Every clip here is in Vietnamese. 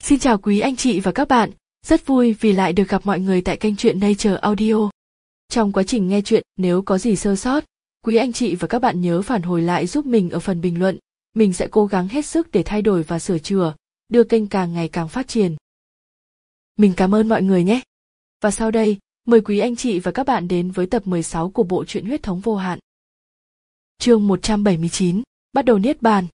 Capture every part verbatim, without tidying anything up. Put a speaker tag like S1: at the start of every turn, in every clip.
S1: Xin chào quý anh chị và các bạn, rất vui vì lại được gặp mọi người tại kênh truyện Nature Audio. Trong quá trình nghe truyện, nếu có gì sơ sót, quý anh chị và các bạn nhớ phản hồi lại giúp mình ở phần bình luận, mình sẽ cố gắng hết sức để thay đổi và sửa chữa, đưa kênh càng ngày càng phát triển. Mình cảm ơn mọi người nhé. Và sau đây, mời quý anh chị và các bạn đến với tập mười sáu của bộ truyện Huyết thống vô hạn. Chương một trăm bảy mươi chín, bắt đầu niết bàn.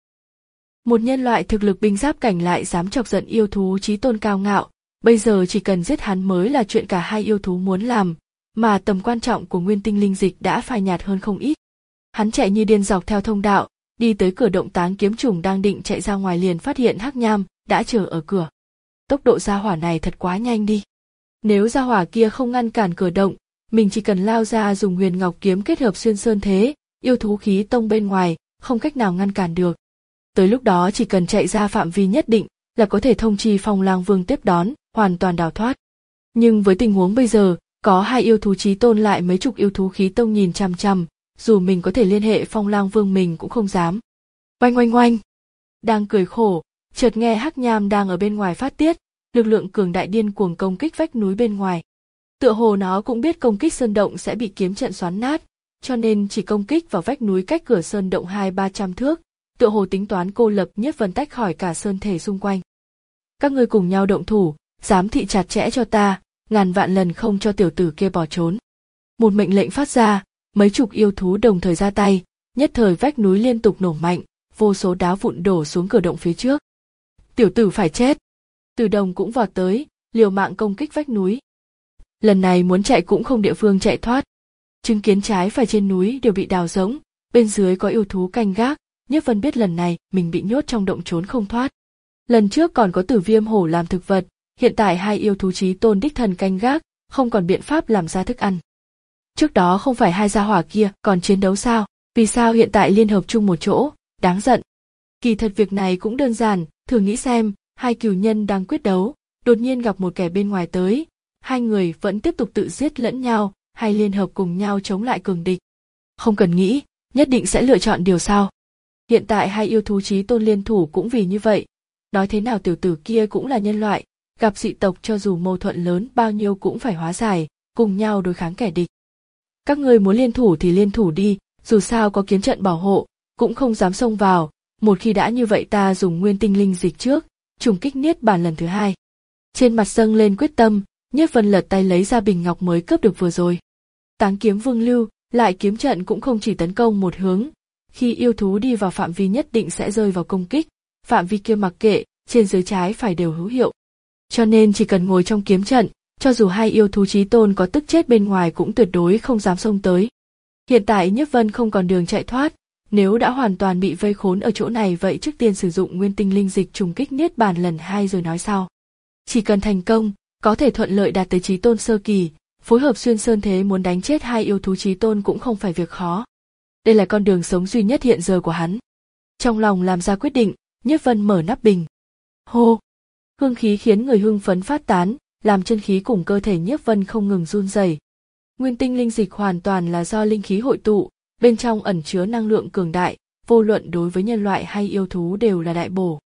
S1: Một nhân loại thực lực binh giáp cảnh lại dám chọc giận yêu thú chí tôn cao ngạo, bây giờ chỉ cần giết hắn mới là chuyện cả hai yêu thú muốn làm, mà tầm quan trọng của nguyên tinh linh dịch đã phai nhạt hơn không ít. Hắn chạy như điên dọc theo thông đạo, đi tới cửa động táng kiếm trùng đang định chạy ra ngoài liền phát hiện Hắc Nham đã chờ ở cửa. Tốc độ gia hỏa này thật quá nhanh đi. Nếu gia hỏa kia không ngăn cản cửa động, mình chỉ cần lao ra dùng huyền ngọc kiếm kết hợp xuyên sơn thế, yêu thú khí tông bên ngoài, không cách nào ngăn cản được. Tới lúc đó chỉ cần chạy ra phạm vi nhất định là có thể thông chi Phong Lang Vương tiếp đón, hoàn toàn đào thoát. Nhưng với tình huống bây giờ, có hai yêu thú chí tôn lại mấy chục yêu thú khí tông nhìn chằm chằm, dù mình có thể liên hệ Phong Lang Vương mình cũng không dám. Oanh oanh oanh! Đang cười khổ, chợt nghe Hắc Nham đang ở bên ngoài phát tiết, lực lượng cường đại điên cuồng công kích vách núi bên ngoài. Tựa hồ nó cũng biết công kích sơn động sẽ bị kiếm trận xoắn nát, cho nên chỉ công kích vào vách núi cách cửa sơn động hai ba trăm thước. Tựa hồ tính toán cô lập Nhiếp Vân tách khỏi cả sơn thể xung quanh. Các ngươi cùng nhau động thủ, giám thị chặt chẽ cho ta, ngàn vạn lần không cho tiểu tử kia bỏ trốn. Một mệnh lệnh phát ra, mấy chục yêu thú đồng thời ra tay, nhất thời vách núi liên tục nổ mạnh, vô số đá vụn đổ xuống cửa động phía trước. Tiểu tử phải chết. Từ Đồng cũng vọt tới, liều mạng công kích vách núi. Lần này muốn chạy cũng không địa phương chạy thoát. Chứng kiến trái phải trên núi đều bị đào rỗng, bên dưới có yêu thú canh gác. Nhiếp Vân biết lần này mình bị nhốt trong động trốn không thoát. Lần trước còn có Tử Viêm hổ làm thực vật, hiện tại hai yêu thú chí tôn đích thần canh gác, không còn biện pháp làm ra thức ăn. Trước đó không phải hai gia hỏa kia còn chiến đấu sao, vì sao hiện tại liên hợp chung một chỗ, đáng giận. Kỳ thật việc này cũng đơn giản, thử nghĩ xem, hai cừu nhân đang quyết đấu, đột nhiên gặp một kẻ bên ngoài tới, hai người vẫn tiếp tục tự giết lẫn nhau, hay liên hợp cùng nhau chống lại cường địch. Không cần nghĩ, nhất định sẽ lựa chọn điều sau. Hiện tại hai yêu thú chí tôn liên thủ cũng vì như vậy. Nói thế nào tiểu tử kia cũng là nhân loại, gặp dị tộc cho dù mâu thuẫn lớn bao nhiêu cũng phải hóa giải, cùng nhau đối kháng kẻ địch. Các ngươi muốn liên thủ thì liên thủ đi, dù sao có kiếm trận bảo hộ, cũng không dám xông vào, một khi đã như vậy ta dùng nguyên tinh linh dịch trước, trùng kích niết bàn lần thứ hai. Trên mặt dâng lên quyết tâm, Nhiếp Vân lật tay lấy ra bình ngọc mới cướp được vừa rồi. Táng kiếm vương lưu, lại kiếm trận cũng không chỉ tấn công một hướng. Khi yêu thú đi vào phạm vi nhất định sẽ rơi vào công kích, phạm vi kia mặc kệ, trên dưới trái phải đều hữu hiệu. Cho nên chỉ cần ngồi trong kiếm trận, cho dù hai yêu thú chí tôn có tức chết bên ngoài cũng tuyệt đối không dám xông tới. Hiện tại Nhiếp Vân không còn đường chạy thoát, nếu đã hoàn toàn bị vây khốn ở chỗ này vậy trước tiên sử dụng nguyên tinh linh dịch trùng kích niết bàn lần hai rồi nói sau. Chỉ cần thành công, có thể thuận lợi đạt tới chí tôn sơ kỳ, phối hợp xuyên sơn thế muốn đánh chết hai yêu thú chí tôn cũng không phải việc khó. Đây là con đường sống duy nhất hiện giờ của hắn. Trong lòng làm ra quyết định, Nhiếp Vân mở nắp bình. Hô! Hương khí khiến người hưng phấn phát tán, làm chân khí cùng cơ thể Nhiếp Vân không ngừng run rẩy. Nguyên tinh linh dịch hoàn toàn là do linh khí hội tụ, bên trong ẩn chứa năng lượng cường đại, vô luận đối với nhân loại hay yêu thú đều là đại bổ.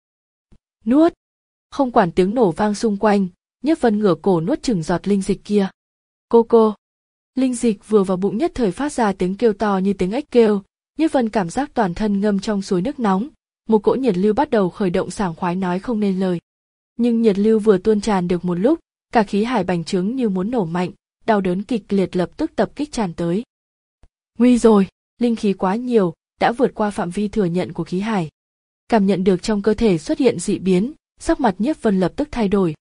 S1: Nuốt! Không quản tiếng nổ vang xung quanh, Nhiếp Vân ngửa cổ nuốt chừng giọt linh dịch kia. Cô cô! Linh dịch vừa vào bụng nhất thời phát ra tiếng kêu to như tiếng ếch kêu, Nhiếp Vân cảm giác toàn thân ngâm trong suối nước nóng, một cỗ nhiệt lưu bắt đầu khởi động sảng khoái nói không nên lời. Nhưng nhiệt lưu vừa tuôn tràn được một lúc, cả khí hải bành trướng như muốn nổ mạnh, đau đớn kịch liệt lập tức tập kích tràn tới. Nguy rồi, linh khí quá nhiều, đã vượt qua phạm vi thừa nhận của khí hải. Cảm nhận được trong cơ thể xuất hiện dị biến, sắc mặt Nhiếp Vân lập tức thay đổi.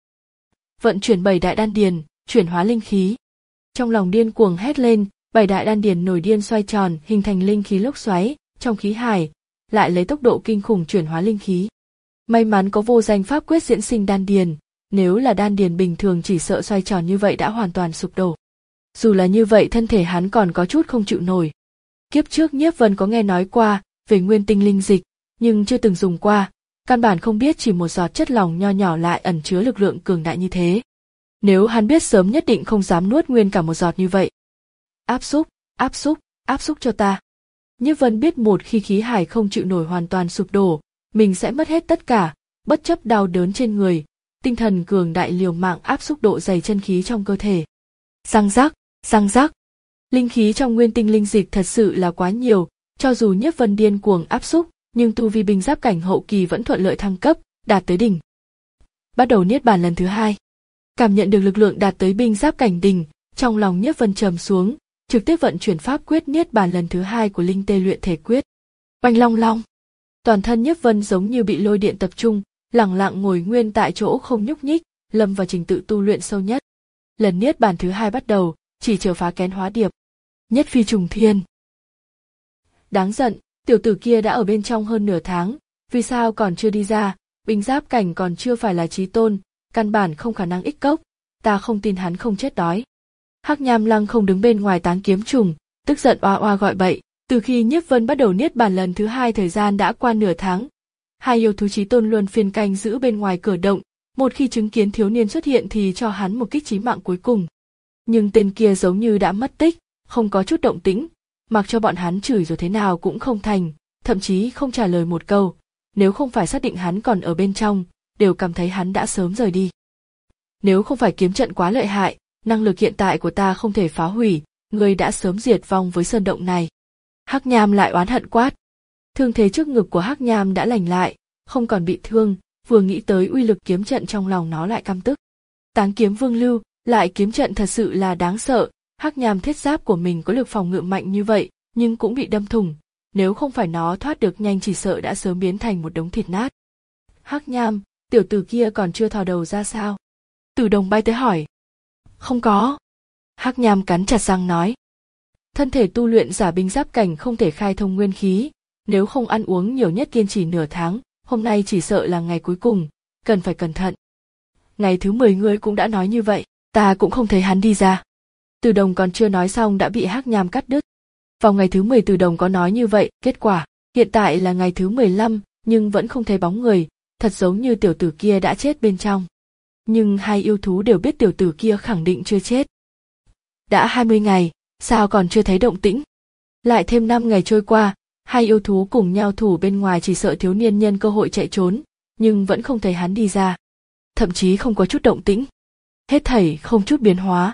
S1: Vận chuyển bảy đại đan điền, chuyển hóa linh khí. Trong lòng điên cuồng hét lên, bảy đại đan điền nổi điên xoay tròn, hình thành linh khí lốc xoáy, trong khí hải, lại lấy tốc độ kinh khủng chuyển hóa linh khí. May mắn có vô danh pháp quyết diễn sinh đan điền, nếu là đan điền bình thường chỉ sợ xoay tròn như vậy đã hoàn toàn sụp đổ. Dù là như vậy thân thể hắn còn có chút không chịu nổi. Kiếp trước Nhiếp Vân có nghe nói qua về nguyên tinh linh dịch, nhưng chưa từng dùng qua, căn bản không biết chỉ một giọt chất lỏng nho nhỏ lại ẩn chứa lực lượng cường đại như thế. Nếu hắn biết sớm nhất định không dám nuốt nguyên cả một giọt như vậy. Áp xúc, áp xúc, áp xúc cho ta. Nhiếp Vân biết một khi khí hải không chịu nổi hoàn toàn sụp đổ, mình sẽ mất hết tất cả, bất chấp đau đớn trên người, tinh thần cường đại liều mạng áp xúc độ dày chân khí trong cơ thể. Răng rắc, răng rắc. Linh khí trong nguyên tinh linh dịch thật sự là quá nhiều, cho dù Nhiếp Vân điên cuồng áp xúc, nhưng tu vi binh giáp cảnh hậu kỳ vẫn thuận lợi thăng cấp, đạt tới đỉnh. Bắt đầu niết bàn lần thứ hai. Cảm nhận được lực lượng đạt tới binh giáp cảnh đỉnh, trong lòng Nhiếp Vân trầm xuống, trực tiếp vận chuyển pháp quyết niết bàn lần thứ hai của linh tê luyện thể quyết. Oanh long long. Toàn thân Nhiếp Vân giống như bị lôi điện tập trung, lẳng lặng ngồi nguyên tại chỗ không nhúc nhích, lâm vào trình tự tu luyện sâu nhất. Lần niết bàn thứ hai bắt đầu, chỉ chờ phá kén hóa điệp. Nhất phi trùng thiên. Đáng giận, tiểu tử kia đã ở bên trong hơn nửa tháng, vì sao còn chưa đi ra? Binh giáp cảnh còn chưa phải là chí tôn, căn bản không khả năng ích cốc, ta không tin hắn không chết đói. Hắc Nham Lăng không đứng bên ngoài táng kiếm trùng, tức giận oa oa gọi bậy. Từ khi Nhiếp Vân bắt đầu niết bàn lần thứ hai thời gian đã qua nửa tháng, hai yêu thú chí tôn luôn phiên canh giữ bên ngoài cửa động, một khi chứng kiến thiếu niên xuất hiện thì cho hắn một kích chí mạng cuối cùng. Nhưng tên kia giống như đã mất tích, không có chút động tĩnh, mặc cho bọn hắn chửi rồi thế nào cũng không thành, thậm chí không trả lời một câu, nếu không phải xác định hắn còn ở bên trong, đều cảm thấy hắn đã sớm rời đi. Nếu không phải kiếm trận quá lợi hại, năng lực hiện tại của ta không thể phá hủy, người đã sớm diệt vong với sơn động này. Hắc Nham lại oán hận quát. Thương thế trước ngực của Hắc Nham đã lành lại, không còn bị thương, vừa nghĩ tới uy lực kiếm trận trong lòng nó lại căm tức. Táng kiếm vương lưu, lại kiếm trận thật sự là đáng sợ, Hắc Nham thiết giáp của mình có lực phòng ngự mạnh như vậy, nhưng cũng bị đâm thủng, nếu không phải nó thoát được nhanh chỉ sợ đã sớm biến thành một đống thịt nát. Hắc Nham, tiểu tử kia còn chưa thò đầu ra sao? Từ Đồng bay tới hỏi. Không có. Hắc Nham cắn chặt răng nói. Thân thể tu luyện giả binh giáp cảnh không thể khai thông nguyên khí, nếu không ăn uống nhiều nhất kiên trì nửa tháng, hôm nay chỉ sợ là ngày cuối cùng, cần phải cẩn thận. Ngày thứ mười ngươi cũng đã nói như vậy, ta cũng không thấy hắn đi ra. Từ Đồng còn chưa nói xong đã bị Hắc Nham cắt đứt. Vào ngày thứ mười Từ Đồng có nói như vậy, kết quả, hiện tại là ngày thứ mười lăm, nhưng vẫn không thấy bóng người, thật giống như tiểu tử kia đã chết bên trong. Nhưng hai yêu thú đều biết tiểu tử kia khẳng định chưa chết. Đã hai mươi ngày, sao còn chưa thấy động tĩnh? Lại thêm năm ngày trôi qua, hai yêu thú cùng nhau thủ bên ngoài chỉ sợ thiếu niên nhân cơ hội chạy trốn, nhưng vẫn không thấy hắn đi ra. Thậm chí không có chút động tĩnh. Hết thảy không chút biến hóa.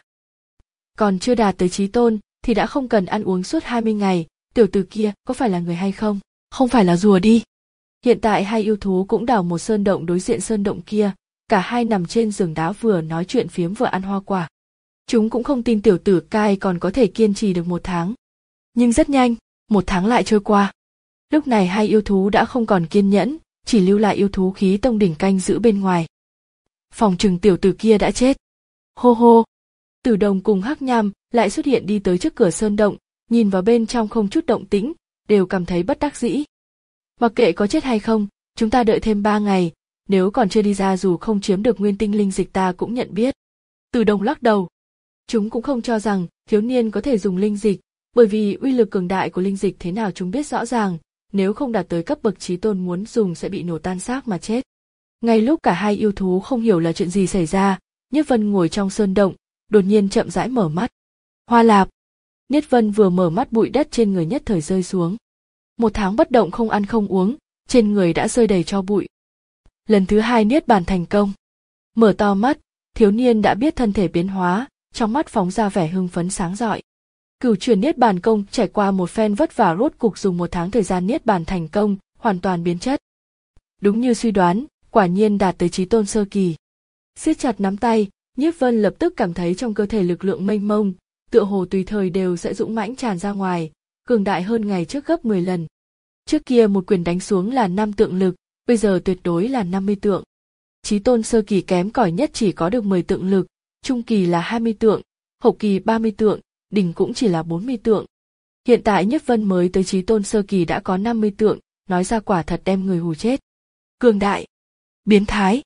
S1: Còn chưa đạt tới chí tôn, thì đã không cần ăn uống suốt hai mươi ngày, tiểu tử kia có phải là người hay không? Không phải là rùa đi. Hiện tại hai yêu thú cũng đào một sơn động đối diện sơn động kia, cả hai nằm trên giường đá vừa nói chuyện phiếm vừa ăn hoa quả. Chúng cũng không tin tiểu tử cai còn có thể kiên trì được một tháng. Nhưng rất nhanh, một tháng lại trôi qua. Lúc này hai yêu thú đã không còn kiên nhẫn, chỉ lưu lại yêu thú khí tông đỉnh canh giữ bên ngoài. Phòng trừng tiểu tử kia đã chết. Hô hô. Tử Đồng cùng Hắc Nham lại xuất hiện đi tới trước cửa sơn động, nhìn vào bên trong không chút động tĩnh, đều cảm thấy bất đắc dĩ. Mặc kệ có chết hay không, chúng ta đợi thêm ba ngày, nếu còn chưa đi ra dù không chiếm được nguyên tinh linh dịch ta cũng nhận biết. Tử Đồng lắc đầu. Chúng cũng không cho rằng thiếu niên có thể dùng linh dịch, bởi vì uy lực cường đại của linh dịch thế nào chúng biết rõ ràng, nếu không đạt tới cấp bậc chí tôn muốn dùng sẽ bị nổ tan xác mà chết. Ngay lúc cả hai yêu thú không hiểu là chuyện gì xảy ra, Nhiếp Vân ngồi trong sơn động, đột nhiên chậm rãi mở mắt. Hoa lạp. Nhiếp Vân vừa mở mắt bụi đất trên người nhất thời rơi xuống. Một tháng bất động không ăn không uống, trên người đã rơi đầy tro bụi. Lần thứ hai niết bàn thành công. Mở to mắt, thiếu niên đã biết thân thể biến hóa, trong mắt phóng ra vẻ hưng phấn sáng rọi. Cửu chuyển niết bàn công trải qua một phen vất vả rốt cục dùng một tháng thời gian niết bàn thành công, hoàn toàn biến chất. Đúng như suy đoán, quả nhiên đạt tới chí tôn sơ kỳ. Siết chặt nắm tay, Nhiếp Vân lập tức cảm thấy trong cơ thể lực lượng mênh mông, tựa hồ tùy thời đều sẽ dũng mãnh tràn ra ngoài, cường đại hơn ngày trước gấp mười lần. Trước kia một quyền đánh xuống là năm tượng lực, bây giờ tuyệt đối là năm mươi tượng. Chí tôn sơ kỳ kém cỏi nhất chỉ có được mười tượng lực, trung kỳ là hai mươi tượng, hậu kỳ ba mươi tượng, đỉnh cũng chỉ là bốn mươi tượng. Hiện tại Nhiếp Vân mới tới chí tôn sơ kỳ đã có năm mươi tượng, nói ra quả thật đem người hù chết. Cường đại, biến thái.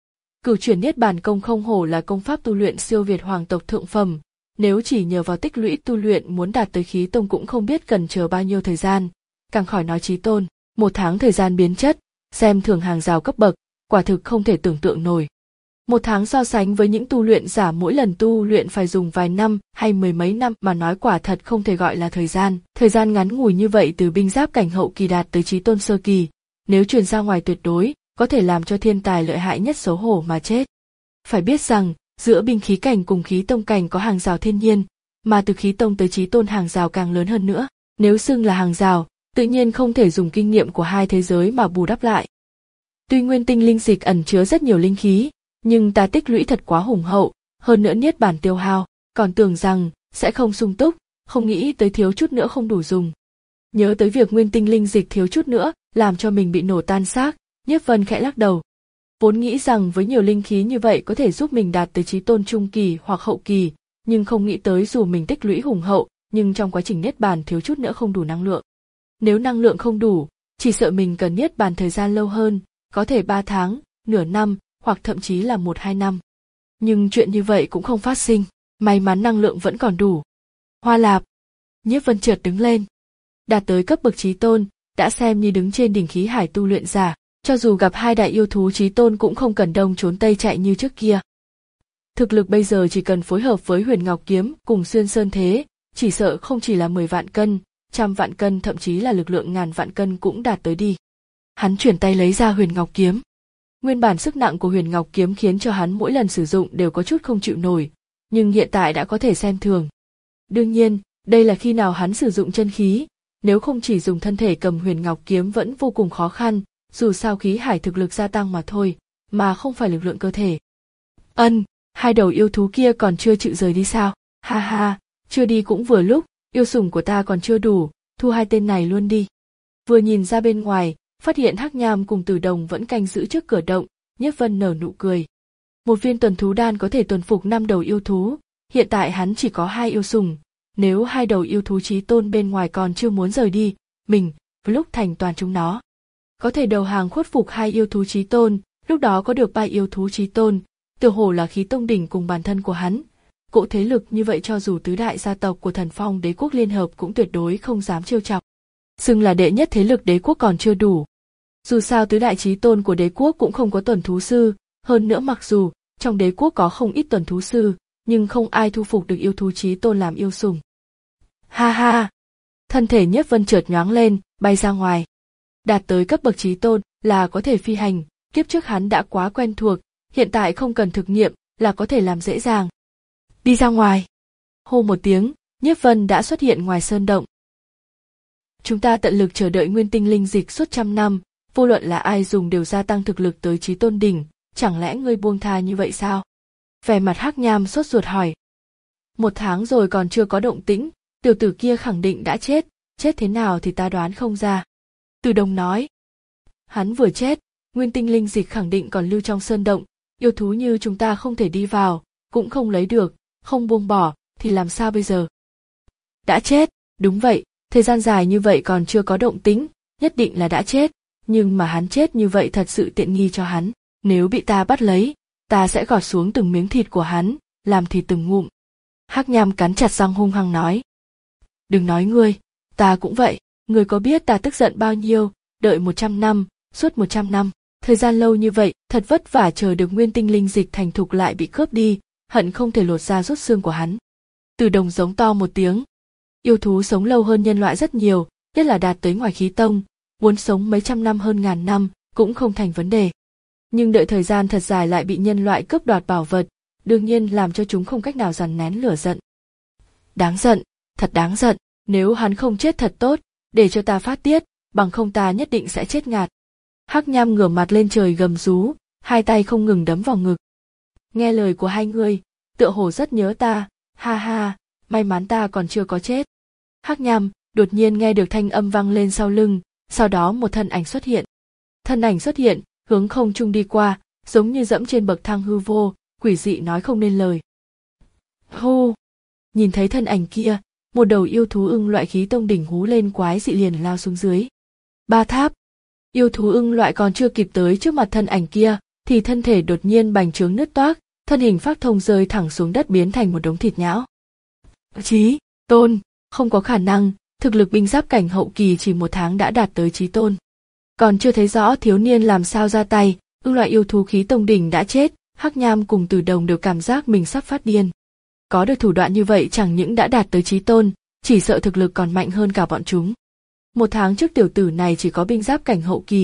S1: Cửu chuyển niết bàn công không hổ là công pháp tu luyện siêu việt hoàng tộc thượng phẩm, nếu chỉ nhờ vào tích lũy tu luyện muốn đạt tới khí tông cũng không biết cần chờ bao nhiêu thời gian, càng khỏi nói chí tôn, một tháng thời gian biến chất, xem thường hàng rào cấp bậc, quả thực không thể tưởng tượng nổi. Một tháng so sánh với những tu luyện giả mỗi lần tu luyện phải dùng vài năm hay mười mấy năm mà nói quả thật không thể gọi là thời gian. Thời gian ngắn ngủi như vậy từ binh giáp cảnh hậu kỳ đạt tới chí tôn sơ kỳ, nếu truyền ra ngoài tuyệt đối có thể làm cho thiên tài lợi hại nhất xấu hổ mà chết. Phải biết rằng, giữa binh khí cảnh cùng khí tông cảnh có hàng rào thiên nhiên, mà từ khí tông tới chí tôn hàng rào càng lớn hơn nữa. Nếu xưng là hàng rào, tự nhiên không thể dùng kinh nghiệm của hai thế giới mà bù đắp lại. Tuy nguyên tinh linh dịch ẩn chứa rất nhiều linh khí, nhưng ta tích lũy thật quá hùng hậu, hơn nữa niết bàn tiêu hao, còn tưởng rằng sẽ không sung túc, không nghĩ tới thiếu chút nữa không đủ dùng. Nhớ tới việc nguyên tinh linh dịch thiếu chút nữa làm cho mình bị nổ tan xác, Nhiếp Vân khẽ lắc đầu. Vốn nghĩ rằng với nhiều linh khí như vậy có thể giúp mình đạt tới chí tôn trung kỳ hoặc hậu kỳ, nhưng không nghĩ tới dù mình tích lũy hùng hậu, nhưng trong quá trình niết bàn thiếu chút nữa không đủ năng lượng. Nếu năng lượng không đủ, chỉ sợ mình cần niết bàn thời gian lâu hơn, có thể ba tháng, nửa năm, hoặc thậm chí là một hai năm. Nhưng chuyện như vậy cũng không phát sinh, may mắn năng lượng vẫn còn đủ. Hoa Lạp. Nhiếp Vân chợt đứng lên. Đạt tới cấp bậc chí tôn, đã xem như đứng trên đỉnh khí hải tu luyện giả, cho dù gặp hai đại yêu thú chí tôn cũng không cần đông trốn tây chạy như trước kia. Thực lực bây giờ chỉ cần phối hợp với Huyền Ngọc Kiếm cùng Xuyên Sơn Thế, chỉ sợ không chỉ là mười vạn cân, trăm vạn cân thậm chí là lực lượng ngàn vạn cân cũng đạt tới đi. Hắn chuyển tay lấy ra Huyền Ngọc Kiếm. Nguyên bản sức nặng của Huyền Ngọc Kiếm khiến cho hắn mỗi lần sử dụng đều có chút không chịu nổi, nhưng hiện tại đã có thể xem thường. Đương nhiên, đây là khi nào hắn sử dụng chân khí, nếu không chỉ dùng thân thể cầm Huyền Ngọc Kiếm vẫn vô cùng khó khăn, dù sao khí hải thực lực gia tăng mà thôi, mà không phải lực lượng cơ thể. Ân, hai đầu yêu thú kia còn chưa chịu rời đi sao? Ha ha, chưa đi cũng vừa lúc, yêu sủng của ta còn chưa đủ, thu hai tên này luôn đi. Vừa nhìn ra bên ngoài, phát hiện Hắc Nham cùng Tử Đồng vẫn canh giữ trước cửa động, Nhiếp Vân nở nụ cười. Một viên tuần thú đan có thể tuần phục năm đầu yêu thú, hiện tại hắn chỉ có hai yêu sủng, nếu hai đầu yêu thú chí tôn bên ngoài còn chưa muốn rời đi, mình, với lúc thành toàn chúng nó. Có thể đầu hàng khuất phục hai yêu thú chí tôn, lúc đó có được ba yêu thú chí tôn, tựa hồ là khí tông đỉnh cùng bản thân của hắn. Cỗ thế lực như vậy cho dù tứ đại gia tộc của Thần Phong đế quốc liên hợp cũng tuyệt đối không dám trêu chọc. Xưng là đệ nhất thế lực đế quốc còn chưa đủ. Dù sao tứ đại chí tôn của đế quốc cũng không có tuần thú sư, hơn nữa mặc dù trong đế quốc có không ít tuần thú sư, nhưng không ai thu phục được yêu thú chí tôn làm yêu sủng. Ha ha! Thân thể Nhiếp Vân chợt nhoáng lên, bay ra ngoài. Đạt tới cấp bậc chí tôn là có thể phi hành, kiếp trước hắn đã quá quen thuộc, hiện tại không cần thực nghiệm là có thể làm dễ dàng. Đi ra ngoài. Hô một tiếng, Nhiếp Vân đã xuất hiện ngoài sơn động. Chúng ta tận lực chờ đợi nguyên tinh linh dịch suốt trăm năm, vô luận là ai dùng đều gia tăng thực lực tới chí tôn đỉnh, chẳng lẽ ngươi buông tha như vậy sao? Vẻ mặt Hắc Nham sốt ruột hỏi. Một tháng rồi còn chưa có động tĩnh, tiểu tử kia khẳng định đã chết, chết thế nào thì ta đoán không ra. Từ Đồng nói. Hắn vừa chết, nguyên tinh linh dịch khẳng định còn lưu trong sơn động, yêu thú như chúng ta không thể đi vào, cũng không lấy được, không buông bỏ, thì làm sao bây giờ? Đã chết, đúng vậy, thời gian dài như vậy còn chưa có động tĩnh, nhất định là đã chết, nhưng mà hắn chết như vậy thật sự tiện nghi cho hắn, nếu bị ta bắt lấy, ta sẽ gọt xuống từng miếng thịt của hắn, làm thịt từng ngụm. Hắc Nham cắn chặt răng hung hăng nói. Đừng nói ngươi, ta cũng vậy, ngươi có biết ta tức giận bao nhiêu, đợi một trăm năm, suốt một trăm năm, thời gian lâu như vậy, thật vất vả chờ được nguyên tinh linh dịch thành thục lại bị cướp đi, hận không thể lột da rút xương của hắn. Từ Đồng giống to một tiếng. Yêu thú sống lâu hơn nhân loại rất nhiều, nhất là đạt tới ngoài khí tông, muốn sống mấy trăm năm hơn ngàn năm, cũng không thành vấn đề. Nhưng đợi thời gian thật dài lại bị nhân loại cướp đoạt bảo vật, đương nhiên làm cho chúng không cách nào dằn nén lửa giận. Đáng giận, thật đáng giận, nếu hắn không chết thật tốt, để cho ta phát tiết, bằng không ta nhất định sẽ chết ngạt. Hắc Nham ngửa mặt lên trời gầm rú, hai tay không ngừng đấm vào ngực. Nghe lời của hai người, tựa hồ rất nhớ ta, ha ha, may mắn ta còn chưa có chết. Hắc Nham đột nhiên nghe được thanh âm vang lên sau lưng, sau đó một thân ảnh xuất hiện. Thân ảnh xuất hiện, hướng không trung đi qua, giống như dẫm trên bậc thang hư vô, quỷ dị nói không nên lời. Hô! Nhìn thấy thân ảnh kia, một đầu yêu thú ưng loại khí tông đỉnh hú lên quái dị liền lao xuống dưới. Ba tháp! Yêu thú ưng loại còn chưa kịp tới trước mặt thân ảnh kia, thì thân thể đột nhiên bành trướng nứt toác, thân hình phác thông rơi thẳng xuống đất biến thành một đống thịt nhão. Chí tôn, không có khả năng, thực lực binh giáp cảnh hậu kỳ chỉ một tháng đã đạt tới chí tôn. Còn chưa thấy rõ thiếu niên làm sao ra tay, ưng loại yêu thú khí tông đỉnh đã chết, Hắc Nham cùng Từ Đồng đều cảm giác mình sắp phát điên. Có được thủ đoạn như vậy chẳng những đã đạt tới chí tôn, chỉ sợ thực lực còn mạnh hơn cả bọn chúng. Một tháng trước tiểu tử này chỉ có binh giáp cảnh hậu kỳ,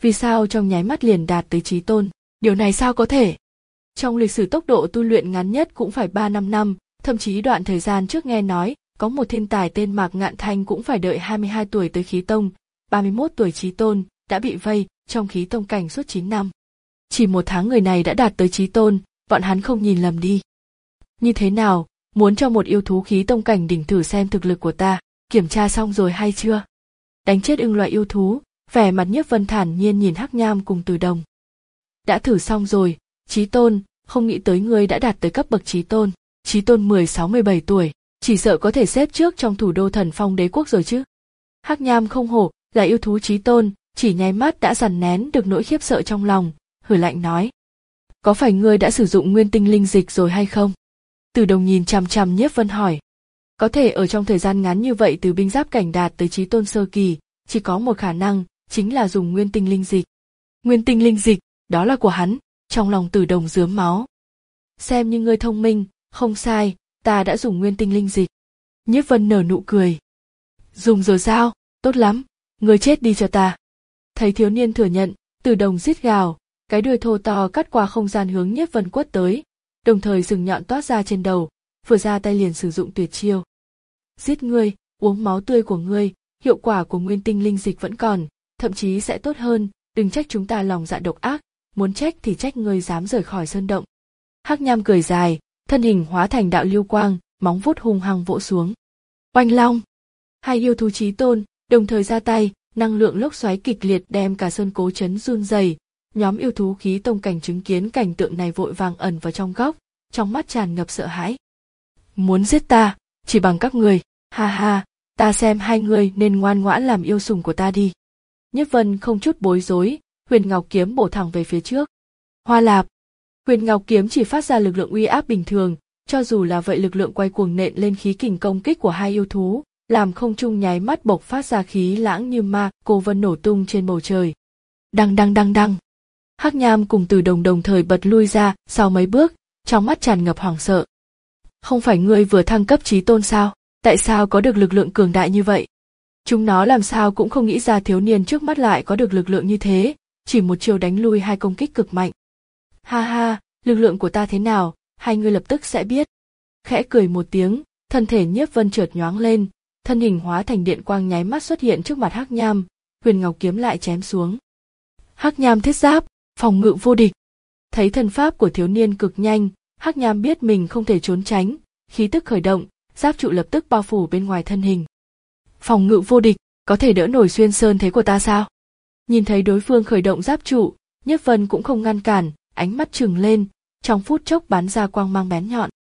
S1: vì sao trong nháy mắt liền đạt tới chí tôn? Điều này sao có thể? Trong lịch sử tốc độ tu luyện ngắn nhất cũng phải ba năm năm, thậm chí đoạn thời gian trước nghe nói, có một thiên tài tên Mạc Ngạn Thanh cũng phải đợi hai mươi hai tuổi tới khí tông, ba mươi mốt tuổi chí tôn, đã bị vây trong khí tông cảnh suốt chín năm. Chỉ một tháng người này đã đạt tới chí tôn, bọn hắn không nhìn lầm đi. Như thế nào, muốn cho một yêu thú khí tông cảnh đỉnh thử xem thực lực của ta, kiểm tra xong rồi hay chưa? Đánh chết ưng loại yêu thú, vẻ mặt Nhiếp Vân thản nhiên nhìn Hắc Nham cùng Từ Đồng. Đã thử xong rồi, chí tôn, không nghĩ tới ngươi đã đạt tới cấp bậc chí tôn. Chí tôn mười sáu mười bảy tuổi, chỉ sợ có thể xếp trước trong thủ đô Thần Phong Đế quốc rồi chứ. Hắc Nham không hổ là yêu thú chí tôn, chỉ nháy mắt đã dằn nén được nỗi khiếp sợ trong lòng, hừ lạnh nói. Có phải ngươi đã sử dụng nguyên tinh linh dịch rồi hay không? Từ Đồng nhìn chằm chằm Nhiếp Vân hỏi. Có thể ở trong thời gian ngắn như vậy từ binh giáp cảnh đạt tới chí tôn sơ kỳ, chỉ có một khả năng, chính là dùng nguyên tinh linh dịch. Nguyên tinh linh dịch, đó là của hắn, trong lòng Từ Đồng rướm máu. Xem như ngươi thông minh, không sai, ta đã dùng nguyên tinh linh dịch. Nhiếp Vân nở nụ cười. Dùng rồi sao, tốt lắm, ngươi chết đi cho ta. Thấy thiếu niên thừa nhận, Từ Đồng rít gào, cái đuôi thô to cắt qua không gian hướng Nhiếp Vân quất tới, đồng thời rừng nhọn toát ra trên đầu, vừa ra tay liền sử dụng tuyệt chiêu. Giết ngươi, uống máu tươi của ngươi, hiệu quả của nguyên tinh linh dịch vẫn còn, thậm chí sẽ tốt hơn, đừng trách chúng ta lòng dạ độc ác, muốn trách thì trách ngươi dám rời khỏi sơn động. Hắc Nham cười dài, thân hình hóa thành đạo lưu quang, móng vuốt hung hăng vỗ xuống. Oanh long! Hai yêu thú chí tôn đồng thời ra tay, năng lượng lốc xoáy kịch liệt đem cả sơn cố chấn run rẩy. Nhóm yêu thú khí tông cảnh chứng kiến cảnh tượng này vội vàng ẩn vào trong góc, trong mắt tràn ngập sợ hãi. Muốn giết ta, chỉ bằng các người, ha ha, ta xem hai người nên ngoan ngoãn làm yêu sủng của ta đi. Nhiếp Vân không chút bối rối, huyền ngọc kiếm bổ thẳng về phía trước. Hoa lạp! Huyền ngọc kiếm chỉ phát ra lực lượng uy áp bình thường, cho dù là vậy lực lượng quay cuồng nện lên khí kình công kích của hai yêu thú, làm không trung nháy mắt bộc phát ra khí lãng như ma cô vân nổ tung trên bầu trời. Đăng đăng đăng đăng! Hắc Nham cùng Từ Đồng đồng thời bật lui ra sau mấy bước, trong mắt tràn ngập hoảng sợ. Không phải ngươi vừa thăng cấp chí tôn sao? Tại sao có được lực lượng cường đại như vậy? Chúng nó làm sao cũng không nghĩ ra thiếu niên trước mắt lại có được lực lượng như thế, chỉ một chiều đánh lui hai công kích cực mạnh. Ha ha, lực lượng của ta thế nào, hai ngươi lập tức sẽ biết. Khẽ cười một tiếng, thân thể Nhiếp Vân chợt nhoáng lên, thân hình hóa thành điện quang nháy mắt xuất hiện trước mặt Hắc Nham, huyền ngọc kiếm lại chém xuống. Hắc Nham thiết giáp, phòng ngự vô địch. Thấy thân pháp của thiếu niên cực nhanh, Hắc Nham biết mình không thể trốn tránh, khí tức khởi động, giáp trụ lập tức bao phủ bên ngoài thân hình. Phòng ngự vô địch, có thể đỡ nổi xuyên sơn thế của ta sao? Nhìn thấy đối phương khởi động giáp trụ, Nhiếp Vân cũng không ngăn cản, ánh mắt trừng lên, trong phút chốc bắn ra quang mang bén nhọn.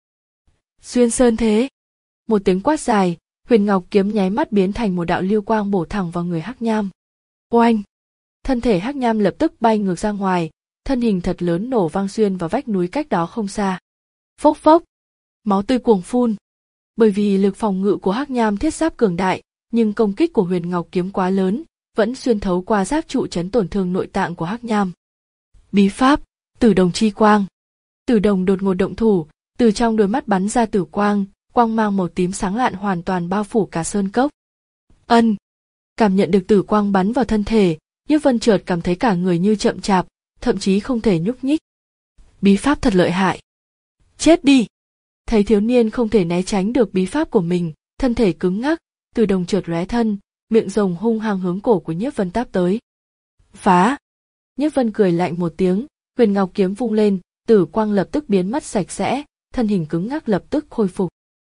S1: Xuyên sơn thế! Một tiếng quát dài, huyền ngọc kiếm nháy mắt biến thành một đạo lưu quang bổ thẳng vào người Hắc Nham. Oanh! Thân thể Hắc Nham lập tức bay ngược ra ngoài, thân hình thật lớn nổ vang xuyên vào vách núi cách đó không xa. Phốc phốc! Máu tươi cuồng phun. Bởi vì lực phòng ngự của Hắc Nham thiết giáp cường đại, nhưng công kích của huyền ngọc kiếm quá lớn, vẫn xuyên thấu qua giáp trụ chấn tổn thương nội tạng của Hắc Nham. Bí pháp, Tử Đồng chi quang. Tử Đồng đột ngột động thủ, từ trong đôi mắt bắn ra tử quang, quang mang màu tím sáng lạn hoàn toàn bao phủ cả sơn cốc. Ân, cảm nhận được tử quang bắn vào thân thể, Nhiếp Vân chợt cảm thấy cả người như chậm chạp, thậm chí không thể nhúc nhích. Bí pháp thật lợi hại. Chết đi! Thấy thiếu niên không thể né tránh được bí pháp của mình, thân thể cứng ngắc, Tử Đồng chợt lóe thân, miệng rồng hung hăng hướng cổ của Nhiếp Vân táp tới. Phá! Nhiếp Vân cười lạnh một tiếng, huyền ngọc kiếm vung lên, tử quang lập tức biến mất sạch sẽ, thân hình cứng ngắc lập tức khôi phục.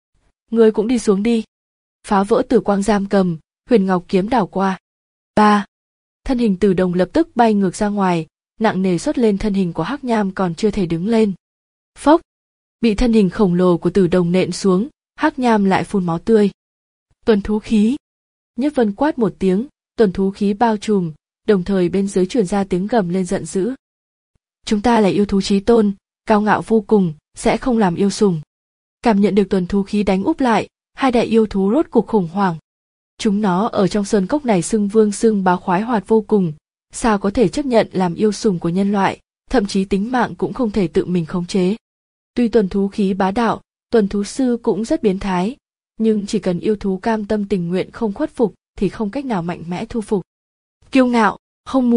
S1: Ngươi cũng đi xuống đi. Phá vỡ tử quang giam cầm, huyền ngọc kiếm đảo qua. Ba! Thân hình Tử Đồng lập tức bay ngược ra ngoài, nặng nề xuất lên thân hình của Hắc Nham còn chưa thể đứng lên. Phốc! Bị thân hình khổng lồ của Tử Đồng nện xuống, Hắc Nham lại phun máu tươi. Tuần thú khí! Nhiếp Vân quát một tiếng, tuần thú khí bao trùm, đồng thời bên dưới truyền ra tiếng gầm lên giận dữ. Chúng ta là yêu thú chí tôn, cao ngạo vô cùng, sẽ không làm yêu sủng. Cảm nhận được tuần thú khí đánh úp lại, hai đại yêu thú rốt cục khủng hoảng. Chúng nó ở trong sơn cốc này xưng vương xưng bá khoái hoạt vô cùng, sao có thể chấp nhận làm yêu sủng của nhân loại, thậm chí tính mạng cũng không thể tự mình khống chế. Tuy tuần thú khí bá đạo, tuần thú sư cũng rất biến thái, nhưng chỉ cần yêu thú cam tâm tình nguyện không khuất phục thì không cách nào mạnh mẽ thu phục. Kiêu ngạo, không muốn,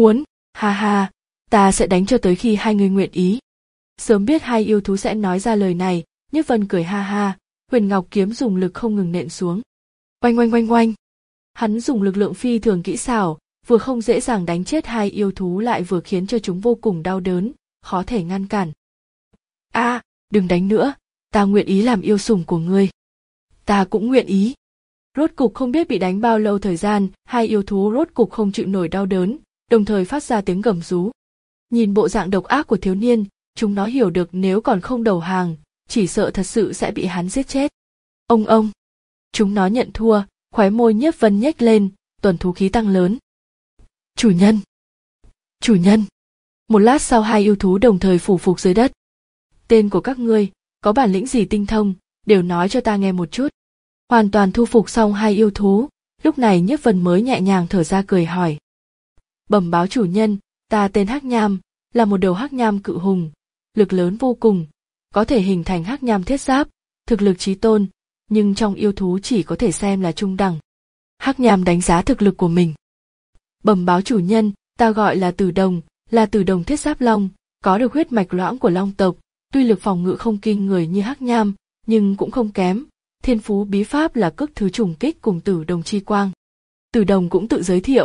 S1: Ha ha, ta sẽ đánh cho tới khi hai người nguyện ý. Sớm biết hai yêu thú sẽ nói ra lời này, Nhiếp Vân cười ha ha, huyền ngọc kiếm dùng lực không ngừng nện xuống. Oanh oanh oanh oanh. Hắn dùng lực lượng phi thường kỹ xảo, vừa không dễ dàng đánh chết hai yêu thú lại vừa khiến cho chúng vô cùng đau đớn, khó thể ngăn cản. A, à, đừng đánh nữa, ta nguyện ý làm yêu sủng của ngươi. Ta cũng nguyện ý. Rốt cục không biết bị đánh bao lâu thời gian, hai yêu thú rốt cục không chịu nổi đau đớn, đồng thời phát ra tiếng gầm rú. Nhìn bộ dạng độc ác của thiếu niên, chúng nó hiểu được nếu còn không đầu hàng, chỉ sợ thật sự sẽ bị hắn giết chết. Ông ông. Chúng nó nhận thua, khóe môi Nhiếp Vân nhếch lên, tuần thú khí tăng lớn. Chủ nhân. Chủ nhân. Một lát sau hai yêu thú đồng thời phủ phục dưới đất. Tên của các ngươi, có bản lĩnh gì tinh thông, đều nói cho ta nghe một chút. Hoàn toàn thu phục xong hai yêu thú, lúc này Nhiếp Vân mới nhẹ nhàng thở ra cười hỏi. Bẩm báo chủ nhân, ta tên Hắc Nham, là một đầu hắc nham cự hùng, lực lớn vô cùng, có thể hình thành hắc nham thiết giáp, thực lực chí tôn, nhưng trong yêu thú chỉ có thể xem là trung đẳng. Hắc nham đánh giá thực lực của mình. Bẩm báo chủ nhân, ta gọi là Tử Đồng, là Tử Đồng thiết giáp long, có được huyết mạch loãng của long tộc, tuy lực phòng ngự không kinh người như hắc nham, nhưng cũng không kém. Thiên phú bí pháp là cước thứ trùng kích cùng Tử Đồng chi quang. Tử Đồng cũng tự giới thiệu.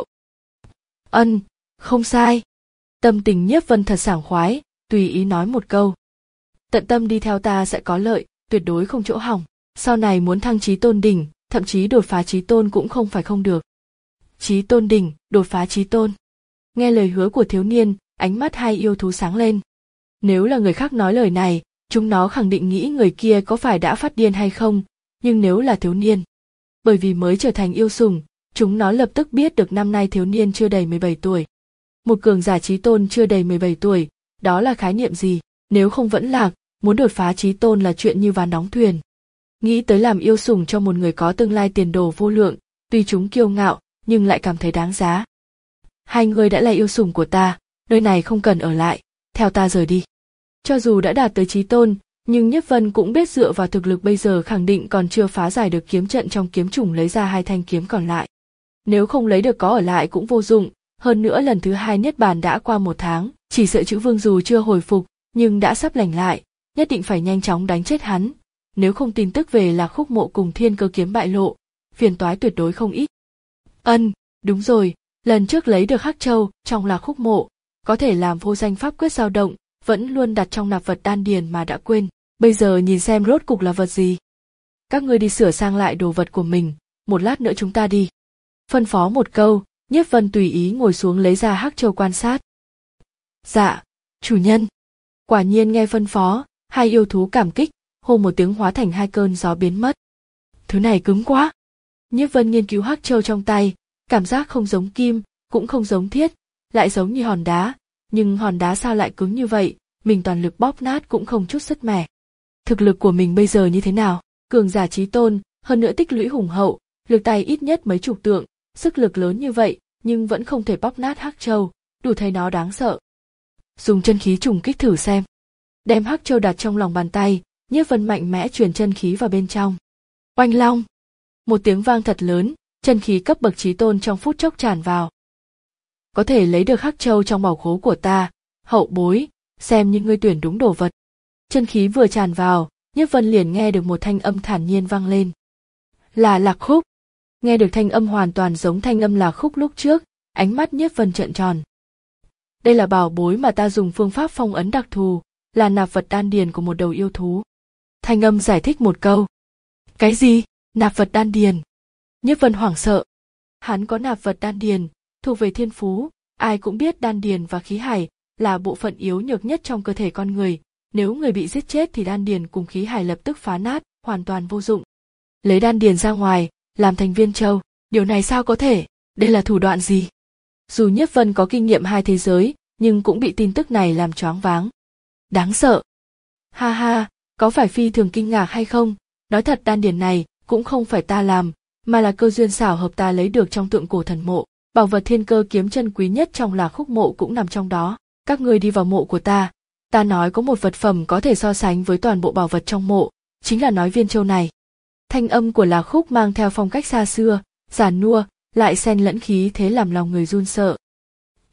S1: Ân, không sai. Tâm tình Nhiếp Vân thật sảng khoái, tùy ý nói một câu. Tận tâm đi theo ta sẽ có lợi, tuyệt đối không chỗ hỏng. Sau này muốn thăng chí tôn đỉnh, thậm chí đột phá chí tôn cũng không phải không được. Chí tôn đỉnh, đột phá chí tôn. Nghe lời hứa của thiếu niên, ánh mắt hai yêu thú sáng lên. Nếu là người khác nói lời này, chúng nó khẳng định nghĩ người kia có phải đã phát điên hay không, nhưng nếu là thiếu niên, bởi vì mới trở thành yêu sủng, chúng nó lập tức biết được năm nay thiếu niên chưa đầy mười bảy tuổi. Một cường giả chí tôn chưa đầy mười bảy tuổi, đó là khái niệm gì? Nếu không vẫn lạc, muốn đột phá chí tôn là chuyện như ván đóng thuyền. Nghĩ tới làm yêu sủng cho một người có tương lai tiền đồ vô lượng, tuy chúng kiêu ngạo, nhưng lại cảm thấy đáng giá. Hai người đã là yêu sủng của ta, nơi này không cần ở lại, theo ta rời đi. Cho dù đã đạt tới chí tôn, nhưng Nhiếp Vân cũng biết dựa vào thực lực bây giờ khẳng định còn chưa phá giải được kiếm trận trong kiếm trùng lấy ra hai thanh kiếm còn lại. Nếu không lấy được có ở lại cũng vô dụng, hơn nữa lần thứ hai niết bàn đã qua một tháng, chỉ sợ chữ vương dù chưa hồi phục, nhưng đã sắp lành lại, nhất định phải nhanh chóng đánh chết hắn. Nếu không tin tức về Lạc Khúc Mộ cùng Thiên Cơ kiếm bại lộ, phiền toái tuyệt đối không ít. Ân, đúng rồi, lần trước lấy được Hắc Châu trong Lạc Khúc Mộ, có thể làm vô danh pháp quyết dao động, vẫn luôn đặt trong nạp vật đan điền mà đã quên. Bây giờ nhìn xem rốt cục là vật gì. Các ngươi đi sửa sang lại đồ vật của mình, một lát nữa chúng ta đi. Phân phó một câu, Nhiếp Vân tùy ý ngồi xuống lấy ra Hắc Châu quan sát. Dạ, chủ nhân. Quả nhiên nghe phân phó, hai yêu thú cảm kích, hô một tiếng hóa thành hai cơn gió biến mất. Thứ này cứng quá. Nhiếp Vân nghiên cứu Hắc Châu trong tay, cảm giác không giống kim, cũng không giống thiết, lại giống như hòn đá, nhưng hòn đá sao lại cứng như vậy, mình toàn lực bóp nát cũng không chút sứt mẻ. Thực lực của mình bây giờ như thế nào? Cường giả chí tôn, hơn nữa tích lũy hùng hậu, lực tay ít nhất mấy chục tượng, sức lực lớn như vậy, nhưng vẫn không thể bóp nát Hắc Châu, đủ thấy nó đáng sợ. Dùng chân khí trùng kích thử xem. Đem Hắc Châu đặt trong lòng bàn tay, Nhiếp Vân mạnh mẽ truyền chân khí vào bên trong. Oanh long! Một tiếng vang thật lớn, chân khí cấp bậc chí tôn trong phút chốc tràn vào. Có thể lấy được Hắc Châu trong bảo khố của ta, hậu bối, xem như ngươi tuyển đúng đồ vật. Chân khí vừa tràn vào, Nhiếp Vân liền nghe được một thanh âm thản nhiên vang lên. Là Lạc Khúc. Nghe được thanh âm hoàn toàn giống thanh âm Lạc Khúc lúc trước, ánh mắt Nhiếp Vân trợn tròn. Đây là bảo bối mà ta dùng phương pháp phong ấn đặc thù, là nạp vật đan điền của một đầu yêu thú. Thanh âm giải thích một câu. Cái gì? Nạp vật đan điền? Nhiếp Vân hoảng sợ. Hắn có nạp vật đan điền, thuộc về thiên phú, ai cũng biết đan điền và khí hải là bộ phận yếu nhược nhất trong cơ thể con người. Nếu người bị giết chết thì đan điền cùng khí hải lập tức phá nát, hoàn toàn vô dụng. Lấy đan điền ra ngoài, làm thành viên châu, điều này sao có thể, đây là thủ đoạn gì? Dù Nhiếp Vân có kinh nghiệm hai thế giới, nhưng cũng bị tin tức này làm choáng váng. Đáng sợ. Ha ha, có phải phi thường kinh ngạc hay không? Nói thật đan điền này cũng không phải ta làm, mà là cơ duyên xảo hợp ta lấy được trong tượng cổ thần mộ. Bảo vật Thiên Cơ kiếm chân quý nhất trong Lạc Khúc Mộ cũng nằm trong đó. Các ngươi đi vào mộ của ta. Ta nói có một vật phẩm có thể so sánh với toàn bộ bảo vật trong mộ, chính là nói viên châu này. Thanh âm của Lạc Khúc mang theo phong cách xa xưa, giản nua, lại xen lẫn khí thế làm lòng người run sợ.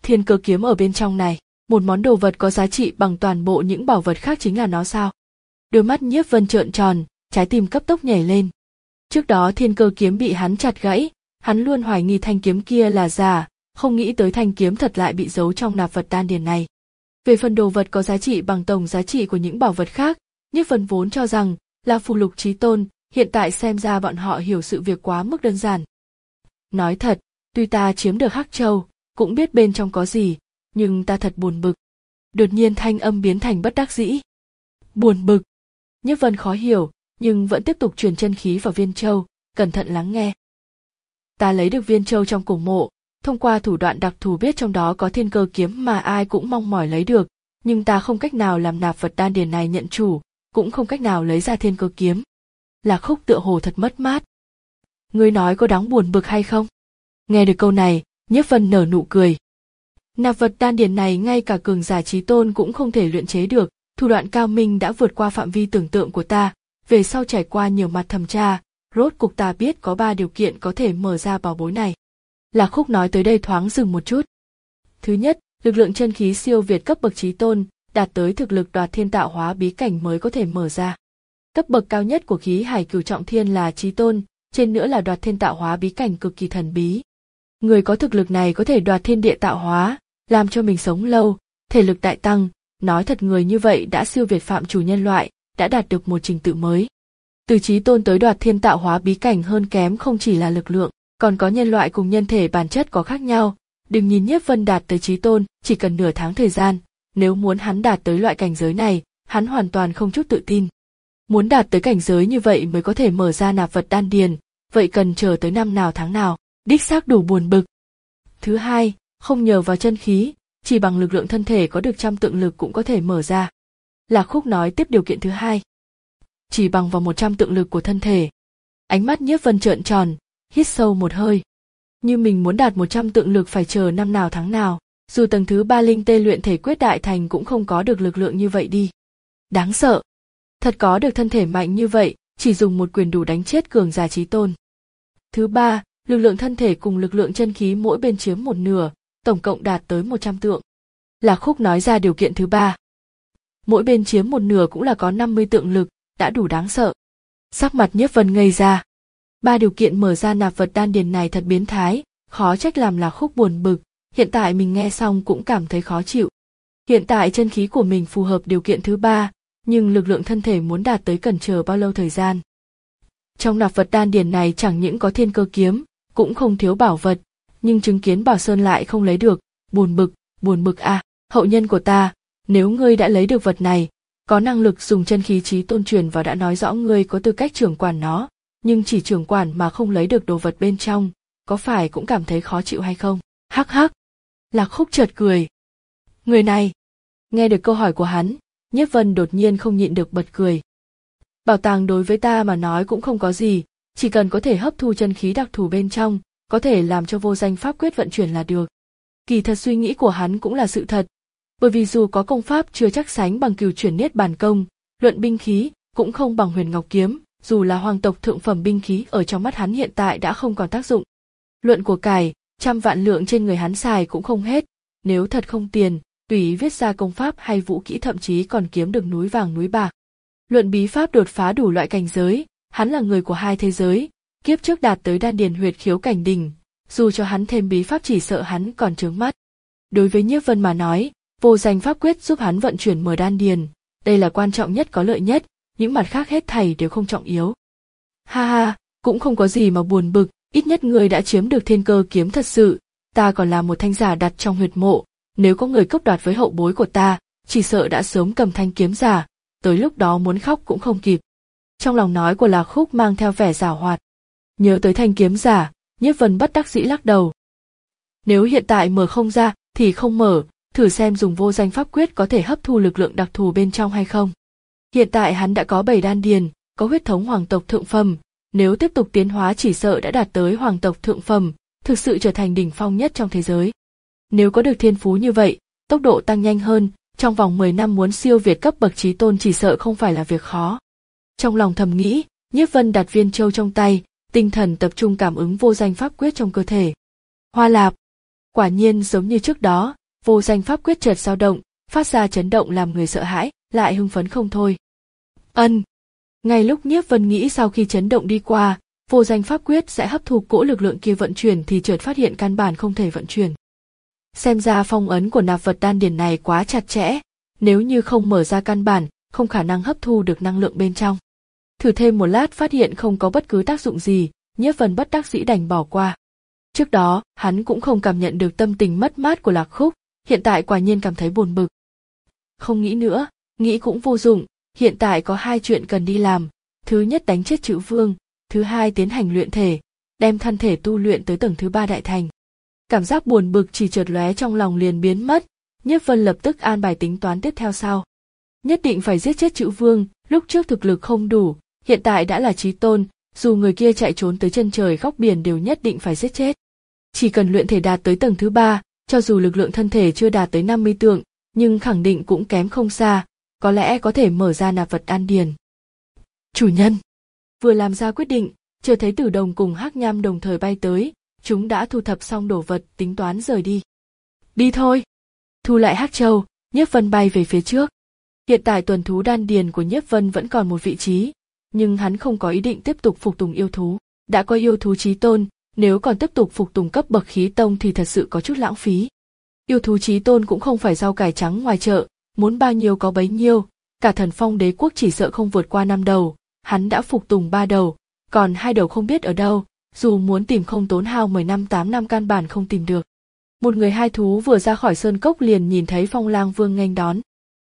S1: Thiên cơ kiếm ở bên trong này, một món đồ vật có giá trị bằng toàn bộ những bảo vật khác chính là nó sao? Đôi mắt Nhiếp Vân trợn tròn, trái tim cấp tốc nhảy lên. Trước đó thiên cơ kiếm bị hắn chặt gãy, hắn luôn hoài nghi thanh kiếm kia là giả, không nghĩ tới thanh kiếm thật lại bị giấu trong nạp vật đan điền này. Về phần đồ vật có giá trị bằng tổng giá trị của những bảo vật khác, Nhiếp Vân vốn cho rằng là phù lục chí tôn, hiện tại xem ra bọn họ hiểu sự việc quá mức đơn giản. Nói thật, tuy ta chiếm được Hắc Châu, cũng biết bên trong có gì, nhưng ta thật buồn bực. Đột nhiên thanh âm biến thành bất đắc dĩ. Buồn bực. Nhiếp Vân khó hiểu, nhưng vẫn tiếp tục truyền chân khí vào viên châu, cẩn thận lắng nghe. Ta lấy được viên châu trong cổ mộ, thông qua thủ đoạn đặc thù biết trong đó có thiên cơ kiếm mà ai cũng mong mỏi lấy được, nhưng ta không cách nào làm nạp vật đan điền này nhận chủ, cũng không cách nào lấy ra thiên cơ kiếm. Lạc Khúc tựa hồ thật mất mát. Ngươi nói có đáng buồn bực hay không? Nghe được câu này, Nhiếp Vân nở nụ cười. Nạp vật đan điền này ngay cả cường giả chí tôn cũng không thể luyện chế được, thủ đoạn cao minh đã vượt qua phạm vi tưởng tượng của ta, về sau trải qua nhiều mặt thẩm tra, rốt cuộc ta biết có ba điều kiện có thể mở ra bảo bối này. Lạc Khúc nói tới đây thoáng dừng một chút. Thứ nhất, lực lượng chân khí siêu việt cấp bậc chí tôn, đạt tới thực lực đoạt thiên tạo hóa bí cảnh mới có thể mở ra. Cấp bậc cao nhất của khí hải cửu trọng thiên là chí tôn, trên nữa là đoạt thiên tạo hóa bí cảnh cực kỳ thần bí. Người có thực lực này có thể đoạt thiên địa tạo hóa, làm cho mình sống lâu, thể lực đại tăng, nói thật người như vậy đã siêu việt phạm chủ nhân loại, đã đạt được một trình tự mới. Từ chí tôn tới đoạt thiên tạo hóa bí cảnh hơn kém không chỉ là lực lượng, còn có nhân loại cùng nhân thể bản chất có khác nhau. Đừng nhìn Nhiếp Vân đạt tới chí tôn, chỉ cần nửa tháng thời gian, nếu muốn hắn đạt tới loại cảnh giới này, hắn hoàn toàn không chút tự tin. Muốn đạt tới cảnh giới như vậy mới có thể mở ra nạp vật đan điền, vậy cần chờ tới năm nào tháng nào, đích xác đủ buồn bực. Thứ hai, không nhờ vào chân khí, chỉ bằng lực lượng thân thể có được trăm tượng lực cũng có thể mở ra. Lạc Khúc nói tiếp điều kiện thứ hai. Chỉ bằng vào một trăm tượng lực của thân thể. Ánh mắt Nhiếp Vân trợn tròn, hít sâu một hơi. Như mình muốn đạt một trăm tượng lực phải chờ năm nào tháng nào, dù tầng thứ ba linh tê luyện thể quyết đại thành cũng không có được lực lượng như vậy đi. Đáng sợ. Thật có được thân thể mạnh như vậy, chỉ dùng một quyền đủ đánh chết cường giả chí tôn. Thứ ba, lực lượng thân thể cùng lực lượng chân khí mỗi bên chiếm một nửa, tổng cộng đạt tới một trăm tượng. Lạc Khúc nói ra điều kiện thứ ba. Mỗi bên chiếm một nửa cũng là có năm mươi tượng lực, đã đủ đáng sợ. Sắc mặt Nhiếp Vân ngây ra. Ba điều kiện mở ra nạp vật đan điền này thật biến thái, khó trách làm Lạc Khúc buồn bực, hiện tại mình nghe xong cũng cảm thấy khó chịu. Hiện tại chân khí của mình phù hợp điều kiện thứ ba, nhưng lực lượng thân thể muốn đạt tới cần chờ bao lâu thời gian. Trong nạp vật đan điền này chẳng những có thiên cơ kiếm, cũng không thiếu bảo vật, nhưng chứng kiến Bảo Sơn lại không lấy được, buồn bực, buồn bực à, hậu nhân của ta, nếu ngươi đã lấy được vật này, có năng lực dùng chân khí chí tôn truyền vào đã nói rõ ngươi có tư cách trưởng quản nó, nhưng chỉ trưởng quản mà không lấy được đồ vật bên trong, có phải cũng cảm thấy khó chịu hay không? Hắc hắc. Lạc Khúc chợt cười. Người này. Nghe được câu hỏi của hắn, Nhiếp Vân đột nhiên không nhịn được bật cười. Bảo tàng đối với ta mà nói cũng không có gì, chỉ cần có thể hấp thu chân khí đặc thù bên trong, có thể làm cho vô danh pháp quyết vận chuyển là được. Kỳ thật suy nghĩ của hắn cũng là sự thật, bởi vì dù có công pháp chưa chắc sánh bằng Cửu Chuyển Niết Bàn công, luận binh khí cũng không bằng Huyền Ngọc kiếm, dù là hoàng tộc thượng phẩm binh khí ở trong mắt hắn hiện tại đã không còn tác dụng. Luận của cải, trăm vạn lượng trên người hắn xài cũng không hết, nếu thật không tiền, tùy ý viết ra công pháp hay vũ kỹ thậm chí còn kiếm được núi vàng núi bạc. Luận bí pháp đột phá đủ loại cảnh giới, hắn là người của hai thế giới, kiếp trước đạt tới đan điền huyệt khiếu cảnh đỉnh, dù cho hắn thêm bí pháp chỉ sợ hắn còn trướng mắt. Đối với Nhiếp Vân mà nói, vô danh pháp quyết giúp hắn vận chuyển mở đan điền, đây là quan trọng nhất có lợi nhất, những mặt khác hết thảy đều không trọng yếu. Ha ha, cũng không có gì mà buồn bực, ít nhất ngươi đã chiếm được thiên cơ kiếm thật sự, ta còn là một thanh giả đặt trong huyệt mộ, nếu có người cướp đoạt với hậu bối của ta, chỉ sợ đã sớm cầm thanh kiếm giả, tới lúc đó muốn khóc cũng không kịp. Trong lòng nói của Lạc Khúc mang theo vẻ giảo hoạt. Nhớ tới thanh kiếm giả, Nhiếp Vân bất đắc dĩ lắc đầu. Nếu hiện tại mở không ra, thì không mở, thử xem dùng vô danh pháp quyết có thể hấp thu lực lượng đặc thù bên trong hay không. Hiện tại hắn đã có bảy đan điền, có huyết thống hoàng tộc thượng phẩm, nếu tiếp tục tiến hóa chỉ sợ đã đạt tới hoàng tộc thượng phẩm, thực sự trở thành đỉnh phong nhất trong thế giới. Nếu có được thiên phú như vậy, tốc độ tăng nhanh hơn, trong vòng mười năm muốn siêu việt cấp bậc chí tôn chỉ sợ không phải là việc khó. Trong lòng thầm nghĩ, Nhiếp Vân đặt viên châu trong tay, tinh thần tập trung cảm ứng vô danh pháp quyết trong cơ thể. Hoa lạp. Quả nhiên giống như trước đó, vô danh pháp quyết chợt dao động, phát ra chấn động làm người sợ hãi, lại hưng phấn không thôi. Ân. Ngay lúc Nhiếp Vân nghĩ sau khi chấn động đi qua, vô danh pháp quyết sẽ hấp thu cỗ lực lượng kia vận chuyển thì chợt phát hiện căn bản không thể vận chuyển. Xem ra phong ấn của nạp vật đan điền này quá chặt chẽ, nếu như không mở ra căn bản, không khả năng hấp thu được năng lượng bên trong. Thử thêm một lát phát hiện không có bất cứ tác dụng gì, Nhiếp Vân bất đắc dĩ đành bỏ qua. Trước đó, hắn cũng không cảm nhận được tâm tình mất mát của Lạc Khúc, hiện tại quả nhiên cảm thấy buồn bực. Không nghĩ nữa, nghĩ cũng vô dụng, hiện tại có hai chuyện cần đi làm, thứ nhất đánh chết Trự Vương, thứ hai tiến hành luyện thể, đem thân thể tu luyện tới tầng thứ ba đại thành. Cảm giác buồn bực chỉ chợt lóe trong lòng liền biến mất, Nhiếp Vân lập tức an bài tính toán tiếp theo sau. Nhất định phải giết chết Trự Vương, lúc trước thực lực không đủ, hiện tại đã là chí tôn, dù người kia chạy trốn tới chân trời góc biển đều nhất định phải giết chết. Chỉ cần luyện thể đạt tới tầng thứ ba, cho dù lực lượng thân thể chưa đạt tới năm mươi tượng, nhưng khẳng định cũng kém không xa, có lẽ có thể mở ra nạp vật đan điền. Chủ nhân, vừa làm ra quyết định, chợt thấy Tử Đồng cùng Hắc Nham đồng thời bay tới, chúng đã thu thập xong đồ vật tính toán rời đi. Đi thôi. Thu lại Hắc Châu, Nhiếp Vân bay về phía trước. Hiện tại tuần thú đan điền của Nhiếp Vân vẫn còn một vị trí, nhưng hắn không có ý định tiếp tục phục tùng yêu thú. Đã có yêu thú chí tôn, nếu còn tiếp tục phục tùng cấp bậc khí tông thì thật sự có chút lãng phí. Yêu thú chí tôn cũng không phải rau cải trắng ngoài chợ, muốn bao nhiêu có bấy nhiêu, cả Thần Phong Đế quốc chỉ sợ không vượt qua năm đầu, hắn đã phục tùng ba đầu, còn hai đầu không biết ở đâu, dù muốn tìm không tốn hao mười năm tám năm căn bản không tìm được. Một người hai thú vừa ra khỏi sơn cốc liền nhìn thấy Phong Lang Vương nghênh đón.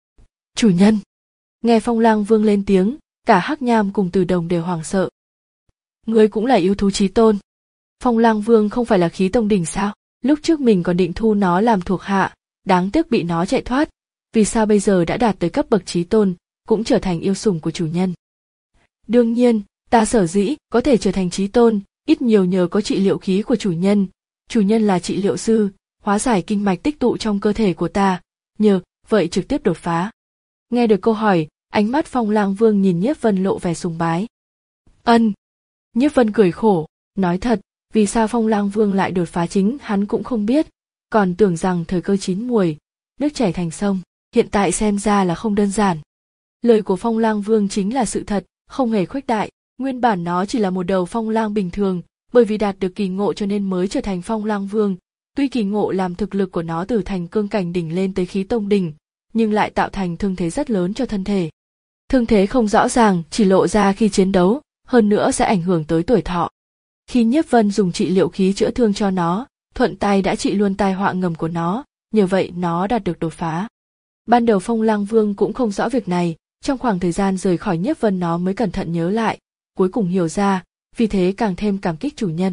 S1: Chủ nhân. Nghe Phong Lang Vương lên tiếng, cả Hắc Nham cùng Từ Đồng đều hoảng sợ. Ngươi cũng là yêu thú chí tôn. Phong Lang Vương không phải là khí tông đỉnh sao? Lúc trước mình còn định thu nó làm thuộc hạ, đáng tiếc bị nó chạy thoát. Vì sao bây giờ đã đạt tới cấp bậc chí tôn, cũng trở thành yêu sủng của chủ nhân? Đương nhiên, ta sở dĩ có thể trở thành chí tôn, ít nhiều nhờ có trị liệu khí của chủ nhân. Chủ nhân là trị liệu sư, hóa giải kinh mạch tích tụ trong cơ thể của ta, nhờ vậy trực tiếp đột phá. Nghe được câu hỏi, ánh mắt Phong Lang Vương nhìn Nhiếp Vân lộ vẻ sùng bái. Ân. Nhiếp Vân cười khổ, nói thật, vì sao Phong Lang Vương lại đột phá chính hắn cũng không biết, còn tưởng rằng thời cơ chín muồi, nước chảy thành sông, hiện tại xem ra là không đơn giản. Lời của Phong Lang Vương chính là sự thật, không hề khuếch đại, nguyên bản nó chỉ là một đầu phong lang bình thường, bởi vì đạt được kỳ ngộ cho nên mới trở thành Phong Lang Vương. Tuy kỳ ngộ làm thực lực của nó từ thành cương cảnh đỉnh lên tới khí tông đỉnh, nhưng lại tạo thành thương thế rất lớn cho thân thể. Thương thế không rõ ràng, chỉ lộ ra khi chiến đấu, hơn nữa sẽ ảnh hưởng tới tuổi thọ. Khi Nhiếp Vân dùng trị liệu khí chữa thương cho nó, thuận tay đã trị luôn tai họa ngầm của nó, nhờ vậy nó đạt được đột phá. Ban đầu Phong Lang Vương cũng không rõ việc này, trong khoảng thời gian rời khỏi Nhiếp Vân nó mới cẩn thận nhớ lại, cuối cùng hiểu ra, vì thế càng thêm cảm kích chủ nhân.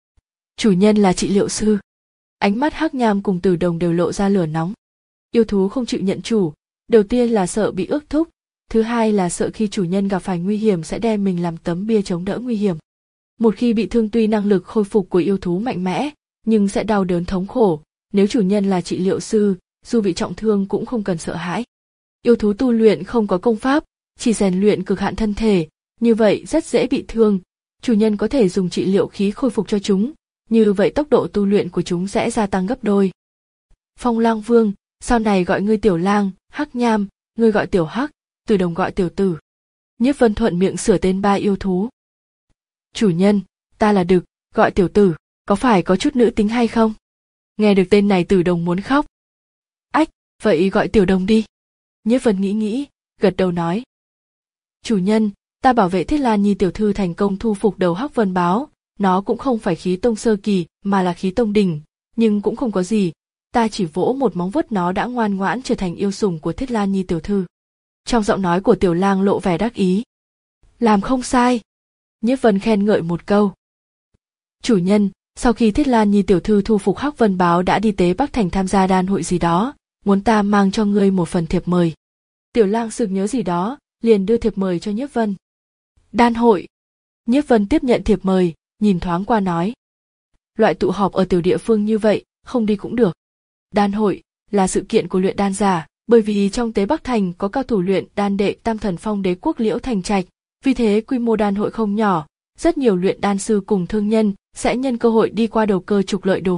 S1: Chủ nhân là trị liệu sư. Ánh mắt Hắc Nham cùng Từ Đồng đều lộ ra lửa nóng. Yêu thú không chịu nhận chủ, đầu tiên là sợ bị ước thúc, thứ hai là sợ khi chủ nhân gặp phải nguy hiểm sẽ đem mình làm tấm bia chống đỡ nguy hiểm. Một khi bị thương tuy năng lực khôi phục của yêu thú mạnh mẽ, nhưng sẽ đau đớn thống khổ, nếu chủ nhân là trị liệu sư, dù bị trọng thương cũng không cần sợ hãi. Yêu thú tu luyện không có công pháp, chỉ rèn luyện cực hạn thân thể, như vậy rất dễ bị thương, chủ nhân có thể dùng trị liệu khí khôi phục cho chúng, như vậy tốc độ tu luyện của chúng sẽ gia tăng gấp đôi. Phong Lang Vương, sau này gọi ngươi Tiểu Lang, Hắc Nham, ngươi gọi Tiểu Hắc, Từ Đồng gọi Tiểu Tử. Nhiếp Vân thuận miệng sửa tên ba yêu thú. Chủ nhân, ta là Đực, gọi Tiểu Tử, có phải có chút nữ tính hay không? Nghe được tên này Tử Đồng muốn khóc. Ách, vậy gọi Tiểu Đồng đi. Nhiếp Vân nghĩ nghĩ, gật đầu nói. Chủ nhân, ta bảo vệ Thiết Lan Nhi tiểu thư thành công thu phục đầu Hắc Vân Báo, nó cũng không phải khí tông sơ kỳ mà là khí tông đỉnh, nhưng cũng không có gì, ta chỉ vỗ một móng vuốt nó đã ngoan ngoãn trở thành yêu sủng của Thiết Lan Nhi tiểu thư. Trong giọng nói của Tiểu Lang lộ vẻ đắc ý. Làm không sai. Nhiếp Vân khen ngợi một câu. Chủ nhân, sau khi Thiết Lan Nhi tiểu thư thu phục Hắc Vân Báo đã đi tế Bắc Thành tham gia đan hội gì đó, muốn ta mang cho ngươi một phần thiệp mời. Tiểu Lang sực nhớ gì đó, liền đưa thiệp mời cho Nhiếp Vân. Đan hội. Nhiếp Vân tiếp nhận thiệp mời, nhìn thoáng qua nói. Loại tụ họp ở tiểu địa phương như vậy, không đi cũng được. Đan hội là sự kiện của luyện đan giả, bởi vì trong Tế Bắc Thành có cao thủ luyện đan đệ Tam Thần Phong Đế quốc Liễu Thành Trạch, vì thế quy mô đan hội không nhỏ, rất nhiều luyện đan sư cùng thương nhân sẽ nhân cơ hội đi qua đầu cơ trục lợi đồ vật,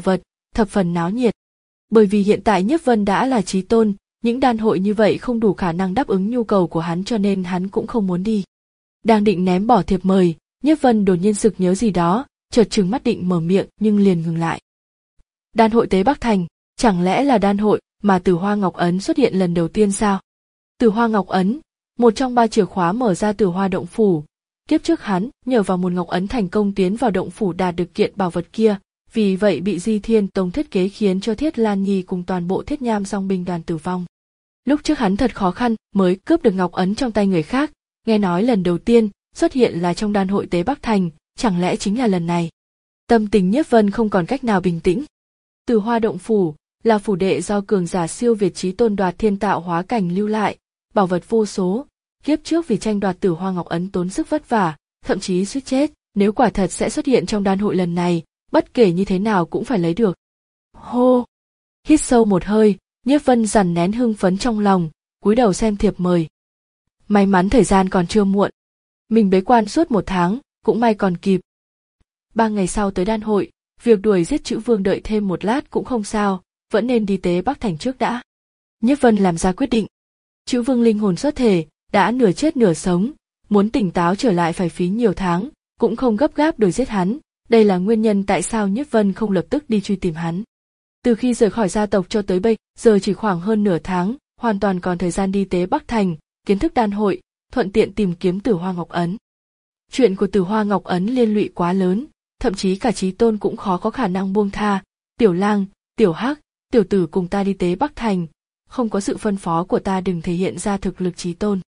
S1: thập phần náo nhiệt. Bởi vì hiện tại Nhiếp Vân đã là chí tôn, những đan hội như vậy không đủ khả năng đáp ứng nhu cầu của hắn cho nên hắn cũng không muốn đi. Đang định ném bỏ thiệp mời, Nhiếp Vân đột nhiên sực nhớ gì đó, chợt trừng mắt định mở miệng nhưng liền ngừng lại. Đan hội Tế Bắc Thành, chẳng lẽ là đan hội mà Tử Hoa Ngọc Ấn xuất hiện lần đầu tiên sao? Tử Hoa Ngọc Ấn, một trong ba chìa khóa mở ra Tử Hoa động phủ. Kiếp trước hắn nhờ vào một ngọc ấn thành công tiến vào động phủ đạt được kiện bảo vật kia, vì vậy bị Di Thiên Tông thiết kế khiến cho Thiết Lan Nhi cùng toàn bộ Thiết Nham Song binh đoàn tử vong. Lúc trước hắn thật khó khăn mới cướp được ngọc ấn trong tay người khác, nghe nói lần đầu tiên xuất hiện là trong đan hội Tế Bắc Thành, chẳng lẽ chính là lần này? Tâm tình Nhiếp Vân không còn cách nào bình tĩnh. Tử Hoa động phủ là phủ đệ do cường giả siêu việt chí tôn Đoạt Thiên tạo hóa cảnh lưu lại, bảo vật vô số. Kiếp trước vì tranh đoạt Tử Hoa Ngọc Ấn tốn sức vất vả, thậm chí suýt chết, nếu quả thật sẽ xuất hiện trong đan hội lần này, bất kể như thế nào cũng phải lấy được. Hô! Hít sâu một hơi, Nhiếp Vân dằn nén hưng phấn trong lòng, cúi đầu xem thiệp mời. May mắn thời gian còn chưa muộn. Mình bế quan suốt một tháng, cũng may còn kịp. Ba ngày sau tới đan hội, việc đuổi giết Chữ Vương đợi thêm một lát cũng không sao, vẫn nên đi Tế Bắc Thành trước đã. Nhiếp Vân làm ra quyết định. Chữ Vương linh hồn xuất thể, đã nửa chết nửa sống, muốn tỉnh táo trở lại phải phí nhiều tháng, cũng không gấp gáp đuổi giết hắn, đây là nguyên nhân tại sao Nhiếp Vân không lập tức đi truy tìm hắn. Từ khi rời khỏi gia tộc cho tới bây giờ chỉ khoảng hơn nửa tháng, hoàn toàn còn thời gian đi Tế Bắc Thành, kiến thức đan hội, thuận tiện tìm kiếm Tử Hoa Ngọc Ấn. Chuyện của Tử Hoa Ngọc Ấn liên lụy quá lớn, thậm chí cả chí tôn cũng khó có khả năng buông tha. Tiểu Lang, Tiểu Hắc, tiểu tử cùng ta đi Tế Bắc Thành, không có sự phân phó của ta đừng thể hiện ra thực lực chí tôn.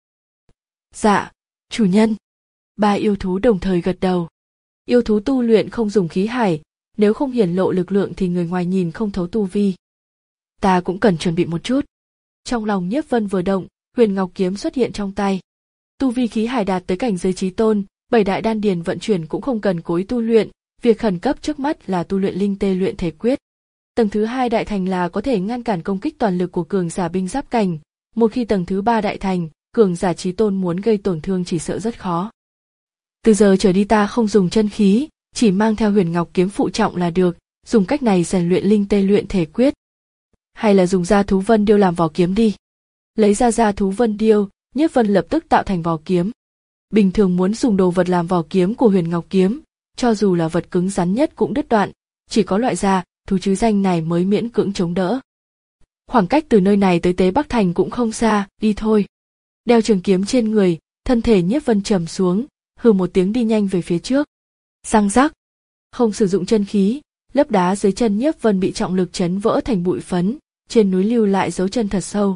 S1: Dạ, chủ nhân. Ba yêu thú đồng thời gật đầu. Yêu thú tu luyện không dùng khí hải, nếu không hiển lộ lực lượng thì người ngoài nhìn không thấu tu vi. Ta cũng cần chuẩn bị một chút. Trong lòng Nhiếp Vân vừa động, Huyền Ngọc kiếm xuất hiện trong tay. Tu vi khí hải đạt tới cảnh giới chí tôn, bảy đại đan điền vận chuyển cũng không cần cố ý tu luyện, việc khẩn cấp trước mắt là tu luyện linh tê luyện thể quyết. Tầng thứ hai đại thành là có thể ngăn cản công kích toàn lực của cường giả binh giáp cảnh, một khi tầng thứ ba đại thành, cường giả chí tôn muốn gây tổn thương chỉ sợ rất khó. Từ giờ trở đi ta không dùng chân khí, chỉ mang theo Huyền Ngọc kiếm phụ trọng là được, dùng cách này rèn luyện linh tê luyện thể quyết. Hay là dùng da thú vân điêu làm vỏ kiếm đi. Lấy ra da thú vân điêu, Nhiếp Vân lập tức tạo thành vỏ kiếm. Bình thường muốn dùng đồ vật làm vỏ kiếm của Huyền Ngọc kiếm, cho dù là vật cứng rắn nhất cũng đứt đoạn, chỉ có loại da thú chứ danh này mới miễn cưỡng chống đỡ. Khoảng cách từ nơi này tới Tế Bắc Thành cũng không xa, đi thôi. Đeo trường kiếm trên người, thân thể Nhiếp Vân trầm xuống, hừ một tiếng đi nhanh về phía trước. Răng rắc, không sử dụng chân khí, lớp đá dưới chân Nhiếp Vân bị trọng lực chấn vỡ thành bụi phấn, trên núi lưu lại dấu chân thật sâu.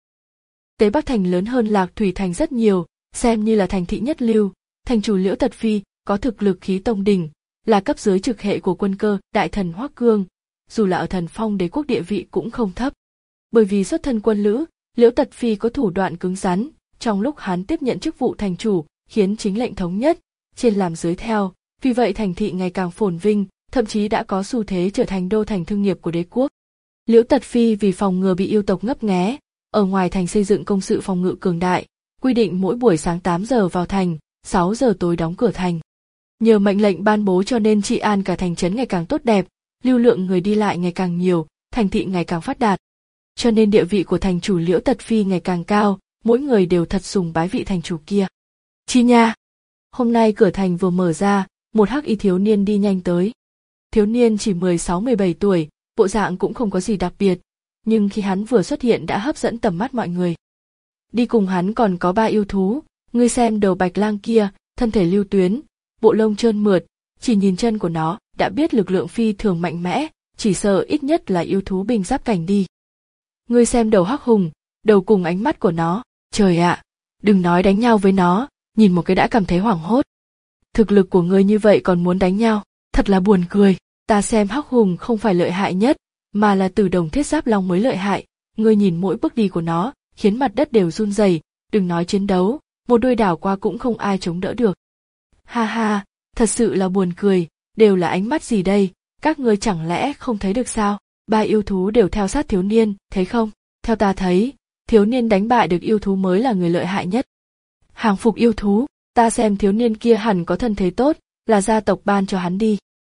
S1: Tế Bắc Thành lớn hơn Lạc Thủy Thành rất nhiều, xem như là thành thị nhất lưu, thành chủ Liễu Tật Phi có thực lực khí tông đỉnh, là cấp dưới trực hệ của quân cơ đại thần Hoắc Cương, dù là ở Thần Phong đế quốc địa vị cũng không thấp. Bởi vì xuất thân quân lữ, Liễu Tật Phi có thủ đoạn cứng rắn, trong lúc hắn tiếp nhận chức vụ thành chủ, khiến chính lệnh thống nhất, trên làm dưới theo, vì vậy thành thị ngày càng phồn vinh, thậm chí đã có xu thế trở thành đô thành thương nghiệp của đế quốc. Liễu Tật Phi vì phòng ngừa bị yêu tộc ngấp nghé, ở ngoài thành xây dựng công sự phòng ngự cường đại, quy định mỗi buổi sáng tám giờ vào thành, sáu giờ tối đóng cửa thành. Nhờ mệnh lệnh ban bố cho nên trị an cả thành trấn ngày càng tốt đẹp, lưu lượng người đi lại ngày càng nhiều, thành thị ngày càng phát đạt. Cho nên địa vị của thành chủ Liễu Tật Phi ngày càng cao, mỗi người đều thật sùng bái vị thành chủ kia. Chi nha! Hôm nay cửa thành vừa mở ra, một hắc y thiếu niên đi nhanh tới. Thiếu niên chỉ mười sáu mười bảy tuổi, bộ dạng cũng không có gì đặc biệt, nhưng khi hắn vừa xuất hiện đã hấp dẫn tầm mắt mọi người. Đi cùng hắn còn có ba yêu thú, ngươi xem đầu bạch lang kia, thân thể lưu tuyến, bộ lông trơn mượt, chỉ nhìn chân của nó đã biết lực lượng phi thường mạnh mẽ, chỉ sợ ít nhất là yêu thú binh giáp cảnh đi. Ngươi xem đầu hắc hùng, đầu cùng ánh mắt của nó, trời ạ, đừng nói đánh nhau với nó, nhìn một cái đã cảm thấy hoảng hốt. Thực lực của ngươi như vậy còn muốn đánh nhau, thật là buồn cười, ta xem hắc hùng không phải lợi hại nhất, mà là Tử Đồng Thiết Giáp Long mới lợi hại, ngươi nhìn mỗi bước đi của nó, khiến mặt đất đều run rẩy, đừng nói chiến đấu, một đôi đảo qua cũng không ai chống đỡ được. Ha ha, thật sự là buồn cười, đều là ánh mắt gì đây, các ngươi chẳng lẽ không thấy được sao? Ba yêu thú đều theo sát thiếu niên, thấy không? Theo ta thấy, thiếu niên đánh bại được yêu thú mới là người lợi hại nhất. Hàng phục yêu thú, ta xem thiếu niên kia hẳn có thân thế tốt, là gia tộc ban cho hắn đi.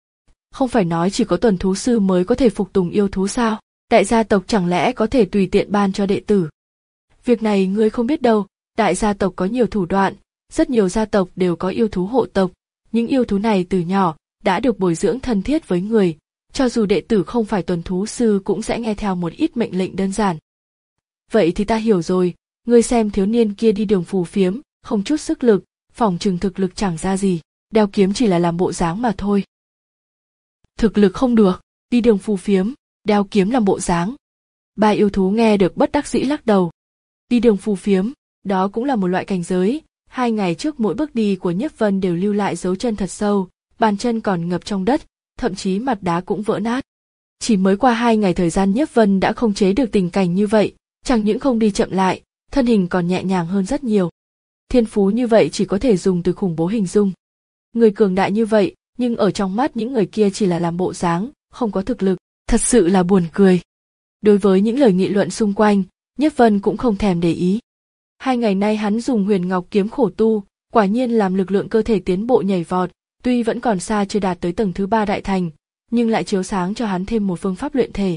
S1: Không phải nói chỉ có tuần thú sư mới có thể phục tùng yêu thú sao? Đại gia tộc chẳng lẽ có thể tùy tiện ban cho đệ tử? Việc này ngươi không biết đâu, đại gia tộc có nhiều thủ đoạn, rất nhiều gia tộc đều có yêu thú hộ tộc, những yêu thú này từ nhỏ đã được bồi dưỡng thân thiết với người, cho dù đệ tử không phải tuần thú sư cũng sẽ nghe theo một ít mệnh lệnh đơn giản. Vậy thì ta hiểu rồi, ngươi xem thiếu niên kia đi đường phù phiếm, không chút sức lực, phỏng chừng thực lực chẳng ra gì, đeo kiếm chỉ là làm bộ dáng mà thôi. Thực lực không được, đi đường phù phiếm, đeo kiếm làm bộ dáng. Ba yêu thú nghe được bất đắc dĩ lắc đầu. Đi đường phù phiếm, đó cũng là một loại cảnh giới, hai ngày trước mỗi bước đi của Nhiếp Vân đều lưu lại dấu chân thật sâu, bàn chân còn ngập trong đất, thậm chí mặt đá cũng vỡ nát. Chỉ mới qua hai ngày thời gian Nhiếp Vân đã không chế được tình cảnh như vậy, chẳng những không đi chậm lại, thân hình còn nhẹ nhàng hơn rất nhiều. Thiên phú như vậy chỉ có thể dùng từ khủng bố hình dung. Người cường đại như vậy, nhưng ở trong mắt những người kia chỉ là làm bộ dáng, không có thực lực, thật sự là buồn cười. Đối với những lời nghị luận xung quanh, Nhiếp Vân cũng không thèm để ý. Hai ngày nay hắn dùng Huyền Ngọc kiếm khổ tu, quả nhiên làm lực lượng cơ thể tiến bộ nhảy vọt, tuy vẫn còn xa chưa đạt tới tầng thứ ba đại thành, nhưng lại chiếu sáng cho hắn thêm một phương pháp luyện thể.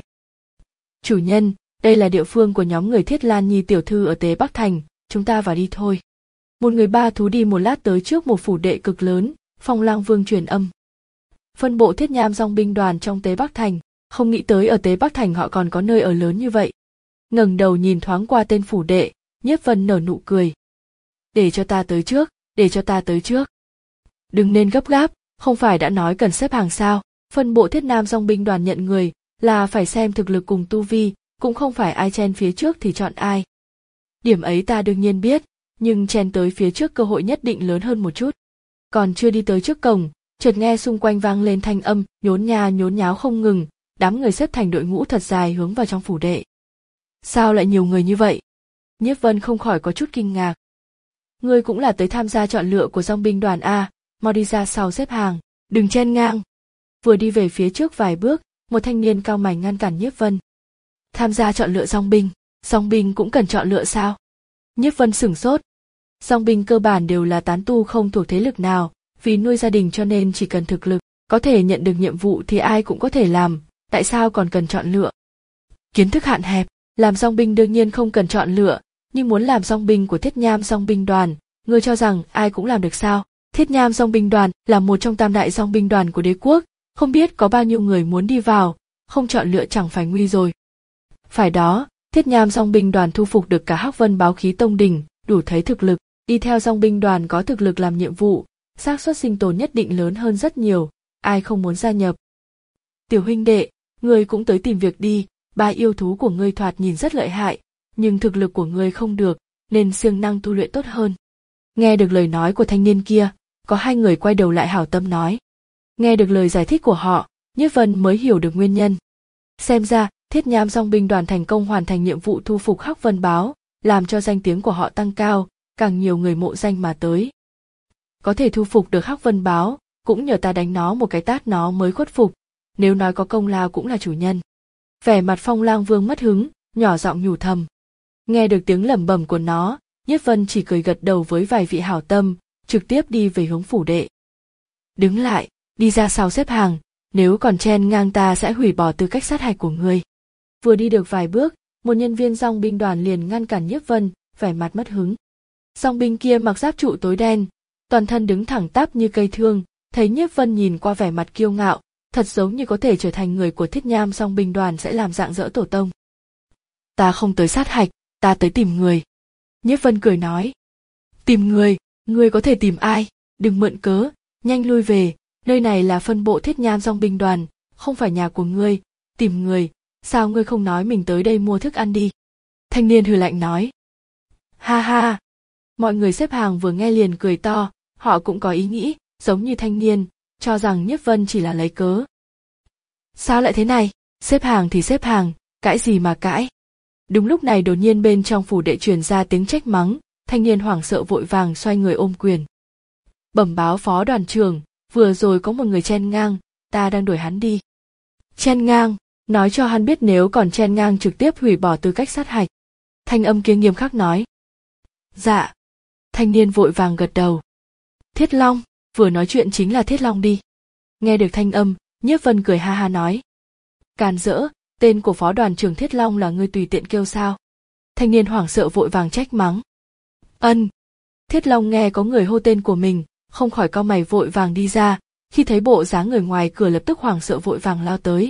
S1: Chủ nhân, đây là địa phương của nhóm người Thiết Lan Nhi tiểu thư ở Tế Bắc Thành, chúng ta vào đi thôi. Một người ba thú đi một lát tới trước một phủ đệ cực lớn, Phong Lang Vương truyền âm. Phân bộ Thiết Nham dòng binh đoàn trong Tế Bắc Thành, không nghĩ tới ở Tế Bắc Thành họ còn có nơi ở lớn như vậy. Ngẩng đầu nhìn thoáng qua tên phủ đệ, Nhiếp Vân nở nụ cười. Để cho ta tới trước, để cho ta tới trước. Đừng nên gấp gáp, không phải đã nói cần xếp hàng sao? Phân bộ Thiết Nam dòng binh đoàn nhận người là phải xem thực lực cùng tu vi, cũng không phải ai chen phía trước thì chọn ai. Điểm ấy ta đương nhiên biết, nhưng chen tới phía trước cơ hội nhất định lớn hơn một chút. Còn chưa đi tới trước cổng, chợt nghe xung quanh vang lên thanh âm nhốn nha nhốn nháo không ngừng, đám người xếp thành đội ngũ thật dài hướng vào trong phủ đệ. Sao lại nhiều người như vậy? Nhiếp Vân không khỏi có chút kinh ngạc. Ngươi cũng là tới tham gia chọn lựa của dòng binh đoàn a, mau đi ra sau xếp hàng, đừng chen ngang. Vừa đi về phía trước vài bước, một thanh niên cao mày ngăn cản Nhiếp Vân. Tham gia chọn lựa dòng binh, dòng binh cũng cần chọn lựa sao? Nhiếp Vân sửng sốt. Dòng binh cơ bản đều là tán tu không thuộc thế lực nào, vì nuôi gia đình cho nên chỉ cần thực lực, có thể nhận được nhiệm vụ thì ai cũng có thể làm, tại sao còn cần chọn lựa? Kiến thức hạn hẹp, làm dòng binh đương nhiên không cần chọn lựa, nhưng muốn làm dòng binh của Thiết Nham dòng binh đoàn, ngươi cho rằng ai cũng làm được sao? Thiết Nham dòng binh đoàn là một trong tam đại dòng binh đoàn của đế quốc, không biết có bao nhiêu người muốn đi vào, không chọn lựa chẳng phải nguy rồi. Phải đó, Thiết Nham dòng binh đoàn thu phục được cả Hắc Vân Báo Khí Tông đỉnh, đủ thấy thực lực, đi theo dòng binh đoàn có thực lực làm nhiệm vụ, xác suất sinh tồn nhất định lớn hơn rất nhiều, ai không muốn gia nhập. Tiểu huynh đệ, ngươi cũng tới tìm việc đi, ba yêu thú của ngươi thoạt nhìn rất lợi hại, nhưng thực lực của ngươi không được, nên siêng năng tu luyện tốt hơn. Nghe được lời nói của thanh niên kia, có hai người quay đầu lại hảo tâm nói. Nghe được lời giải thích của họ, Nhiếp Vân mới hiểu được nguyên nhân. Xem ra, Thiết Nham dòng binh đoàn thành công hoàn thành nhiệm vụ thu phục Hắc Vân Báo, làm cho danh tiếng của họ tăng cao, càng nhiều người mộ danh mà tới. Có thể thu phục được Hắc Vân Báo, cũng nhờ ta đánh nó một cái tát nó mới khuất phục, nếu nói có công lao cũng là chủ nhân. Vẻ mặt Phong Lang Vương mất hứng, nhỏ giọng nhủ thầm. Nghe được tiếng lẩm bẩm của nó, Nhiếp Vân chỉ cười gật đầu với vài vị hảo tâm, trực tiếp đi về hướng phủ đệ. Đứng lại, đi ra sau xếp hàng, nếu còn chen ngang ta sẽ hủy bỏ tư cách sát hạch của ngươi. Vừa đi được vài bước, một nhân viên dòng binh đoàn liền ngăn cản Nhiếp Vân, vẻ mặt mất hứng. Dòng binh kia mặc giáp trụ tối đen, toàn thân đứng thẳng tắp như cây thương, thấy Nhiếp Vân nhìn qua vẻ mặt kiêu ngạo, thật giống như có thể trở thành người của Thiết Nham dòng binh đoàn sẽ làm rạng rỡ tổ tông. Ta không tới sát hạch, ta tới tìm người. Nhiếp Vân cười nói. Tìm người, ngươi có thể tìm ai, đừng mượn cớ, nhanh lui về, nơi này là phân bộ Thiết Nham dòng binh đoàn, không phải nhà của ngươi, tìm người, sao ngươi không nói mình tới đây mua thức ăn đi. Thanh niên hừ lạnh nói. Ha ha, mọi người xếp hàng vừa nghe liền cười to, họ cũng có ý nghĩ, giống như thanh niên, cho rằng Nhiếp Vân chỉ là lấy cớ. Sao lại thế này, xếp hàng thì xếp hàng, cãi gì mà cãi. Đúng lúc này đột nhiên bên trong phủ đệ truyền ra tiếng trách mắng, thanh niên hoảng sợ vội vàng xoay người ôm quyền. Bẩm báo phó đoàn trưởng, vừa rồi có một người chen ngang, ta đang đuổi hắn đi. Chen ngang, nói cho hắn biết nếu còn chen ngang trực tiếp hủy bỏ tư cách sát hạch. Thanh âm kia nghiêm khắc nói. Dạ. Thanh niên vội vàng gật đầu. Thiết Long, vừa nói chuyện chính là Thiết Long đi. Nghe được thanh âm, Nhiếp Vân cười ha ha nói. Càn rỡ, tên của phó đoàn trưởng Thiết Long là ngươi tùy tiện kêu sao? Thanh niên hoảng sợ vội vàng trách mắng. Ân. Thiết Long nghe có người hô tên của mình, không khỏi cau mày vội vàng đi ra, khi thấy bộ dáng người ngoài cửa lập tức hoảng sợ vội vàng lao tới.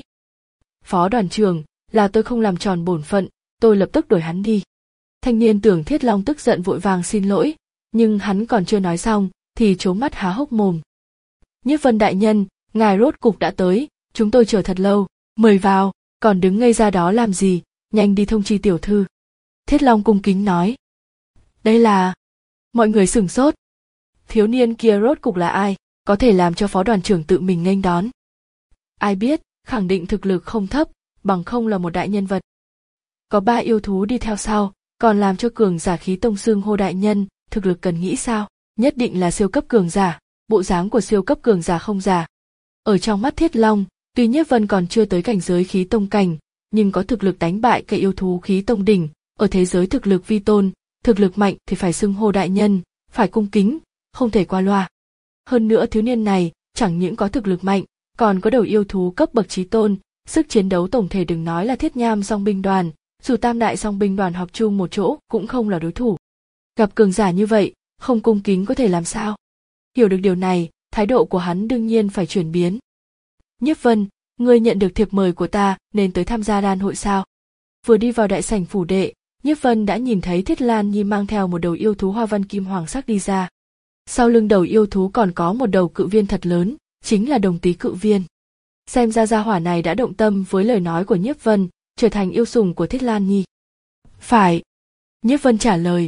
S1: Phó đoàn trưởng, là tôi không làm tròn bổn phận, tôi lập tức đuổi hắn đi. Thanh niên tưởng Thiết Long tức giận vội vàng xin lỗi, nhưng hắn còn chưa nói xong, thì trố mắt há hốc mồm. Nhiếp Vân đại nhân, ngài rốt cục đã tới, chúng tôi chờ thật lâu, mời vào, còn đứng ngây ra đó làm gì, nhanh đi thông chi tiểu thư. Thiết Long cung kính nói. Đây là... Mọi người sửng sốt. Thiếu niên kia rốt cục là ai, có thể làm cho phó đoàn trưởng tự mình nghênh đón. Ai biết, khẳng định thực lực không thấp, bằng không là một đại nhân vật. Có ba yêu thú đi theo sau, còn làm cho cường giả khí tông xưng hô đại nhân, thực lực cần nghĩ sao, nhất định là siêu cấp cường giả, bộ dáng của siêu cấp cường giả không giả. Ở trong mắt Thiết Long, tuy Nhiếp Vân còn chưa tới cảnh giới khí tông cảnh, nhưng có thực lực đánh bại cây yêu thú khí tông đỉnh, ở thế giới thực lực vi tôn, thực lực mạnh thì phải xưng hô đại nhân, phải cung kính, không thể qua loa. Hơn nữa thiếu niên này chẳng những có thực lực mạnh, còn có đầu yêu thú cấp bậc chí tôn, sức chiến đấu tổng thể đừng nói là Thiết Nham song binh đoàn, dù tam đại song binh đoàn họp chung một chỗ cũng không là đối thủ. Gặp cường giả như vậy, không cung kính có thể làm sao? Hiểu được điều này, thái độ của hắn đương nhiên phải chuyển biến. Nhiếp Vân, ngươi nhận được thiệp mời của ta nên tới tham gia đan hội sao? Vừa đi vào đại sảnh phủ đệ, Nhiếp Vân đã nhìn thấy Thiết Lan Nhi mang theo một đầu yêu thú hoa văn kim hoàng sắc đi ra. Sau lưng đầu yêu thú còn có một đầu cự viên thật lớn, chính là đồng tý cự viên. Xem ra gia hỏa này đã động tâm với lời nói của Nhiếp Vân, trở thành yêu sủng của Thiết Lan Nhi. Phải. Nhiếp Vân trả lời.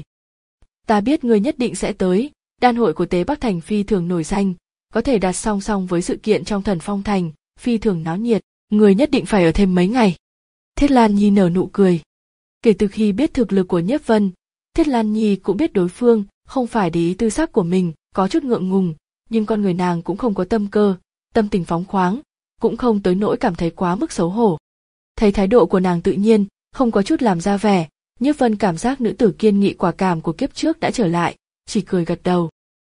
S1: Ta biết ngươi nhất định sẽ tới, đan hội của Tế Bắc Thành phi thường nổi danh, có thể đặt song song với sự kiện trong Thần Phong Thành, phi thường náo nhiệt, ngươi nhất định phải ở thêm mấy ngày. Thiết Lan Nhi nở nụ cười. Kể từ khi biết thực lực của Nhiếp Vân, Thiết Lan Nhi cũng biết đối phương không phải để ý tư sắc của mình, có chút ngượng ngùng, nhưng con người nàng cũng không có tâm cơ, tâm tình phóng khoáng, cũng không tới nỗi cảm thấy quá mức xấu hổ. Thấy thái độ của nàng tự nhiên, không có chút làm ra vẻ, Nhiếp Vân cảm giác nữ tử kiên nghị quả cảm của kiếp trước đã trở lại, chỉ cười gật đầu.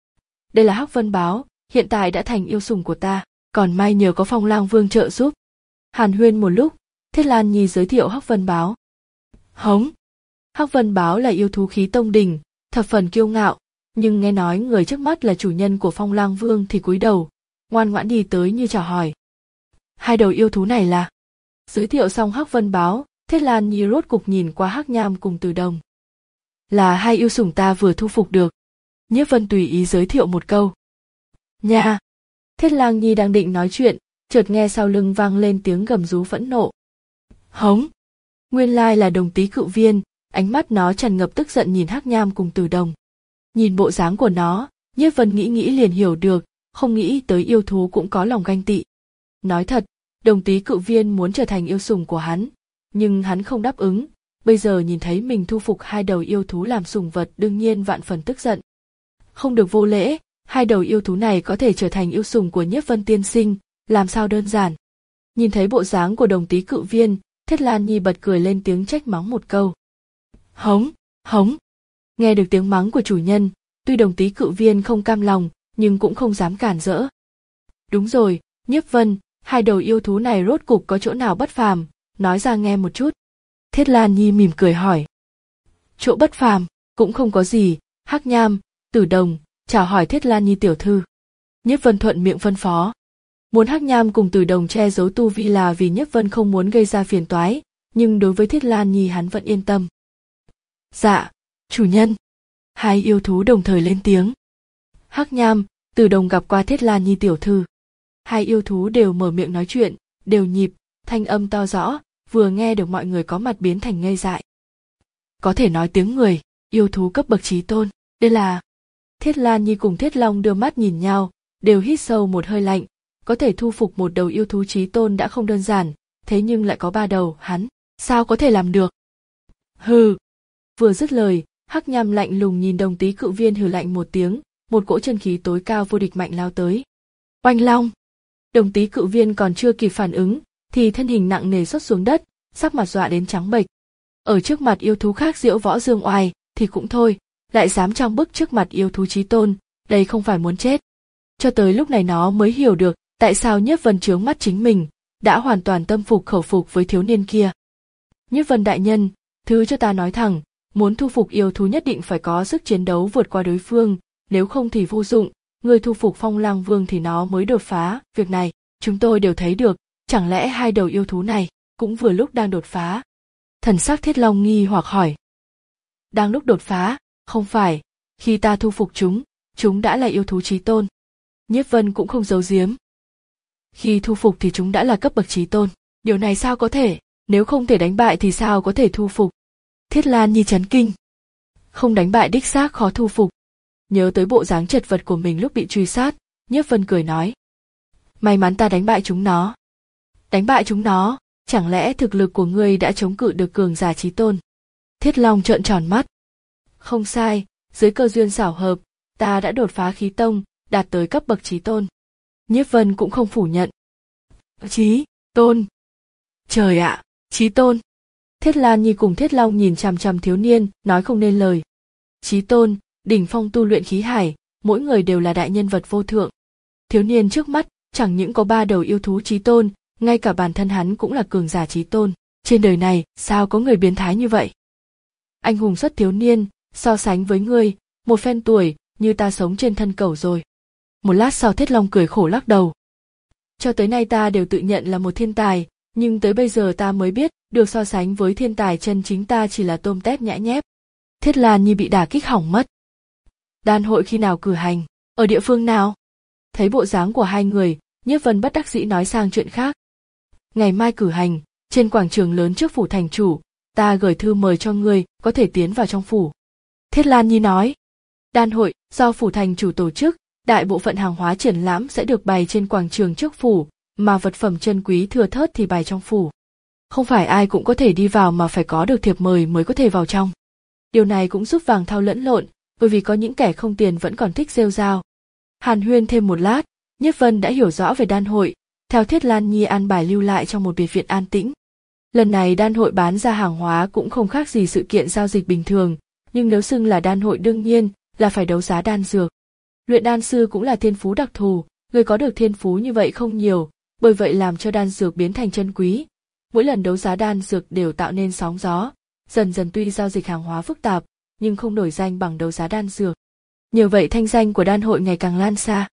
S1: Đây là Hắc Vân Báo, hiện tại đã thành yêu sủng của ta, còn may nhờ có Phong Lang Vương trợ giúp. Hàn huyên một lúc, Thiết Lan Nhi giới thiệu Hắc Vân Báo. Hống! Hắc Vân Báo là yêu thú khí tông đỉnh, thập phần kiêu ngạo, nhưng nghe nói người trước mắt là chủ nhân của Phong Lang Vương thì cúi đầu, ngoan ngoãn đi tới như chào hỏi. Hai đầu yêu thú này là... Giới thiệu xong Hắc Vân Báo, Thiết Lan Nhi rốt cục nhìn qua Hắc Nham cùng Từ Đồng. Là hai yêu sủng ta vừa thu phục được. Nhiếp Vân tùy ý giới thiệu một câu. Nha! Thiết Lan Nhi đang định nói chuyện, chợt nghe sau lưng vang lên tiếng gầm rú phẫn nộ. Hống! Nguyên lai là đồng tý cự viên, ánh mắt nó tràn ngập tức giận nhìn Hắc Nham cùng Từ Đồng. Nhìn bộ dáng của nó, Nhiếp Vân nghĩ nghĩ liền hiểu được, không nghĩ tới yêu thú cũng có lòng ganh tị. Nói thật, đồng tý cự viên muốn trở thành yêu sủng của hắn, nhưng hắn không đáp ứng, bây giờ nhìn thấy mình thu phục hai đầu yêu thú làm sủng vật đương nhiên vạn phần tức giận. Không được vô lễ, hai đầu yêu thú này có thể trở thành yêu sủng của Nhiếp Vân tiên sinh, làm sao đơn giản. Nhìn thấy bộ dáng của đồng tý cự viên, Thiết Lan Nhi bật cười lên tiếng trách mắng một câu. Hống, hống. Nghe được tiếng mắng của chủ nhân, tuy đồng tý cự viên không cam lòng, nhưng cũng không dám cản rỡ. Đúng rồi, Nhiếp Vân, hai đầu yêu thú này rốt cục có chỗ nào bất phàm, nói ra nghe một chút. Thiết Lan Nhi mỉm cười hỏi. Chỗ bất phàm, cũng không có gì, Hắc Nham, Tử Đồng, chào hỏi Thiết Lan Nhi tiểu thư. Nhiếp Vân thuận miệng phân phó. Muốn Hắc Nham cùng Tử Đồng che giấu tu vi là vì Nhiếp Vân không muốn gây ra phiền toái, nhưng đối với Thiết Lan Nhi hắn vẫn yên tâm. Dạ, chủ nhân. Hai yêu thú đồng thời lên tiếng. Hắc Nham, Tử Đồng gặp qua Thiết Lan Nhi tiểu thư. Hai yêu thú đều mở miệng nói chuyện, đều nhịp, thanh âm to rõ, vừa nghe được mọi người có mặt biến thành ngây dại. Có thể nói tiếng người, yêu thú cấp bậc chí tôn, đây là... Thiết Lan Nhi cùng Thiết Long đưa mắt nhìn nhau, đều hít sâu một hơi lạnh, có thể thu phục một đầu yêu thú chí tôn đã không đơn giản, thế nhưng lại có ba đầu, hắn, sao có thể làm được? Hừ! Vừa dứt lời, Hắc Nham lạnh lùng nhìn đồng tý cự viên hừ lạnh một tiếng, một cỗ chân khí tối cao vô địch mạnh lao tới. Oanh long! Đồng tý cự viên còn chưa kịp phản ứng, thì thân hình nặng nề xuất xuống đất, sắc mặt dọa đến trắng bệch. Ở trước mặt yêu thú khác diễu võ dương oai, thì cũng thôi, lại dám trong bức trước mặt yêu thú chí tôn, đây không phải muốn chết. Cho tới lúc này nó mới hiểu được, Tại sao Nhiếp Vân trướng mắt chính mình, đã hoàn toàn tâm phục khẩu phục với thiếu niên kia. Nhiếp Vân đại nhân, thứ cho ta nói thẳng, muốn thu phục yêu thú nhất định phải có sức chiến đấu vượt qua đối phương, nếu không thì vô dụng, người thu phục Phong Lang Vương thì nó mới đột phá, việc này, chúng tôi đều thấy được, chẳng lẽ hai đầu yêu thú này, cũng vừa lúc đang đột phá. Thần sắc Thiết Long nghi hoặc hỏi. Đang lúc đột phá, không phải, khi ta thu phục chúng, chúng đã là yêu thú chí tôn. Nhiếp Vân cũng không giấu giếm. Khi thu phục thì chúng đã là cấp bậc chí tôn, điều này sao có thể, nếu không thể đánh bại thì sao có thể thu phục. Thiết Lan Nhi chấn kinh. Không đánh bại đích xác khó thu phục. Nhớ tới bộ dáng chật vật của mình lúc bị truy sát, Nhiếp Vân cười nói. May mắn ta đánh bại chúng nó. Đánh bại chúng nó, chẳng lẽ thực lực của ngươi đã chống cự được cường giả chí tôn? Thiết Long trợn tròn mắt. Không sai, dưới cơ duyên xảo hợp, ta đã đột phá khí tông, đạt tới cấp bậc chí tôn. Nhiếp Vân cũng không phủ nhận. Chí tôn. Trời ạ, chí tôn. Thiết Lan Nhi cùng Thiết Long nhìn chằm chằm thiếu niên, nói không nên lời. Chí tôn, đỉnh phong tu luyện khí hải, mỗi người đều là đại nhân vật vô thượng. Thiếu niên trước mắt, chẳng những có ba đầu yêu thú chí tôn, ngay cả bản thân hắn cũng là cường giả chí tôn. Trên đời này, sao có người biến thái như vậy? Anh hùng xuất thiếu niên, so sánh với ngươi, một phen tuổi, như ta sống trên thân cẩu rồi. Một lát sau Thiết Long cười khổ lắc đầu. Cho tới nay ta đều tự nhận là một thiên tài, nhưng tới bây giờ ta mới biết, được so sánh với thiên tài chân chính ta chỉ là tôm tép nhãi nhép. Thiết Lan Nhi bị đả kích hỏng mất. Đan hội khi nào cử hành, ở địa phương nào? Thấy bộ dáng của hai người, Nhiếp Vân bất đắc dĩ nói sang chuyện khác. Ngày mai cử hành, trên quảng trường lớn trước phủ thành chủ, ta gửi thư mời cho ngươi, có thể tiến vào trong phủ. Thiết Lan Nhi nói. Đan hội, do phủ thành chủ tổ chức, đại bộ phận hàng hóa triển lãm sẽ được bày trên quảng trường trước phủ, mà vật phẩm chân quý thừa thớt thì bày trong phủ. Không phải ai cũng có thể đi vào mà phải có được thiệp mời mới có thể vào trong. Điều này cũng giúp Vàng Thao lẫn lộn, bởi vì có những kẻ không tiền vẫn còn thích rêu rao. Hàn huyên thêm một lát, Nhiếp Vân đã hiểu rõ về đan hội, theo Thiết Lan Nhi an bài lưu lại trong một biệt viện an tĩnh. Lần này đan hội bán ra hàng hóa cũng không khác gì sự kiện giao dịch bình thường, nhưng nếu xưng là đan hội đương nhiên là phải đấu giá đan dược. Luyện đan sư cũng là thiên phú đặc thù, người có được thiên phú như vậy không nhiều, bởi vậy làm cho đan dược biến thành chân quý. Mỗi lần đấu giá đan dược đều tạo nên sóng gió, dần dần tuy giao dịch hàng hóa phức tạp, nhưng không nổi danh bằng đấu giá đan dược. Nhờ vậy thanh danh của đan hội ngày càng lan xa.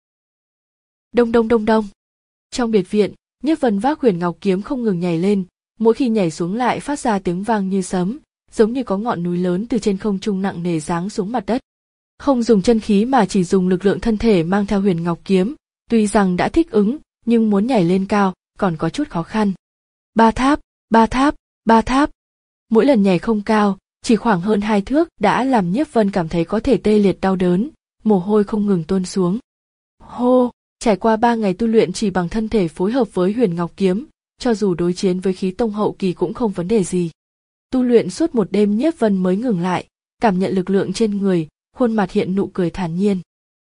S1: Đông đông đông đông. Trong biệt viện, Nhiếp Vân vác huyền ngọc kiếm không ngừng nhảy lên, mỗi khi nhảy xuống lại phát ra tiếng vang như sấm, giống như có ngọn núi lớn từ trên không trung nặng nề giáng xuống mặt đất. Không dùng chân khí mà chỉ dùng lực lượng thân thể mang theo huyền ngọc kiếm, tuy rằng đã thích ứng, nhưng muốn nhảy lên cao, còn có chút khó khăn. Ba tháp, ba tháp, ba tháp. Mỗi lần nhảy không cao, chỉ khoảng hơn hai thước đã làm Nhiếp Vân cảm thấy có thể tê liệt đau đớn, mồ hôi không ngừng tuôn xuống. Hô, trải qua ba ngày tu luyện chỉ bằng thân thể phối hợp với huyền ngọc kiếm, cho dù đối chiến với khí tông hậu kỳ cũng không vấn đề gì. Tu luyện suốt một đêm Nhiếp Vân mới ngừng lại, cảm nhận lực lượng trên người, khuôn mặt hiện nụ cười thản nhiên.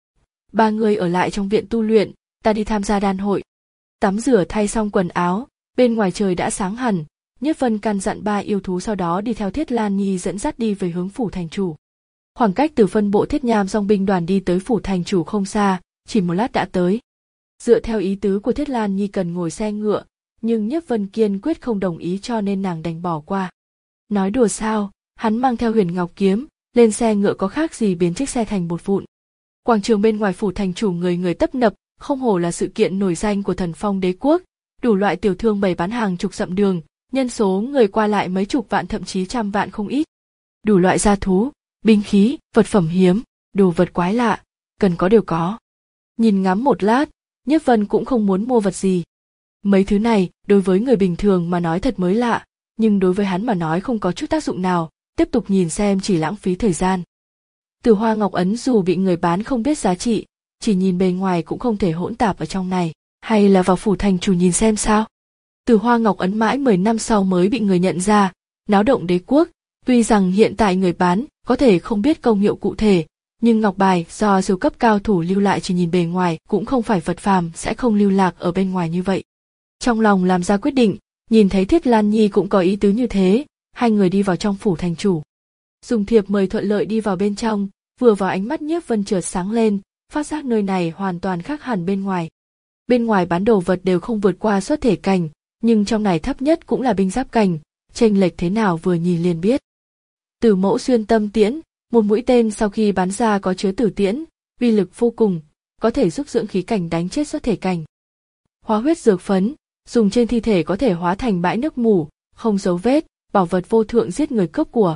S1: Ba người ở lại trong viện tu luyện, ta đi tham gia đan hội. Tắm rửa thay xong quần áo, bên ngoài trời đã sáng hẳn, Nhiếp Vân căn dặn ba yêu thú sau đó đi theo Thiết Lan Nhi dẫn dắt đi về hướng phủ thành chủ. Khoảng cách từ phân bộ Thiết Nham dòng binh đoàn đi tới phủ thành chủ không xa, chỉ một lát đã tới. Dựa theo ý tứ của Thiết Lan Nhi cần ngồi xe ngựa, nhưng Nhiếp Vân kiên quyết không đồng ý cho nên nàng đành bỏ qua. Nói đùa sao, hắn mang theo huyền ngọc kiếm, lên xe ngựa có khác gì biến chiếc xe thành bột vụn. Quảng trường bên ngoài phủ thành chủ người người tấp nập, không hổ là sự kiện nổi danh của Thần Phong đế quốc, đủ loại tiểu thương bày bán hàng chục dặm đường, nhân số người qua lại mấy chục vạn thậm chí trăm vạn không ít. Đủ loại gia thú, binh khí, vật phẩm hiếm, đồ vật quái lạ, cần có đều có. Nhìn ngắm một lát, Nhiếp Vân cũng không muốn mua vật gì. Mấy thứ này, đối với người bình thường mà nói thật mới lạ, nhưng đối với hắn mà nói không có chút tác dụng nào, tiếp tục nhìn xem chỉ lãng phí thời gian. Từ hoa ngọc ấn dù bị người bán không biết giá trị, chỉ nhìn bề ngoài cũng không thể hỗn tạp ở trong này, hay là vào phủ thành chủ nhìn xem sao. Từ hoa ngọc ấn mãi mười năm sau mới bị người nhận ra, náo động đế quốc, tuy rằng hiện tại người bán có thể không biết công hiệu cụ thể, nhưng ngọc bài do siêu cấp cao thủ lưu lại chỉ nhìn bề ngoài cũng không phải vật phàm sẽ không lưu lạc ở bên ngoài như vậy. Trong lòng làm ra quyết định, nhìn thấy Thiết Lan Nhi cũng có ý tứ như thế, hai người đi vào trong phủ thành chủ. Dùng thiệp mời thuận lợi đi vào bên trong, vừa vào ánh mắt Nhiếp Vân chợt sáng lên, phát giác nơi này hoàn toàn khác hẳn bên ngoài. Bên ngoài bán đồ vật đều không vượt qua xuất thể cảnh, nhưng trong này thấp nhất cũng là binh giáp cảnh, chênh lệch thế nào vừa nhìn liền biết. Tử mẫu xuyên tâm tiễn, một mũi tên sau khi bắn ra có chứa tử tiễn, uy lực vô cùng, có thể giúp dưỡng khí cảnh đánh chết xuất thể cảnh. Hóa huyết dược phấn, dùng trên thi thể có thể hóa thành bãi nước mủ, không dấu vết, bảo vật vô thượng giết người cướp của.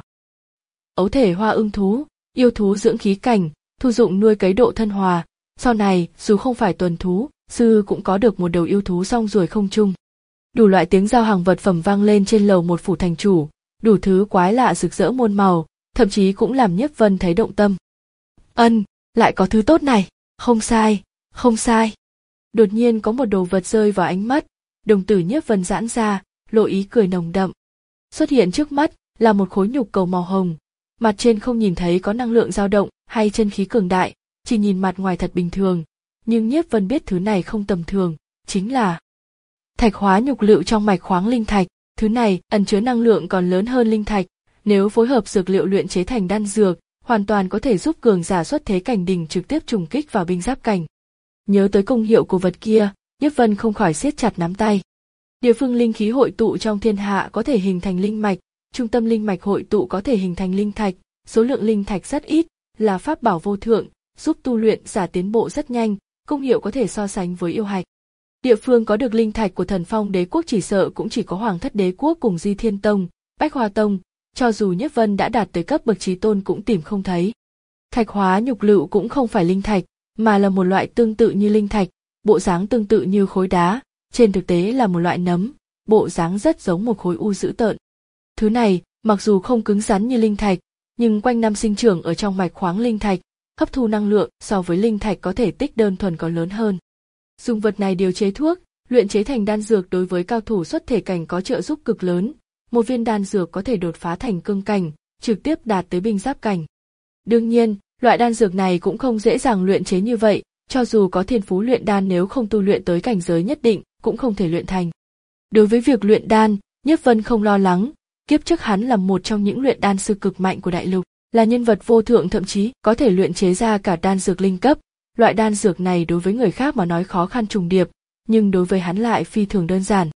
S1: Ấu thể hoa ưng thú, yêu thú dưỡng khí cảnh, thu dụng nuôi cấy độ thân hòa, sau này dù không phải tuần thú, sư cũng có được một đầu yêu thú song ruồi không chung. Đủ loại tiếng giao hàng vật phẩm vang lên trên lầu một phủ thành chủ, đủ thứ quái lạ rực rỡ muôn màu, thậm chí cũng làm Nhiếp Vân thấy động tâm. Ân, lại có thứ tốt này, không sai, không sai. Đột nhiên có một đồ vật rơi vào ánh mắt, đồng tử Nhiếp Vân giãn ra, lộ ý cười nồng đậm. Xuất hiện trước mắt là một khối nhục cầu màu hồng, mặt trên không nhìn thấy có năng lượng dao động hay chân khí cường đại, chỉ nhìn mặt ngoài thật bình thường, nhưng Nhiếp Vân biết thứ này không tầm thường, chính là thạch hóa nhục lựu trong mạch khoáng linh thạch. Thứ này ẩn chứa năng lượng còn lớn hơn linh thạch, nếu phối hợp dược liệu luyện chế thành đan dược, hoàn toàn có thể giúp cường giả xuất thế cảnh đỉnh trực tiếp trùng kích vào binh giáp cảnh. Nhớ tới công hiệu của vật kia, Nhiếp Vân không khỏi siết chặt nắm tay. Địa phương linh khí hội tụ trong thiên hạ có thể hình thành linh mạch, trung tâm linh mạch hội tụ có thể hình thành linh thạch, số lượng linh thạch rất ít, là pháp bảo vô thượng, giúp tu luyện giả tiến bộ rất nhanh, công hiệu có thể so sánh với yêu hạch. Địa phương có được linh thạch của Thần Phong Đế quốc chỉ sợ cũng chỉ có Hoàng Thất Đế quốc cùng Di Thiên Tông, Bách Hoa Tông, cho dù Nhiếp Vân đã đạt tới cấp bậc chí tôn cũng tìm không thấy. Thạch hóa nhục lựu cũng không phải linh thạch, mà là một loại tương tự như linh thạch, bộ dáng tương tự như khối đá, trên thực tế là một loại nấm, bộ dáng rất giống một khối u dữ tợn. Thứ này, mặc dù không cứng rắn như linh thạch, nhưng quanh năm sinh trưởng ở trong mạch khoáng linh thạch, hấp thu năng lượng so với linh thạch có thể tích đơn thuần còn lớn hơn. Dùng vật này điều chế thuốc, luyện chế thành đan dược đối với cao thủ xuất thể cảnh có trợ giúp cực lớn, một viên đan dược có thể đột phá thành cương cảnh, trực tiếp đạt tới binh giáp cảnh. Đương nhiên, loại đan dược này cũng không dễ dàng luyện chế như vậy, cho dù có thiên phú luyện đan nếu không tu luyện tới cảnh giới nhất định, cũng không thể luyện thành. Đối với việc luyện đan, Nhiếp Vân không lo lắng, kiếp trước hắn là một trong những luyện đan sư cực mạnh của đại lục, là nhân vật vô thượng thậm chí có thể luyện chế ra cả đan dược linh cấp. Loại đan dược này đối với người khác mà nói khó khăn trùng điệp, nhưng đối với hắn lại phi thường đơn giản.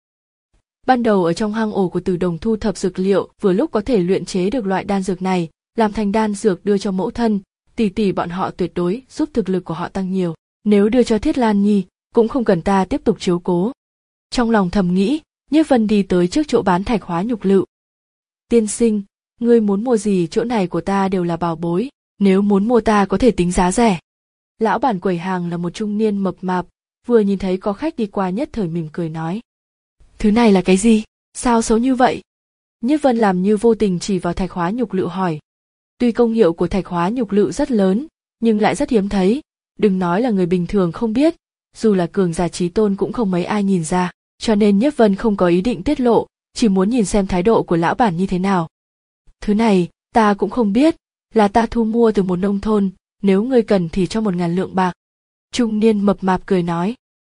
S1: Ban đầu ở trong hang ổ của Tử Đồng thu thập dược liệu, vừa lúc có thể luyện chế được loại đan dược này, làm thành đan dược đưa cho mẫu thân, tỷ tỷ bọn họ tuyệt đối giúp thực lực của họ tăng nhiều. Nếu đưa cho Thiết Lan Nhi, cũng không cần ta tiếp tục chiếu cố. Trong lòng thầm nghĩ, Nhiếp Vân đi tới trước chỗ bán thạch hóa nhục lựu. Tiên sinh, ngươi muốn mua gì, chỗ này của ta đều là bảo bối, nếu muốn mua ta có thể tính giá rẻ. Lão bản quầy hàng là một trung niên mập mạp, vừa nhìn thấy có khách đi qua nhất thời mỉm cười nói. Thứ này là cái gì? Sao xấu như vậy? Nhiếp Vân làm như vô tình chỉ vào thạch hóa nhục lựu hỏi. Tuy công hiệu của thạch hóa nhục lựu rất lớn, nhưng lại rất hiếm thấy, đừng nói là người bình thường không biết, dù là cường giả chí tôn cũng không mấy ai nhìn ra, cho nên Nhiếp Vân không có ý định tiết lộ, chỉ muốn nhìn xem thái độ của lão bản như thế nào. Thứ này, ta cũng không biết, là ta thu mua từ một nông thôn, nếu ngươi cần thì cho một ngàn lượng bạc. Trung niên mập mạp cười nói.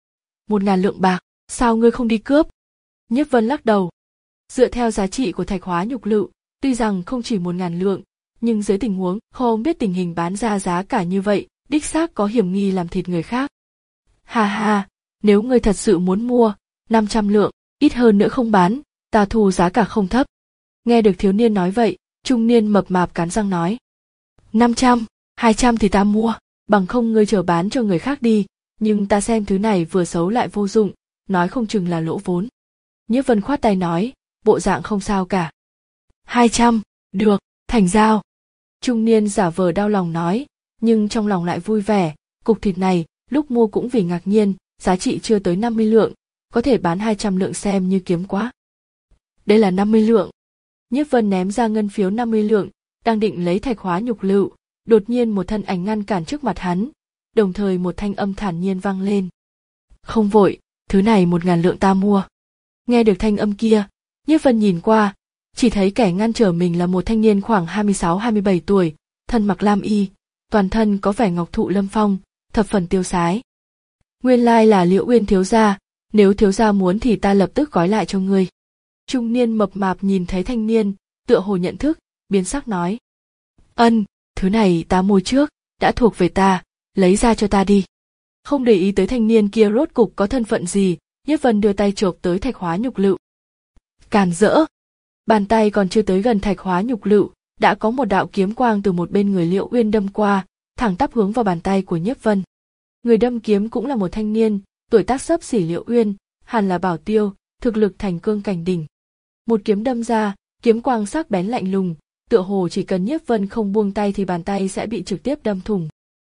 S1: Một ngàn lượng bạc, sao ngươi không đi cướp? Nhiếp Vân lắc đầu. Dựa theo giá trị của thạch hóa nhục lựu, tuy rằng không chỉ một ngàn lượng, nhưng dưới tình huống không biết tình hình bán ra giá cả như vậy, đích xác có hiểm nghi làm thịt người khác. Hà hà, nếu ngươi thật sự muốn mua, năm trăm lượng, ít hơn nữa không bán, ta thu giá cả không thấp. Nghe được thiếu niên nói vậy, trung niên mập mạp cắn răng nói. năm trăm, hai trăm thì ta mua, bằng không ngươi chờ bán cho người khác đi, nhưng ta xem thứ này vừa xấu lại vô dụng, nói không chừng là lỗ vốn. Nhiếp Vân khoát tay nói, bộ dạng không sao cả. hai trăm, được, thành giao. Trung niên giả vờ đau lòng nói, nhưng trong lòng lại vui vẻ, cục thịt này, lúc mua cũng vì ngạc nhiên, giá trị chưa tới năm mươi lượng, có thể bán hai trăm lượng xem như kiếm quá. Đây là năm mươi lượng. Nhiếp Vân ném ra ngân phiếu năm mươi lượng, đang định lấy thạch hóa nhục lựu, đột nhiên một thân ảnh ngăn cản trước mặt hắn, đồng thời một thanh âm thản nhiên vang lên. Không vội, thứ này một ngàn lượng ta mua. Nghe được thanh âm kia, Nhiếp Vân nhìn qua, chỉ thấy kẻ ngăn trở mình là một thanh niên khoảng hai mươi sáu hai mươi bảy tuổi, thân mặc lam y, toàn thân có vẻ ngọc thụ lâm phong, thập phần tiêu sái. Nguyên lai là Liễu Uyên thiếu gia, nếu thiếu gia muốn thì ta lập tức gói lại cho ngươi. Trung niên mập mạp nhìn thấy thanh niên, tựa hồ nhận thức, biến sắc nói. Ân, thứ này ta mua trước, đã thuộc về ta, lấy ra cho ta đi. Không để ý tới thanh niên kia rốt cục có thân phận gì, Nhiếp Vân đưa tay chộp tới thạch hóa nhục lựu. Càn rỡ! Bàn tay còn chưa tới gần thạch hóa nhục lựu, đã có một đạo kiếm quang từ một bên người Liễu Uyên đâm qua, thẳng tắp hướng vào bàn tay của Nhiếp Vân. Người đâm kiếm cũng là một thanh niên, tuổi tác xấp xỉ Liễu Uyên, hẳn là bảo tiêu, thực lực thành cương cảnh đỉnh. Một kiếm đâm ra, kiếm quang sắc bén lạnh lùng, tựa hồ chỉ cần Nhiếp Vân không buông tay thì bàn tay sẽ bị trực tiếp đâm thủng.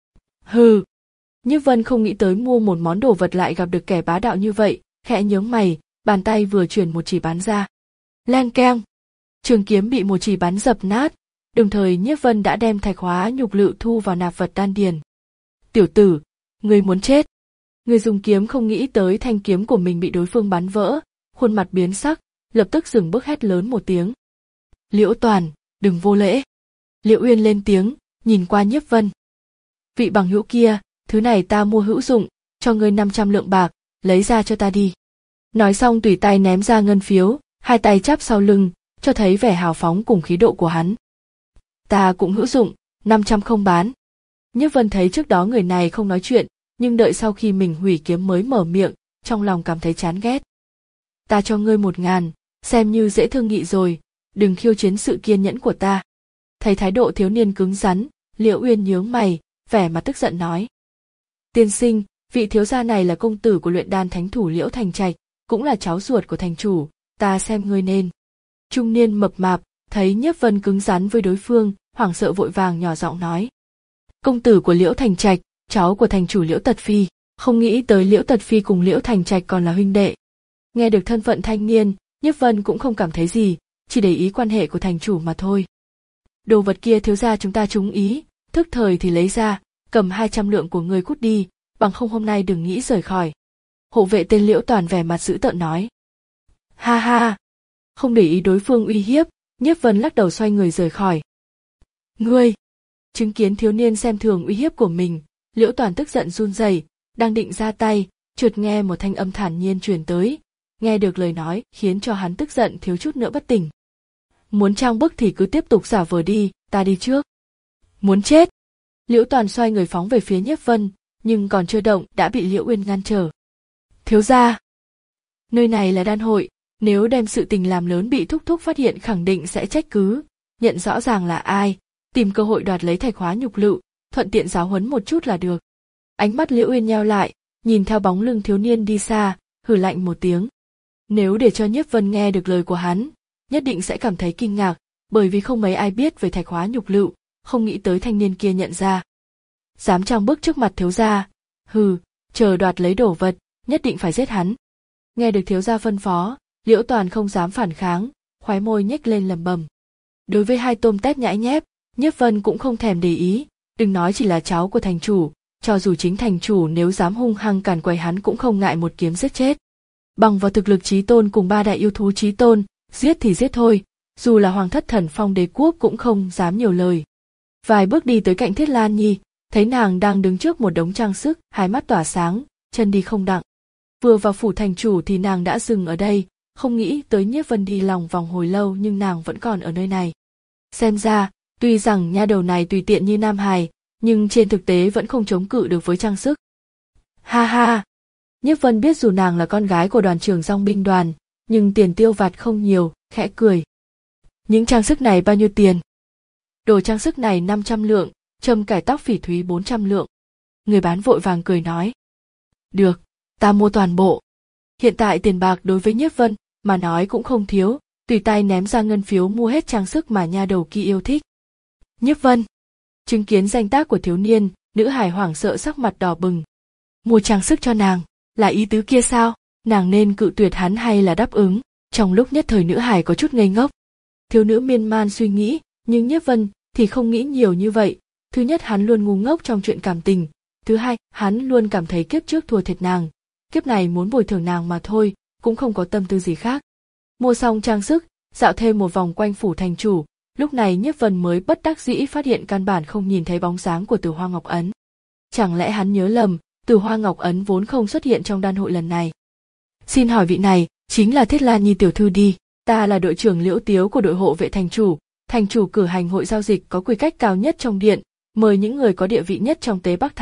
S1: Hừ! Nhiếp Vân không nghĩ tới mua một món đồ vật lại gặp được kẻ bá đạo như vậy, khẽ nhướng mày, bàn tay vừa chuyển một chỉ bắn ra. Leng keng! Trường kiếm bị một chỉ bắn dập nát, đồng thời Nhiếp Vân đã đem thạch hóa nhục lựu thu vào nạp vật đan điền. Tiểu tử, ngươi muốn chết! Người dùng kiếm không nghĩ tới thanh kiếm của mình bị đối phương bắn vỡ, khuôn mặt biến sắc, lập tức dừng bước hét lớn một tiếng. Liễu Toàn, đừng vô lễ! Liễu Uyên lên tiếng, nhìn qua Nhiếp Vân. Vị bằng hữu kia, thứ này ta mua hữu dụng, cho ngươi năm trăm lượng bạc, lấy ra cho ta đi. Nói xong tùy tay ném ra ngân phiếu, hai tay chắp sau lưng, cho thấy vẻ hào phóng cùng khí độ của hắn. Ta cũng hữu dụng, năm trăm không bán. Nhiếp Vân thấy trước đó người này không nói chuyện, nhưng đợi sau khi mình hủy kiếm mới mở miệng, trong lòng cảm thấy chán ghét. Ta cho ngươi một ngàn, xem như dễ thương nghị rồi, đừng khiêu chiến sự kiên nhẫn của ta. Thấy thái độ thiếu niên cứng rắn, Liễu Uyên nhướng mày, vẻ mặt tức giận nói. Tiên sinh, vị thiếu gia này là công tử của luyện đan thánh thủ Liễu Thành Trạch, cũng là cháu ruột của thành chủ, ta xem ngươi nên. Trung niên mập mạp, thấy Nhiếp Vân cứng rắn với đối phương, hoảng sợ vội vàng nhỏ giọng nói. Công tử của Liễu Thành Trạch, cháu của thành chủ Liễu Tật Phi, không nghĩ tới Liễu Tật Phi cùng Liễu Thành Trạch còn là huynh đệ. Nghe được thân phận thanh niên, Nhiếp Vân cũng không cảm thấy gì, chỉ để ý quan hệ của thành chủ mà thôi. Đồ vật kia thiếu gia chúng ta trúng ý, thức thời thì lấy ra, cầm hai trăm lượng của người cút đi, bằng không hôm nay đừng nghĩ rời khỏi. Hộ vệ tên Liễu Toàn vẻ mặt dữ tợn nói. Ha ha! Không để ý đối phương uy hiếp, Nhiếp Vân lắc đầu xoay người rời khỏi. Ngươi! Chứng kiến thiếu niên xem thường uy hiếp của mình, Liễu Toàn tức giận run rẩy, đang định ra tay, chợt nghe một thanh âm thản nhiên truyền tới, nghe được lời nói khiến cho hắn tức giận thiếu chút nữa bất tỉnh. Muốn trang bức thì cứ tiếp tục giả vờ đi, ta đi trước. Muốn chết! Liễu Toàn xoay người phóng về phía Nhiếp Vân, nhưng còn chưa động đã bị Liễu Uyên ngăn trở. Thiếu gia! Nơi này là đan hội, nếu đem sự tình làm lớn bị thúc thúc phát hiện khẳng định sẽ trách cứ, nhận rõ ràng là ai, tìm cơ hội đoạt lấy thạch hóa nhục lựu, thuận tiện giáo huấn một chút là được. Ánh mắt Liễu Uyên nheo lại, nhìn theo bóng lưng thiếu niên đi xa, hừ lạnh một tiếng. Nếu để cho Nhiếp Vân nghe được lời của hắn, nhất định sẽ cảm thấy kinh ngạc, bởi vì không mấy ai biết về thạch hóa nhục lựu, không nghĩ tới thanh niên kia nhận ra. Dám trang bước trước mặt thiếu gia, hừ, chờ đoạt lấy đồ vật, nhất định phải giết hắn. Nghe được thiếu gia phân phó, Liễu Toàn không dám phản kháng, khóe môi nhếch lên lẩm bẩm. Đối với hai tôm tép nhãi nhép, Nhiếp Vân cũng không thèm để ý, đừng nói chỉ là cháu của thành chủ, cho dù chính thành chủ nếu dám hung hăng càn quấy hắn cũng không ngại một kiếm giết chết. Bằng vào thực lực chí tôn cùng ba đại yêu thú chí tôn, giết thì giết thôi, dù là hoàng thất Thần Phong đế quốc cũng không dám nhiều lời. Vài bước đi tới cạnh Thiết Lan Nhi, thấy nàng đang đứng trước một đống trang sức, hai mắt tỏa sáng, chân đi không đặng. Vừa vào phủ thành chủ thì nàng đã dừng ở đây, không nghĩ tới Nhiếp Vân đi lòng vòng hồi lâu nhưng nàng vẫn còn ở nơi này. Xem ra, tuy rằng nha đầu này tùy tiện như nam hài, nhưng trên thực tế vẫn không chống cự được với trang sức. Ha ha! Nhiếp Vân biết dù nàng là con gái của đoàn trưởng dòng binh đoàn, nhưng tiền tiêu vặt không nhiều, khẽ cười. Những trang sức này bao nhiêu tiền? Đồ trang sức này năm trăm lượng, châm cải tóc phỉ thúy bốn trăm lượng. Người bán vội vàng cười nói. Được, ta mua toàn bộ. Hiện tại tiền bạc đối với Nhiếp Vân mà nói cũng không thiếu, tùy tay ném ra ngân phiếu mua hết trang sức mà nha đầu kia yêu thích. Nhiếp Vân! Chứng kiến danh tác của thiếu niên, nữ hài hoảng sợ sắc mặt đỏ bừng. Mua trang sức cho nàng, là ý tứ kia sao? Nàng nên cự tuyệt hắn hay là đáp ứng? Trong lúc nhất thời nữ hài có chút ngây ngốc. Thiếu nữ miên man suy nghĩ, nhưng Nhiếp Vân thì không nghĩ nhiều như vậy. Thứ nhất hắn luôn ngu ngốc trong chuyện cảm tình, thứ hai hắn luôn cảm thấy kiếp trước thua thiệt nàng, kiếp này muốn bồi thường nàng mà thôi, cũng không có tâm tư gì khác. Mua xong trang sức, dạo thêm một vòng quanh phủ thành chủ, lúc này Nhiếp Vân mới bất đắc dĩ phát hiện căn bản không nhìn thấy bóng dáng của Tử Hoa Ngọc Ấn. Chẳng lẽ hắn nhớ lầm, Tử Hoa Ngọc Ấn vốn không xuất hiện trong đan hội lần này. Xin hỏi vị này, chính là Thiết Lan Nhi tiểu thư đi, ta là đội trưởng Liễu Tiếu của đội hộ vệ thành chủ, thành chủ cử hành hội giao dịch có quy cách cao nhất trong điện, mời những người có địa vị nhất trong Tế Bắc Thành,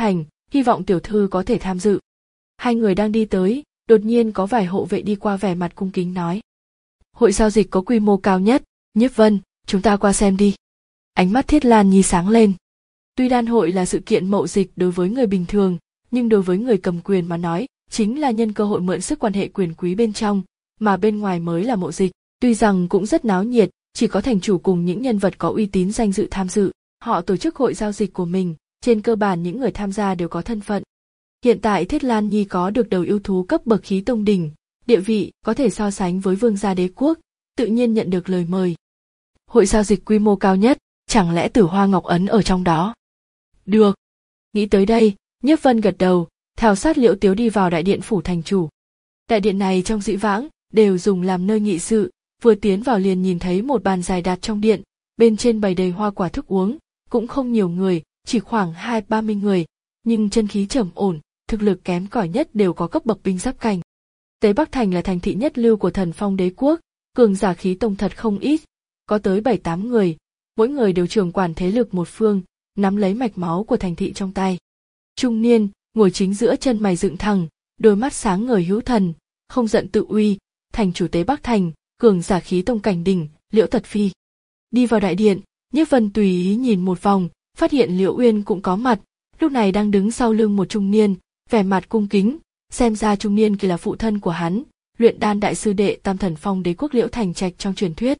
S1: hy vọng tiểu thư có thể tham dự. Hai người đang đi tới, đột nhiên có vài hộ vệ đi qua vẻ mặt cung kính nói. Hội giao dịch có quy mô cao nhất, Nhiếp Vân, chúng ta qua xem đi. Ánh mắt Thiết Lan Nhi sáng lên. Tuy đan hội là sự kiện mậu dịch đối với người bình thường, nhưng đối với người cầm quyền mà nói, chính là nhân cơ hội mượn sức quan hệ quyền quý bên trong, mà bên ngoài mới là mậu dịch. Tuy rằng cũng rất náo nhiệt, chỉ có thành chủ cùng những nhân vật có uy tín danh dự tham dự. Họ tổ chức hội giao dịch của mình, trên cơ bản những người tham gia đều có thân phận. Hiện tại Thiết Lan Nhi có được đầu yêu thú cấp bậc khí tông đỉnh, địa vị có thể so sánh với vương gia đế quốc, tự nhiên nhận được lời mời. Hội giao dịch quy mô cao nhất, chẳng lẽ Tử Hoa Ngọc Ấn ở trong đó? Được. Nghĩ tới đây, Nhiếp Vân gật đầu, theo sát Liễu Tiếu đi vào đại điện phủ thành chủ. Đại điện này trong dĩ vãng đều dùng làm nơi nghị sự, vừa tiến vào liền nhìn thấy một bàn dài đặt trong điện, bên trên bày đầy hoa quả thức uống, cũng không nhiều người, chỉ khoảng hai ba mươi người, nhưng chân khí trầm ổn, thực lực kém cỏi nhất đều có cấp bậc binh giáp cảnh. Tế Bắc Thành là thành thị nhất lưu của Thần Phong đế quốc, cường giả khí tông thật không ít, có tới bảy tám người, mỗi người đều trưởng quản thế lực một phương, nắm lấy mạch máu của thành thị trong tay. Trung niên, ngồi chính giữa, chân mày dựng thẳng, đôi mắt sáng ngời hữu thần, không giận tự uy, thành chủ Tế Bắc Thành, cường giả khí tông cảnh đỉnh, Liễu Tật Phi. Đi vào đại điện, Nhiếp Vân tùy ý nhìn một vòng, phát hiện Liễu Uyên cũng có mặt, lúc này đang đứng sau lưng một trung niên, vẻ mặt cung kính, xem ra trung niên kia là phụ thân của hắn, luyện đan đại sư đệ Tam Thần Phong đế quốc Liễu Thành Trạch trong truyền thuyết.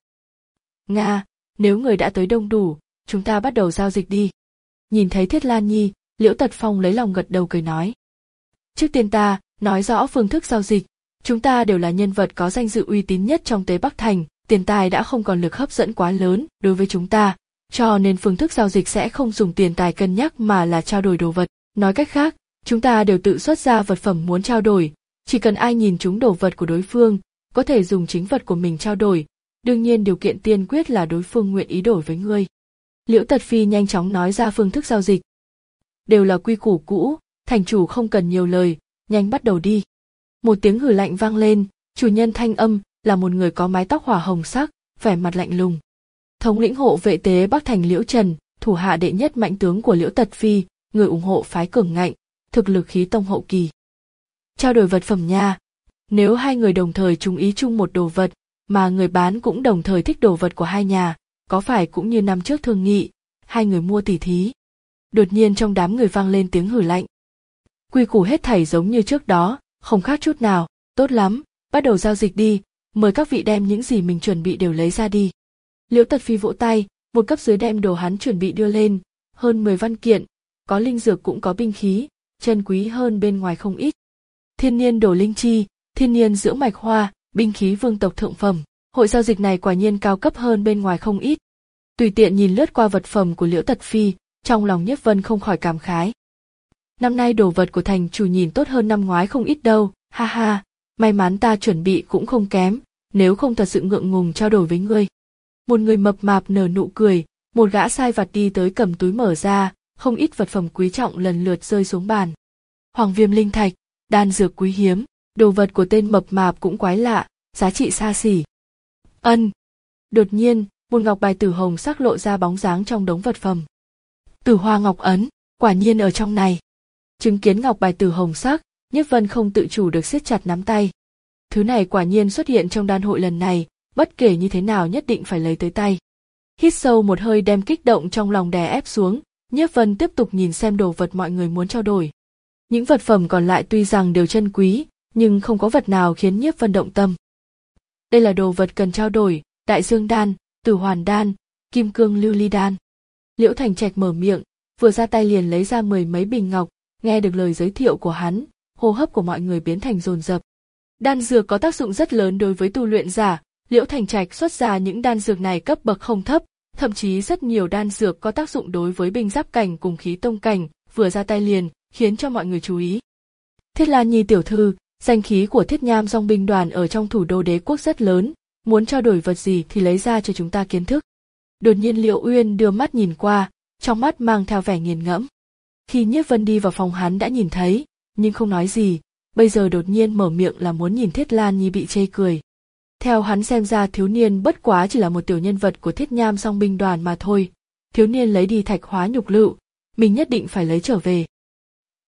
S1: Nga, nếu người đã tới đông đủ, chúng ta bắt đầu giao dịch đi. Nhìn thấy Thiết Lan Nhi, Liễu Tật Phong lấy lòng gật đầu cười nói. Trước tiên ta, nói rõ phương thức giao dịch, chúng ta đều là nhân vật có danh dự uy tín nhất trong Tế Bắc Thành, tiền tài đã không còn lực hấp dẫn quá lớn đối với chúng ta, cho nên phương thức giao dịch sẽ không dùng tiền tài cân nhắc mà là trao đổi đồ vật. Nói cách khác, chúng ta đều tự xuất ra vật phẩm muốn trao đổi, chỉ cần ai nhìn trúng đồ vật của đối phương, có thể dùng chính vật của mình trao đổi, đương nhiên điều kiện tiên quyết là đối phương nguyện ý đổi với ngươi. Liễu Tật Phi nhanh chóng nói ra phương thức giao dịch. Đều là quy củ cũ, thành chủ không cần nhiều lời, nhanh bắt đầu đi. Một tiếng hừ lạnh vang lên, chủ nhân thanh âm là một người có mái tóc hỏa hồng sắc, vẻ mặt lạnh lùng. Thống lĩnh hộ vệ Tế Bắc Thành Liễu Trần, thủ hạ đệ nhất mạnh tướng của Liễu Tật Phi, người ủng hộ phái cường ngạnh, thực lực khí tông hậu kỳ. Trao đổi vật phẩm nha. Nếu hai người đồng thời chung ý chung một đồ vật, mà người bán cũng đồng thời thích đồ vật của hai nhà, có phải cũng như năm trước thương nghị, hai người mua tỉ thí. Đột nhiên trong đám người vang lên tiếng hử lạnh. Quy củ hết thảy giống như trước đó, không khác chút nào, tốt lắm, bắt đầu giao dịch đi, mời các vị đem những gì mình chuẩn bị đều lấy ra đi. Liễu Tật Phi vỗ tay, một cấp dưới đem đồ hắn chuẩn bị đưa lên, hơn mười văn kiện, có linh dược cũng có binh khí, chân quý hơn bên ngoài không ít. Thiên niên đổ linh chi, thiên niên dưỡng mạch hoa, binh khí vương tộc thượng phẩm, hội giao dịch này quả nhiên cao cấp hơn bên ngoài không ít. Tùy tiện nhìn lướt qua vật phẩm của Liễu Tật Phi, trong lòng Nhiếp Vân không khỏi cảm khái. Năm nay đồ vật của thành chủ nhìn tốt hơn năm ngoái không ít đâu, ha ha, may mắn ta chuẩn bị cũng không kém, nếu không thật sự ngượng ngùng trao đổi với ngươi. Một người mập mạp nở nụ cười, một gã sai vặt đi tới cầm túi mở ra, không ít vật phẩm quý trọng lần lượt rơi xuống bàn. Hoàng viêm linh thạch, đan dược quý hiếm, đồ vật của tên mập mạp cũng quái lạ, giá trị xa xỉ. Ân. Đột nhiên, một ngọc bài tử hồng sắc lộ ra bóng dáng trong đống vật phẩm. Tử Hoa Ngọc Ấn, quả nhiên ở trong này. Chứng kiến ngọc bài tử hồng sắc, Nhiếp Vân không tự chủ được siết chặt nắm tay. Thứ này quả nhiên xuất hiện trong đan hội lần này, bất kể như thế nào nhất định phải lấy tới tay. Hít sâu một hơi đem kích động trong lòng đè ép xuống, Nhiếp Vân tiếp tục nhìn xem đồ vật mọi người muốn trao đổi. Những vật phẩm còn lại tuy rằng đều chân quý, nhưng không có vật nào khiến Nhiếp Vân động tâm. Đây là đồ vật cần trao đổi, Đại Dương đan, Tử Hoàn đan, Kim Cương Lưu Ly đan. Liễu Thành Trạch mở miệng, vừa ra tay liền lấy ra mười mấy bình ngọc, nghe được lời giới thiệu của hắn, hô hấp của mọi người biến thành dồn dập. Đan dược có tác dụng rất lớn đối với tu luyện giả, Liễu Thành Trạch xuất ra những đan dược này cấp bậc không thấp, thậm chí rất nhiều đan dược có tác dụng đối với binh giáp cảnh cùng khí tông cảnh, vừa ra tay liền, khiến cho mọi người chú ý. Thiết Lan Nhi tiểu thư, danh khí của Thiết Nham Dòng binh đoàn ở trong thủ đô đế quốc rất lớn, muốn trao đổi vật gì thì lấy ra cho chúng ta kiến thức. Đột nhiên Liễu Uyên đưa mắt nhìn qua, trong mắt mang theo vẻ nghiền ngẫm. Khi Nhiếp Vân đi vào phòng hắn đã nhìn thấy, nhưng không nói gì, bây giờ đột nhiên mở miệng là muốn nhìn Thiết Lan Nhi bị chê cười. Theo hắn xem ra thiếu niên bất quá chỉ là một tiểu nhân vật của Thiết Nham Dòng binh đoàn mà thôi, thiếu niên lấy đi thạch hóa nhục lựu, mình nhất định phải lấy trở về.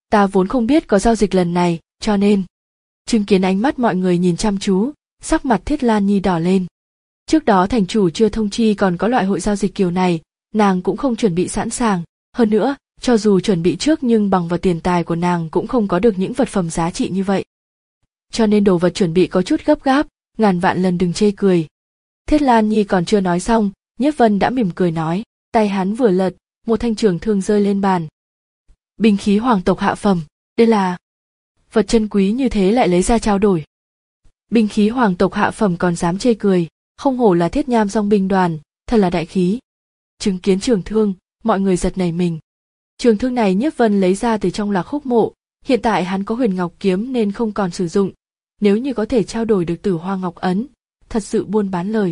S1: Ta vốn không biết có giao dịch lần này, cho nên... Chứng kiến ánh mắt mọi người nhìn chăm chú, sắc mặt Thiết Lan Nhi đỏ lên. Trước đó thành chủ chưa thông chi còn có loại hội giao dịch kiểu này, nàng cũng không chuẩn bị sẵn sàng. Hơn nữa, cho dù chuẩn bị trước nhưng bằng vào tiền tài của nàng cũng không có được những vật phẩm giá trị như vậy. Cho nên đồ vật chuẩn bị có chút gấp gáp, ngàn vạn lần đừng chê cười. Thiết Lan Nhi còn chưa nói xong, Nhiếp Vân đã mỉm cười nói, tay hắn vừa lật, một thanh trường thương rơi lên bàn. Binh khí hoàng tộc hạ phẩm, đây là... Vật chân quý như thế lại lấy ra trao đổi. Binh khí hoàng tộc hạ phẩm còn dám chê cười, không hổ là Thiết Nham Dong binh đoàn, thật là đại khí. Chứng kiến trường thương, mọi người giật nảy mình. Trường thương này Nhiếp Vân lấy ra từ trong Lạc Khúc mộ, hiện tại hắn có Huyền Ngọc kiếm nên không còn sử dụng, nếu như có thể trao đổi được Tử Hoa Ngọc ấn, thật sự buôn bán lời.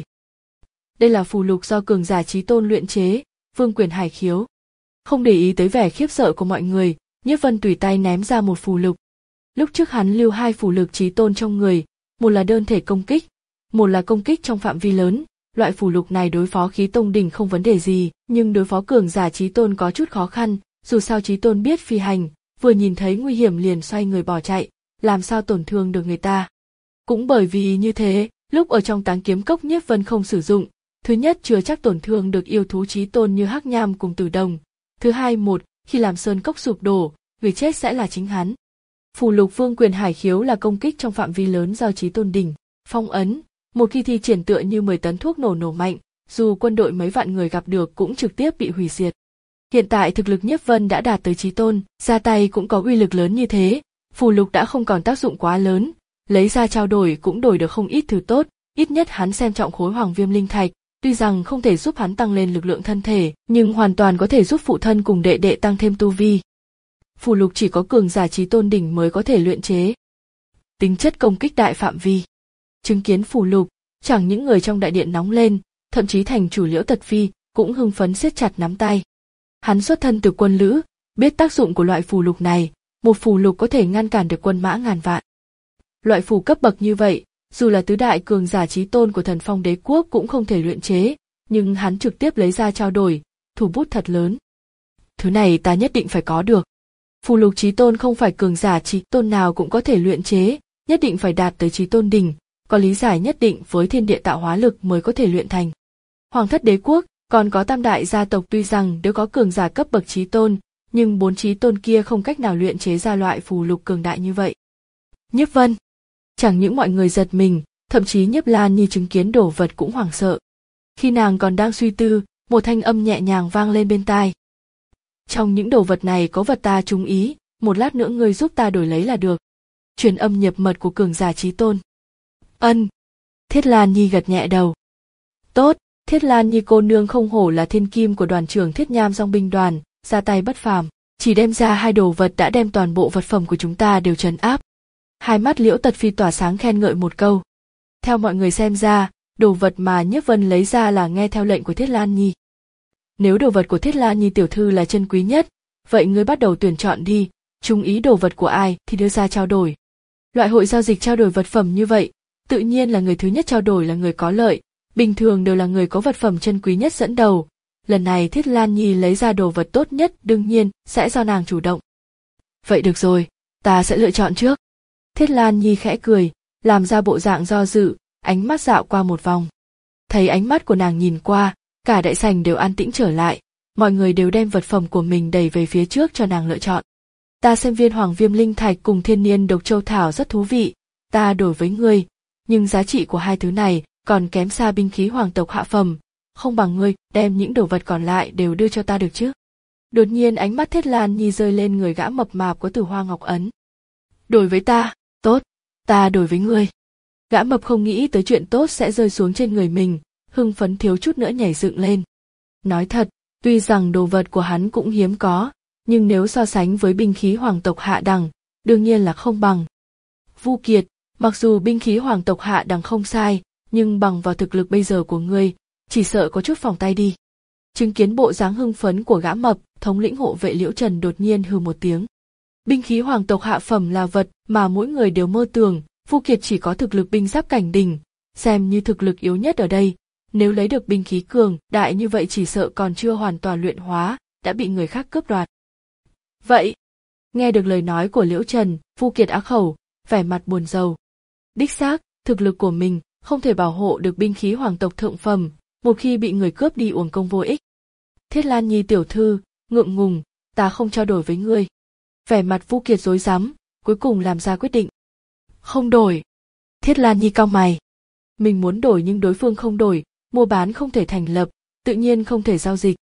S1: Đây là phù lục do cường giả chí tôn luyện chế, Vương Quyền Hải Khiếu. Không để ý tới vẻ khiếp sợ của mọi người, Nhiếp Vân tùy tay ném ra một phù lục. Lúc trước hắn lưu hai phù lục chí tôn trong người, một là đơn thể công kích, một là công kích trong phạm vi lớn. Loại phù lục này đối phó khí tông đỉnh không vấn đề gì, nhưng đối phó cường giả chí tôn có chút khó khăn, dù sao chí tôn biết phi hành, vừa nhìn thấy nguy hiểm liền xoay người bỏ chạy, làm sao tổn thương được người ta. Cũng bởi vì như thế, lúc ở trong Táng Kiếm Cốc Nhiếp Vân không sử dụng, thứ nhất chưa chắc tổn thương được yêu thú chí tôn như Hắc Nham cùng Tử Đồng, thứ hai một, khi làm sơn cốc sụp đổ, người chết sẽ là chính hắn. Phù lục Vương Quyền Hải Khiếu là công kích trong phạm vi lớn do chí tôn đỉnh, phong ấn, một khi thi triển tựa như mười tấn thuốc nổ nổ mạnh, dù quân đội mấy vạn người gặp được cũng trực tiếp bị hủy diệt. Hiện tại thực lực Nhiếp Vân đã đạt tới chí tôn, ra tay cũng có uy lực lớn như thế, phù lục đã không còn tác dụng quá lớn, lấy ra trao đổi cũng đổi được không ít thứ tốt, ít nhất hắn xem trọng khối Hoàng Viêm Linh Thạch, tuy rằng không thể giúp hắn tăng lên lực lượng thân thể, nhưng hoàn toàn có thể giúp phụ thân cùng đệ đệ tăng thêm tu vi. Phù lục chỉ có cường giả chí tôn đỉnh mới có thể luyện chế. Tính chất công kích đại phạm vi. Chứng kiến phù lục, chẳng những người trong đại điện nóng lên, thậm chí thành chủ Liễu Tật Phi cũng hưng phấn siết chặt nắm tay. Hắn xuất thân từ quân lữ, biết tác dụng của loại phù lục này, một phù lục có thể ngăn cản được quân mã ngàn vạn. Loại phù cấp bậc như vậy, dù là tứ đại cường giả chí tôn của Thần Phong Đế quốc cũng không thể luyện chế, nhưng hắn trực tiếp lấy ra trao đổi, thủ bút thật lớn. Thứ này ta nhất định phải có được. Phù lục chí tôn không phải cường giả chí tôn nào cũng có thể luyện chế, nhất định phải đạt tới chí tôn đỉnh, có lý giải nhất định với thiên địa tạo hóa lực mới có thể luyện thành. Hoàng thất đế quốc, còn có tam đại gia tộc tuy rằng đều có cường giả cấp bậc chí tôn, nhưng bốn chí tôn kia không cách nào luyện chế ra loại phù lục cường đại như vậy. Nhiếp Vân, chẳng những mọi người giật mình, thậm chí Nhiếp Lan Nhi chứng kiến đồ vật cũng hoảng sợ. Khi nàng còn đang suy tư, một thanh âm nhẹ nhàng vang lên bên tai. Trong những đồ vật này có vật ta trúng ý, một lát nữa ngươi giúp ta đổi lấy là được. Truyền âm nhập mật của cường giả chí tôn. Ân. Thiết Lan Nhi gật nhẹ đầu. Tốt, Thiết Lan Nhi cô nương không hổ là thiên kim của đoàn trưởng Thiết Nham Dong binh đoàn, ra tay bất phàm, chỉ đem ra hai đồ vật đã đem toàn bộ vật phẩm của chúng ta đều trấn áp. Hai mắt Liễu Tật Phi tỏa sáng khen ngợi một câu. Theo mọi người xem ra, đồ vật mà Nhiếp Vân lấy ra là nghe theo lệnh của Thiết Lan Nhi. Nếu đồ vật của Thiết Lan Nhi tiểu thư là chân quý nhất, vậy ngươi bắt đầu tuyển chọn đi, trúng ý đồ vật của ai thì đưa ra trao đổi. Loại hội giao dịch trao đổi vật phẩm như vậy, tự nhiên là người thứ nhất trao đổi là người có lợi, bình thường đều là người có vật phẩm chân quý nhất dẫn đầu. Lần này Thiết Lan Nhi lấy ra đồ vật tốt nhất đương nhiên sẽ do nàng chủ động. Vậy được rồi, ta sẽ lựa chọn trước. Thiết Lan Nhi khẽ cười, làm ra bộ dạng do dự, ánh mắt dạo qua một vòng. Thấy ánh mắt của nàng nhìn qua, cả đại sảnh đều an tĩnh trở lại, mọi người đều đem vật phẩm của mình đẩy về phía trước cho nàng lựa chọn. Ta xem viên Hoàng Viêm Linh Thạch cùng Thiên Niên Độc Châu Thảo rất thú vị, ta đổi với ngươi, nhưng giá trị của hai thứ này còn kém xa binh khí hoàng tộc hạ phẩm, không bằng ngươi đem những đồ vật còn lại đều đưa cho ta được chứ. Đột nhiên ánh mắt Thiết Lan Nhi rơi lên người gã mập mạp có Tử Hoa Ngọc ấn. Đổi với ta, tốt, ta đổi với ngươi. Gã mập không nghĩ tới chuyện tốt sẽ rơi xuống trên người mình, hưng phấn thiếu chút nữa nhảy dựng lên. Nói thật, tuy rằng đồ vật của hắn cũng hiếm có, nhưng nếu so sánh với binh khí hoàng tộc hạ đẳng, đương nhiên là không bằng. Vu Kiệt, mặc dù binh khí hoàng tộc hạ đẳng không sai, nhưng bằng vào thực lực bây giờ của ngươi, chỉ sợ có chút phòng tay đi. Chứng kiến bộ dáng hưng phấn của gã mập, thống lĩnh hộ vệ Liễu Trần đột nhiên hừ một tiếng. Binh khí hoàng tộc hạ phẩm là vật mà mỗi người đều mơ tưởng, Vu Kiệt chỉ có thực lực binh giáp cảnh đỉnh, xem như thực lực yếu nhất ở đây. Nếu lấy được binh khí cường đại như vậy chỉ sợ còn chưa hoàn toàn luyện hóa, đã bị người khác cướp đoạt. Vậy, Nghe được lời nói của Liễu Trần, Vu Kiệt á khẩu, vẻ mặt buồn rầu. Đích xác, thực lực của mình không thể bảo hộ được binh khí hoàng tộc thượng phẩm, một khi bị người cướp đi uổng công vô ích. Thiết Lan Nhi tiểu thư, ngượng ngùng, ta không trao đổi với ngươi. Vẻ mặt Vu Kiệt rối rắm, cuối cùng làm ra quyết định. Không đổi. Thiết Lan Nhi cau mày. Mình muốn đổi nhưng đối phương không đổi, mua bán không thể thành lập, tự nhiên không thể giao dịch.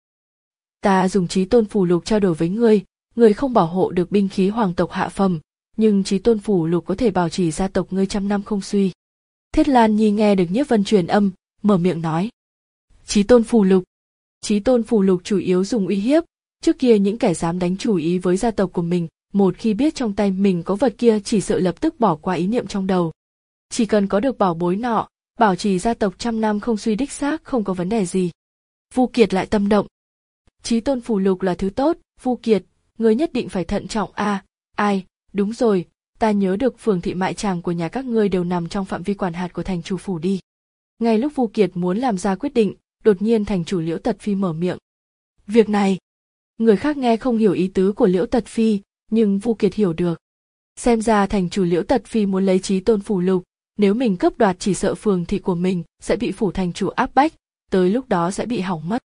S1: Ta dùng Chí Tôn phù lục trao đổi với ngươi, ngươi không bảo hộ được binh khí hoàng tộc hạ phẩm, nhưng Chí Tôn phù lục có thể bảo trì gia tộc ngươi trăm năm không suy. Thiết Lan Nhi nghe được Nhiếp Vân truyền âm, mở miệng nói. Chí Tôn phù lục. Chí Tôn phù lục chủ yếu dùng uy hiếp, trước kia những kẻ dám đánh chủ ý với gia tộc của mình, một khi biết trong tay mình có vật kia chỉ sợ lập tức bỏ qua ý niệm trong đầu. Chỉ cần có được bảo bối nọ, bảo trì gia tộc trăm năm không suy đích xác không có vấn đề gì. Vu Kiệt lại tâm động. Chí Tôn phù lục là thứ tốt, Vu Kiệt, ngươi nhất định phải thận trọng a. À, ai, đúng rồi, ta nhớ được phường thị mại tràng của nhà các ngươi đều nằm trong phạm vi quản hạt của thành chủ phủ đi. Ngay lúc Vu Kiệt muốn làm ra quyết định, đột nhiên thành chủ Liễu Tật Phi mở miệng. Việc này, người khác nghe không hiểu ý tứ của Liễu Tật Phi, nhưng Vu Kiệt hiểu được. Xem ra thành chủ Liễu Tật Phi muốn lấy Chí Tôn phù lục, nếu mình cướp đoạt chỉ sợ phường thị của mình sẽ bị phủ thành chủ áp bách, tới lúc đó sẽ bị hỏng mất.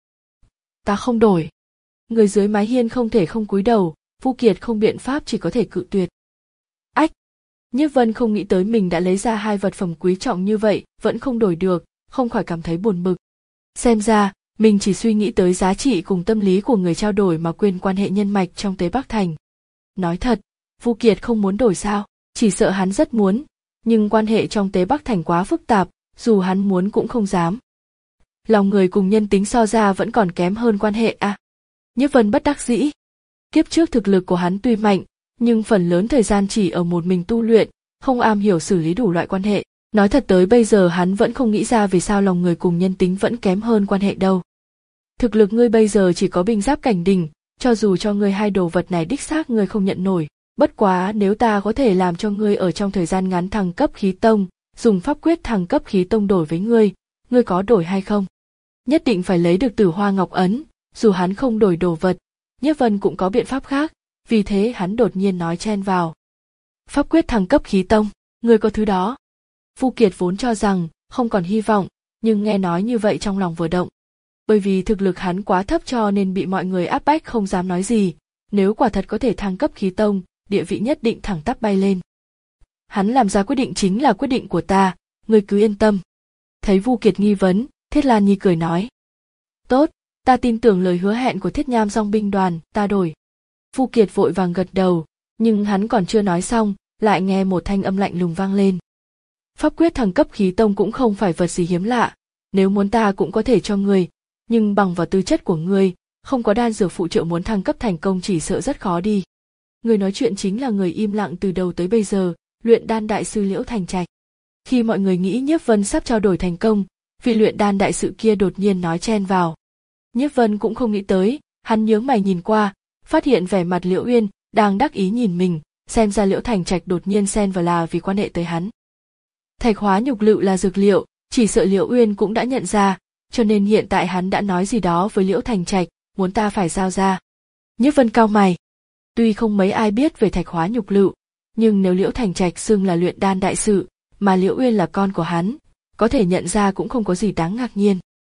S1: Ta không đổi. Người dưới mái hiên không thể không cúi đầu, Vu Kiệt không biện pháp chỉ có thể cự tuyệt. Ách! Nhiếp Vân không nghĩ tới mình đã lấy ra hai vật phẩm quý trọng như vậy, vẫn không đổi được, không khỏi cảm thấy buồn bực. Xem ra, mình chỉ suy nghĩ tới giá trị cùng tâm lý của người trao đổi mà quên quan hệ nhân mạch trong Tế Bắc Thành. Nói thật, Vu Kiệt không muốn đổi sao, chỉ sợ hắn rất muốn, nhưng quan hệ trong Tế Bắc Thành quá phức tạp, dù hắn muốn cũng không dám. Lòng người cùng nhân tính so ra vẫn còn kém hơn quan hệ à. Nhiếp Vân bất đắc dĩ. Kiếp trước thực lực của hắn tuy mạnh, nhưng phần lớn thời gian chỉ ở một mình tu luyện, không am hiểu xử lý đủ loại quan hệ. Nói thật tới bây giờ hắn vẫn không nghĩ ra vì sao lòng người cùng nhân tính vẫn kém hơn quan hệ đâu. Thực lực ngươi bây giờ chỉ có binh giáp cảnh đỉnh, cho dù cho ngươi hai đồ vật này đích xác ngươi không nhận nổi. Bất quá nếu ta có thể làm cho ngươi ở trong thời gian ngắn thăng cấp khí tông, dùng pháp quyết thăng cấp khí tông đổi với ngươi, ngươi có đổi hay không? Nhất định phải lấy được Tử Hoa Ngọc Ấn, dù hắn không đổi đồ vật, Nhiếp Vân cũng có biện pháp khác, vì thế hắn đột nhiên nói chen vào. Pháp quyết thăng cấp khí tông, ngươi có thứ đó. Vu Kiệt vốn cho rằng không còn hy vọng, nhưng nghe nói như vậy trong lòng vừa động. Bởi vì thực lực hắn quá thấp cho nên bị mọi người áp bách không dám nói gì, nếu quả thật có thể thăng cấp khí tông, địa vị nhất định thẳng tắp bay lên. Hắn làm ra quyết định chính là quyết định của ta, ngươi cứ yên tâm. Thấy Vu Kiệt nghi vấn, Thiết Lan Nhi cười nói. Tốt, ta tin tưởng lời hứa hẹn của Thiết Nham Dong binh đoàn, ta đổi. Vu Kiệt vội vàng gật đầu, nhưng hắn còn chưa nói xong, lại nghe một thanh âm lạnh lùng vang lên. Pháp quyết thăng cấp khí tông cũng không phải vật gì hiếm lạ, nếu muốn ta cũng có thể cho ngươi, nhưng bằng vào tư chất của ngươi, không có đan dược phụ trợ muốn thăng cấp thành công chỉ sợ rất khó đi. Người nói chuyện chính là người im lặng từ đầu tới bây giờ, luyện đan đại sư Liễu Thành Trạch. Khi mọi người nghĩ Nhiếp Vân sắp trao đổi thành công, vị luyện đan đại sự kia đột nhiên nói chen vào. Nhiếp Vân cũng không nghĩ tới, hắn nhướng mày nhìn qua, phát hiện vẻ mặt Liễu Uyên đang đắc ý nhìn mình, xem ra Liễu Thành Trạch đột nhiên xen vào là vì quan hệ tới hắn. Thạch hóa nhục lựu là dược liệu, chỉ sợ Liễu Uyên cũng đã nhận ra, cho nên hiện tại hắn đã nói gì đó với Liễu Thành Trạch, muốn ta phải giao ra. Nhiếp Vân cau mày. Tuy không mấy ai biết về thạch hóa nhục lựu, nhưng nếu Liễu Thành Trạch xưng là luyện đan đại sự, mà Liễu Uyên là con của hắn, có thể nhận ra cũng không có gì đáng ngạc nhiên.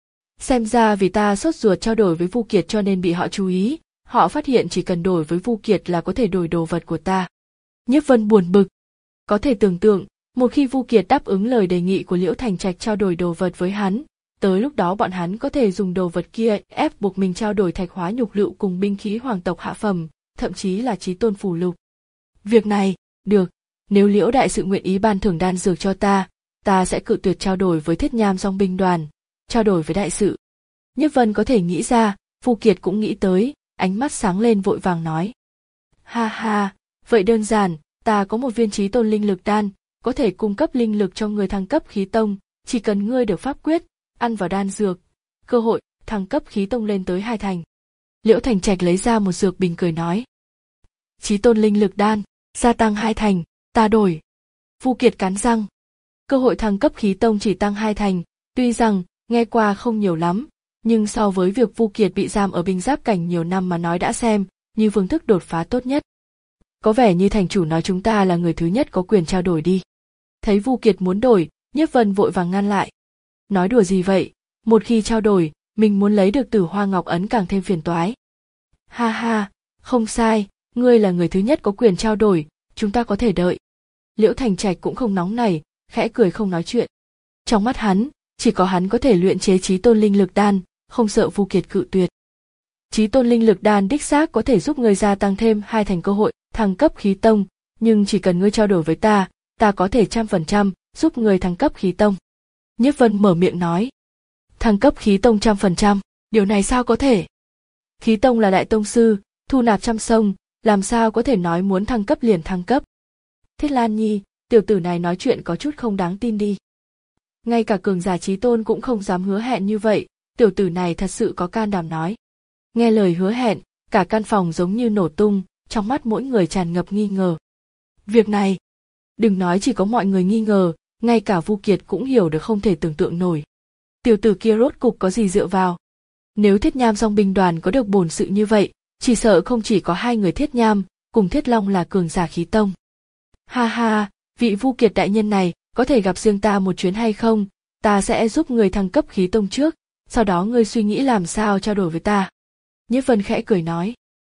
S1: Xem ra vì ta sốt ruột trao đổi với Vu Kiệt cho nên bị họ chú ý, họ phát hiện chỉ cần đổi với Vu Kiệt là có thể đổi đồ vật của ta. Nhiếp Vân buồn bực. Có thể tưởng tượng, một khi Vu Kiệt đáp ứng lời đề nghị của Liễu Thành Trạch trao đổi đồ vật với hắn, tới lúc đó bọn hắn có thể dùng đồ vật kia ép buộc mình trao đổi thạch hóa nhục lựu cùng binh khí hoàng tộc hạ phẩm, thậm chí là Chí Tôn phù lục. Việc này, được, nếu Liễu đại sự nguyện ý ban thưởng đan dược cho ta, ta sẽ cự tuyệt trao đổi với Thiết Nham Dong binh đoàn, trao đổi với đại sự. Nhiếp Vân có thể nghĩ ra, Vu Kiệt cũng nghĩ tới, ánh mắt sáng lên vội vàng nói. Ha ha, vậy đơn giản, ta có một viên Chí Tôn linh lực đan, có thể cung cấp linh lực cho người thăng cấp khí tông, chỉ cần ngươi được pháp quyết, ăn vào đan dược, cơ hội thăng cấp khí tông lên tới hai thành. Liễu Thành Trạch lấy ra một dược bình cười nói. Chí Tôn linh lực đan, gia tăng hai thành, ta đổi. Vu Kiệt cắn răng. Cơ hội thăng cấp khí tông chỉ tăng hai thành, tuy rằng, nghe qua không nhiều lắm, nhưng so với việc Vu Kiệt bị giam ở binh giáp cảnh nhiều năm mà nói đã xem, như phương thức đột phá tốt nhất. có vẻ như thành chủ nói chúng ta là người thứ nhất có quyền trao đổi đi. Thấy Vu Kiệt muốn đổi, Nhiếp Vân vội vàng ngăn lại. Nói đùa gì vậy, một khi trao đổi, mình muốn lấy được Tử Hoa Ngọc Ấn càng thêm phiền toái. Ha ha, không sai, ngươi là người thứ nhất có quyền trao đổi, chúng ta có thể đợi. Liễu Thành Trạch cũng không nóng nảy, khẽ cười không nói chuyện. Trong mắt hắn, chỉ có hắn có thể luyện chế Chí Tôn Linh Lực Đan, không sợ Vu Kiệt cự tuyệt. Chí Tôn Linh Lực Đan đích xác có thể giúp ngươi gia tăng thêm hai thành cơ hội thăng cấp khí tông, nhưng chỉ cần ngươi trao đổi với ta, ta có thể trăm phần trăm giúp ngươi thăng cấp khí tông. Nhiếp Vân mở miệng nói. Thăng cấp khí tông trăm phần trăm, điều này sao có thể? Khí tông là đại tông sư, thu nạp trăm sông, làm sao có thể nói muốn thăng cấp liền thăng cấp? Thiết Lan Nhi, tiểu tử này nói chuyện có chút không đáng tin đi. Ngay cả cường giả Chí Tôn cũng không dám hứa hẹn như vậy, tiểu tử này thật sự có can đảm nói. Nghe lời hứa hẹn, cả căn phòng giống như nổ tung, trong mắt mỗi người tràn ngập nghi ngờ. Việc này, đừng nói chỉ có mọi người nghi ngờ, ngay cả Vu Kiệt cũng hiểu được không thể tưởng tượng nổi. Tiểu tử kia rốt cục có gì dựa vào? Nếu Thiết Nham Song binh đoàn có được bổn sự như vậy, chỉ sợ không chỉ có hai người Thiết Nham, cùng Thiết Long là cường giả khí tông. Ha ha, vị Vu Kiệt đại nhân này, có thể gặp riêng ta một chuyến hay không? Ta sẽ giúp người thăng cấp khí tông trước, sau đó ngươi suy nghĩ làm sao trao đổi với ta. Nhiếp Vân khẽ cười nói.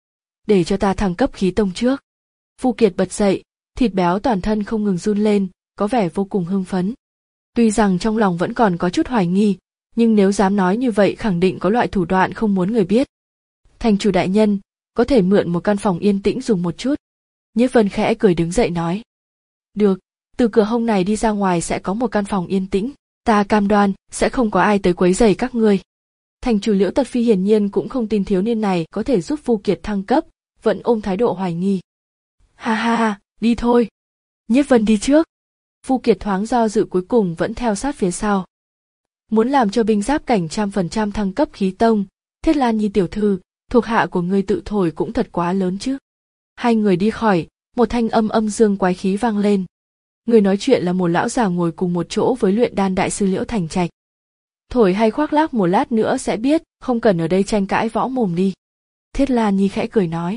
S1: Để cho ta thăng cấp khí tông trước. Vu Kiệt bật dậy, thịt béo toàn thân không ngừng run lên, có vẻ vô cùng hưng phấn. Tuy rằng trong lòng vẫn còn có chút hoài nghi, nhưng nếu dám nói như vậy khẳng định có loại thủ đoạn không muốn người biết. Thành chủ đại nhân, có thể mượn một căn phòng yên tĩnh dùng một chút. Nhiếp Vân khẽ cười đứng dậy nói. Được, từ cửa hông này đi ra ngoài sẽ có một căn phòng yên tĩnh, ta cam đoan sẽ không có ai tới quấy rầy các ngươi. Thành chủ Liễu Tật Phi hiển nhiên cũng không tin thiếu niên này có thể giúp Vu Kiệt thăng cấp, vẫn ôm thái độ hoài nghi. Ha ha ha, đi thôi. Nhiếp Vân đi trước. Vu Kiệt thoáng do dự cuối cùng vẫn theo sát phía sau. Muốn làm cho binh giáp cảnh trăm phần trăm thăng cấp khí tông, Thiết Lan Nhi tiểu thư, thuộc hạ của ngươi tự thổi cũng thật quá lớn chứ. Hai người đi khỏi, một thanh âm âm dương quái khí vang lên. Người nói chuyện là một lão già ngồi cùng một chỗ với luyện đan đại sư Liễu Thành Trạch. Thổi hay khoác lác một lát nữa sẽ biết, không cần ở đây tranh cãi võ mồm đi. Thiết Lan Nhi khẽ cười nói.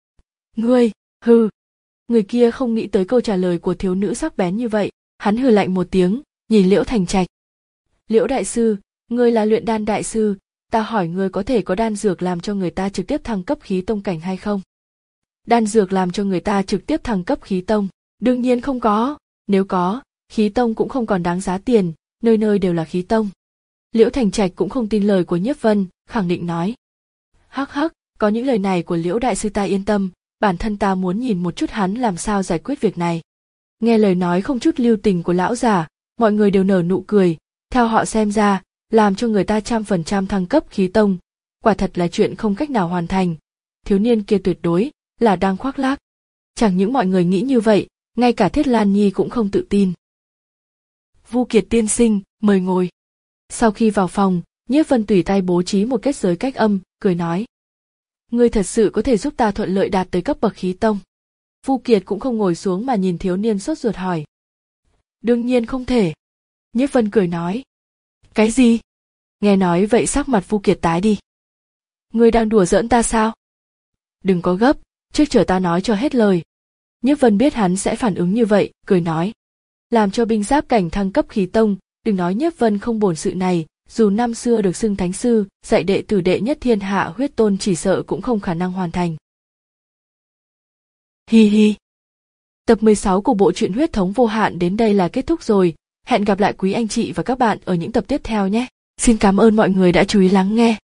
S1: Ngươi, hừ. Người kia không nghĩ tới câu trả lời của thiếu nữ sắc bén như vậy, hắn hừ lạnh một tiếng, nhìn Liễu Thành Trạch. Liễu đại sư, ngươi là luyện đan đại sư, ta hỏi ngươi có thể có đan dược làm cho người ta trực tiếp thăng cấp khí tông cảnh hay không? Đan dược làm cho người ta trực tiếp thăng cấp khí tông, đương nhiên không có, nếu có, khí tông cũng không còn đáng giá tiền, nơi nơi đều là khí tông. Liễu Thành Trạch cũng không tin lời của Nhiếp Vân, khẳng định nói. Hắc hắc, có những lời này của Liễu đại sư ta yên tâm, bản thân ta muốn nhìn một chút hắn làm sao giải quyết việc này. Nghe lời nói không chút lưu tình của lão già, mọi người đều nở nụ cười, theo họ xem ra, làm cho người ta trăm phần trăm thăng cấp khí tông, quả thật là chuyện không cách nào hoàn thành. Thiếu niên kia tuyệt đối là đang khoác lác. Chẳng những mọi người nghĩ như vậy, ngay cả Thiết Lan Nhi cũng không tự tin. Vu Kiệt tiên sinh, mời ngồi. Sau khi vào phòng, Nhiếp Vân tùy tay bố trí một kết giới cách âm, cười nói. Ngươi thật sự có thể giúp ta thuận lợi đạt tới cấp bậc khí tông. Vu Kiệt cũng không ngồi xuống mà nhìn thiếu niên sốt ruột hỏi. Đương nhiên không thể. Nhiếp Vân cười nói. Cái gì? Nghe nói vậy sắc mặt Vu Kiệt tái đi. Ngươi đang đùa giỡn ta sao? Đừng có gấp, trước chờ ta nói cho hết lời. Nhiếp Vân biết hắn sẽ phản ứng như vậy, cười nói. Làm cho binh giáp cảnh thăng cấp khí tông, đừng nói Nhiếp Vân không bổn sự này, dù năm xưa được xưng thánh sư, dạy đệ tử đệ nhất thiên hạ huyết tôn chỉ sợ cũng không khả năng hoàn thành. Hi hi. Tập mười sáu của bộ truyện Huyết Thống Vô Hạn đến đây là kết thúc rồi, hẹn gặp lại quý anh chị và các bạn ở những tập tiếp theo nhé. Xin cảm ơn mọi người đã chú ý lắng nghe.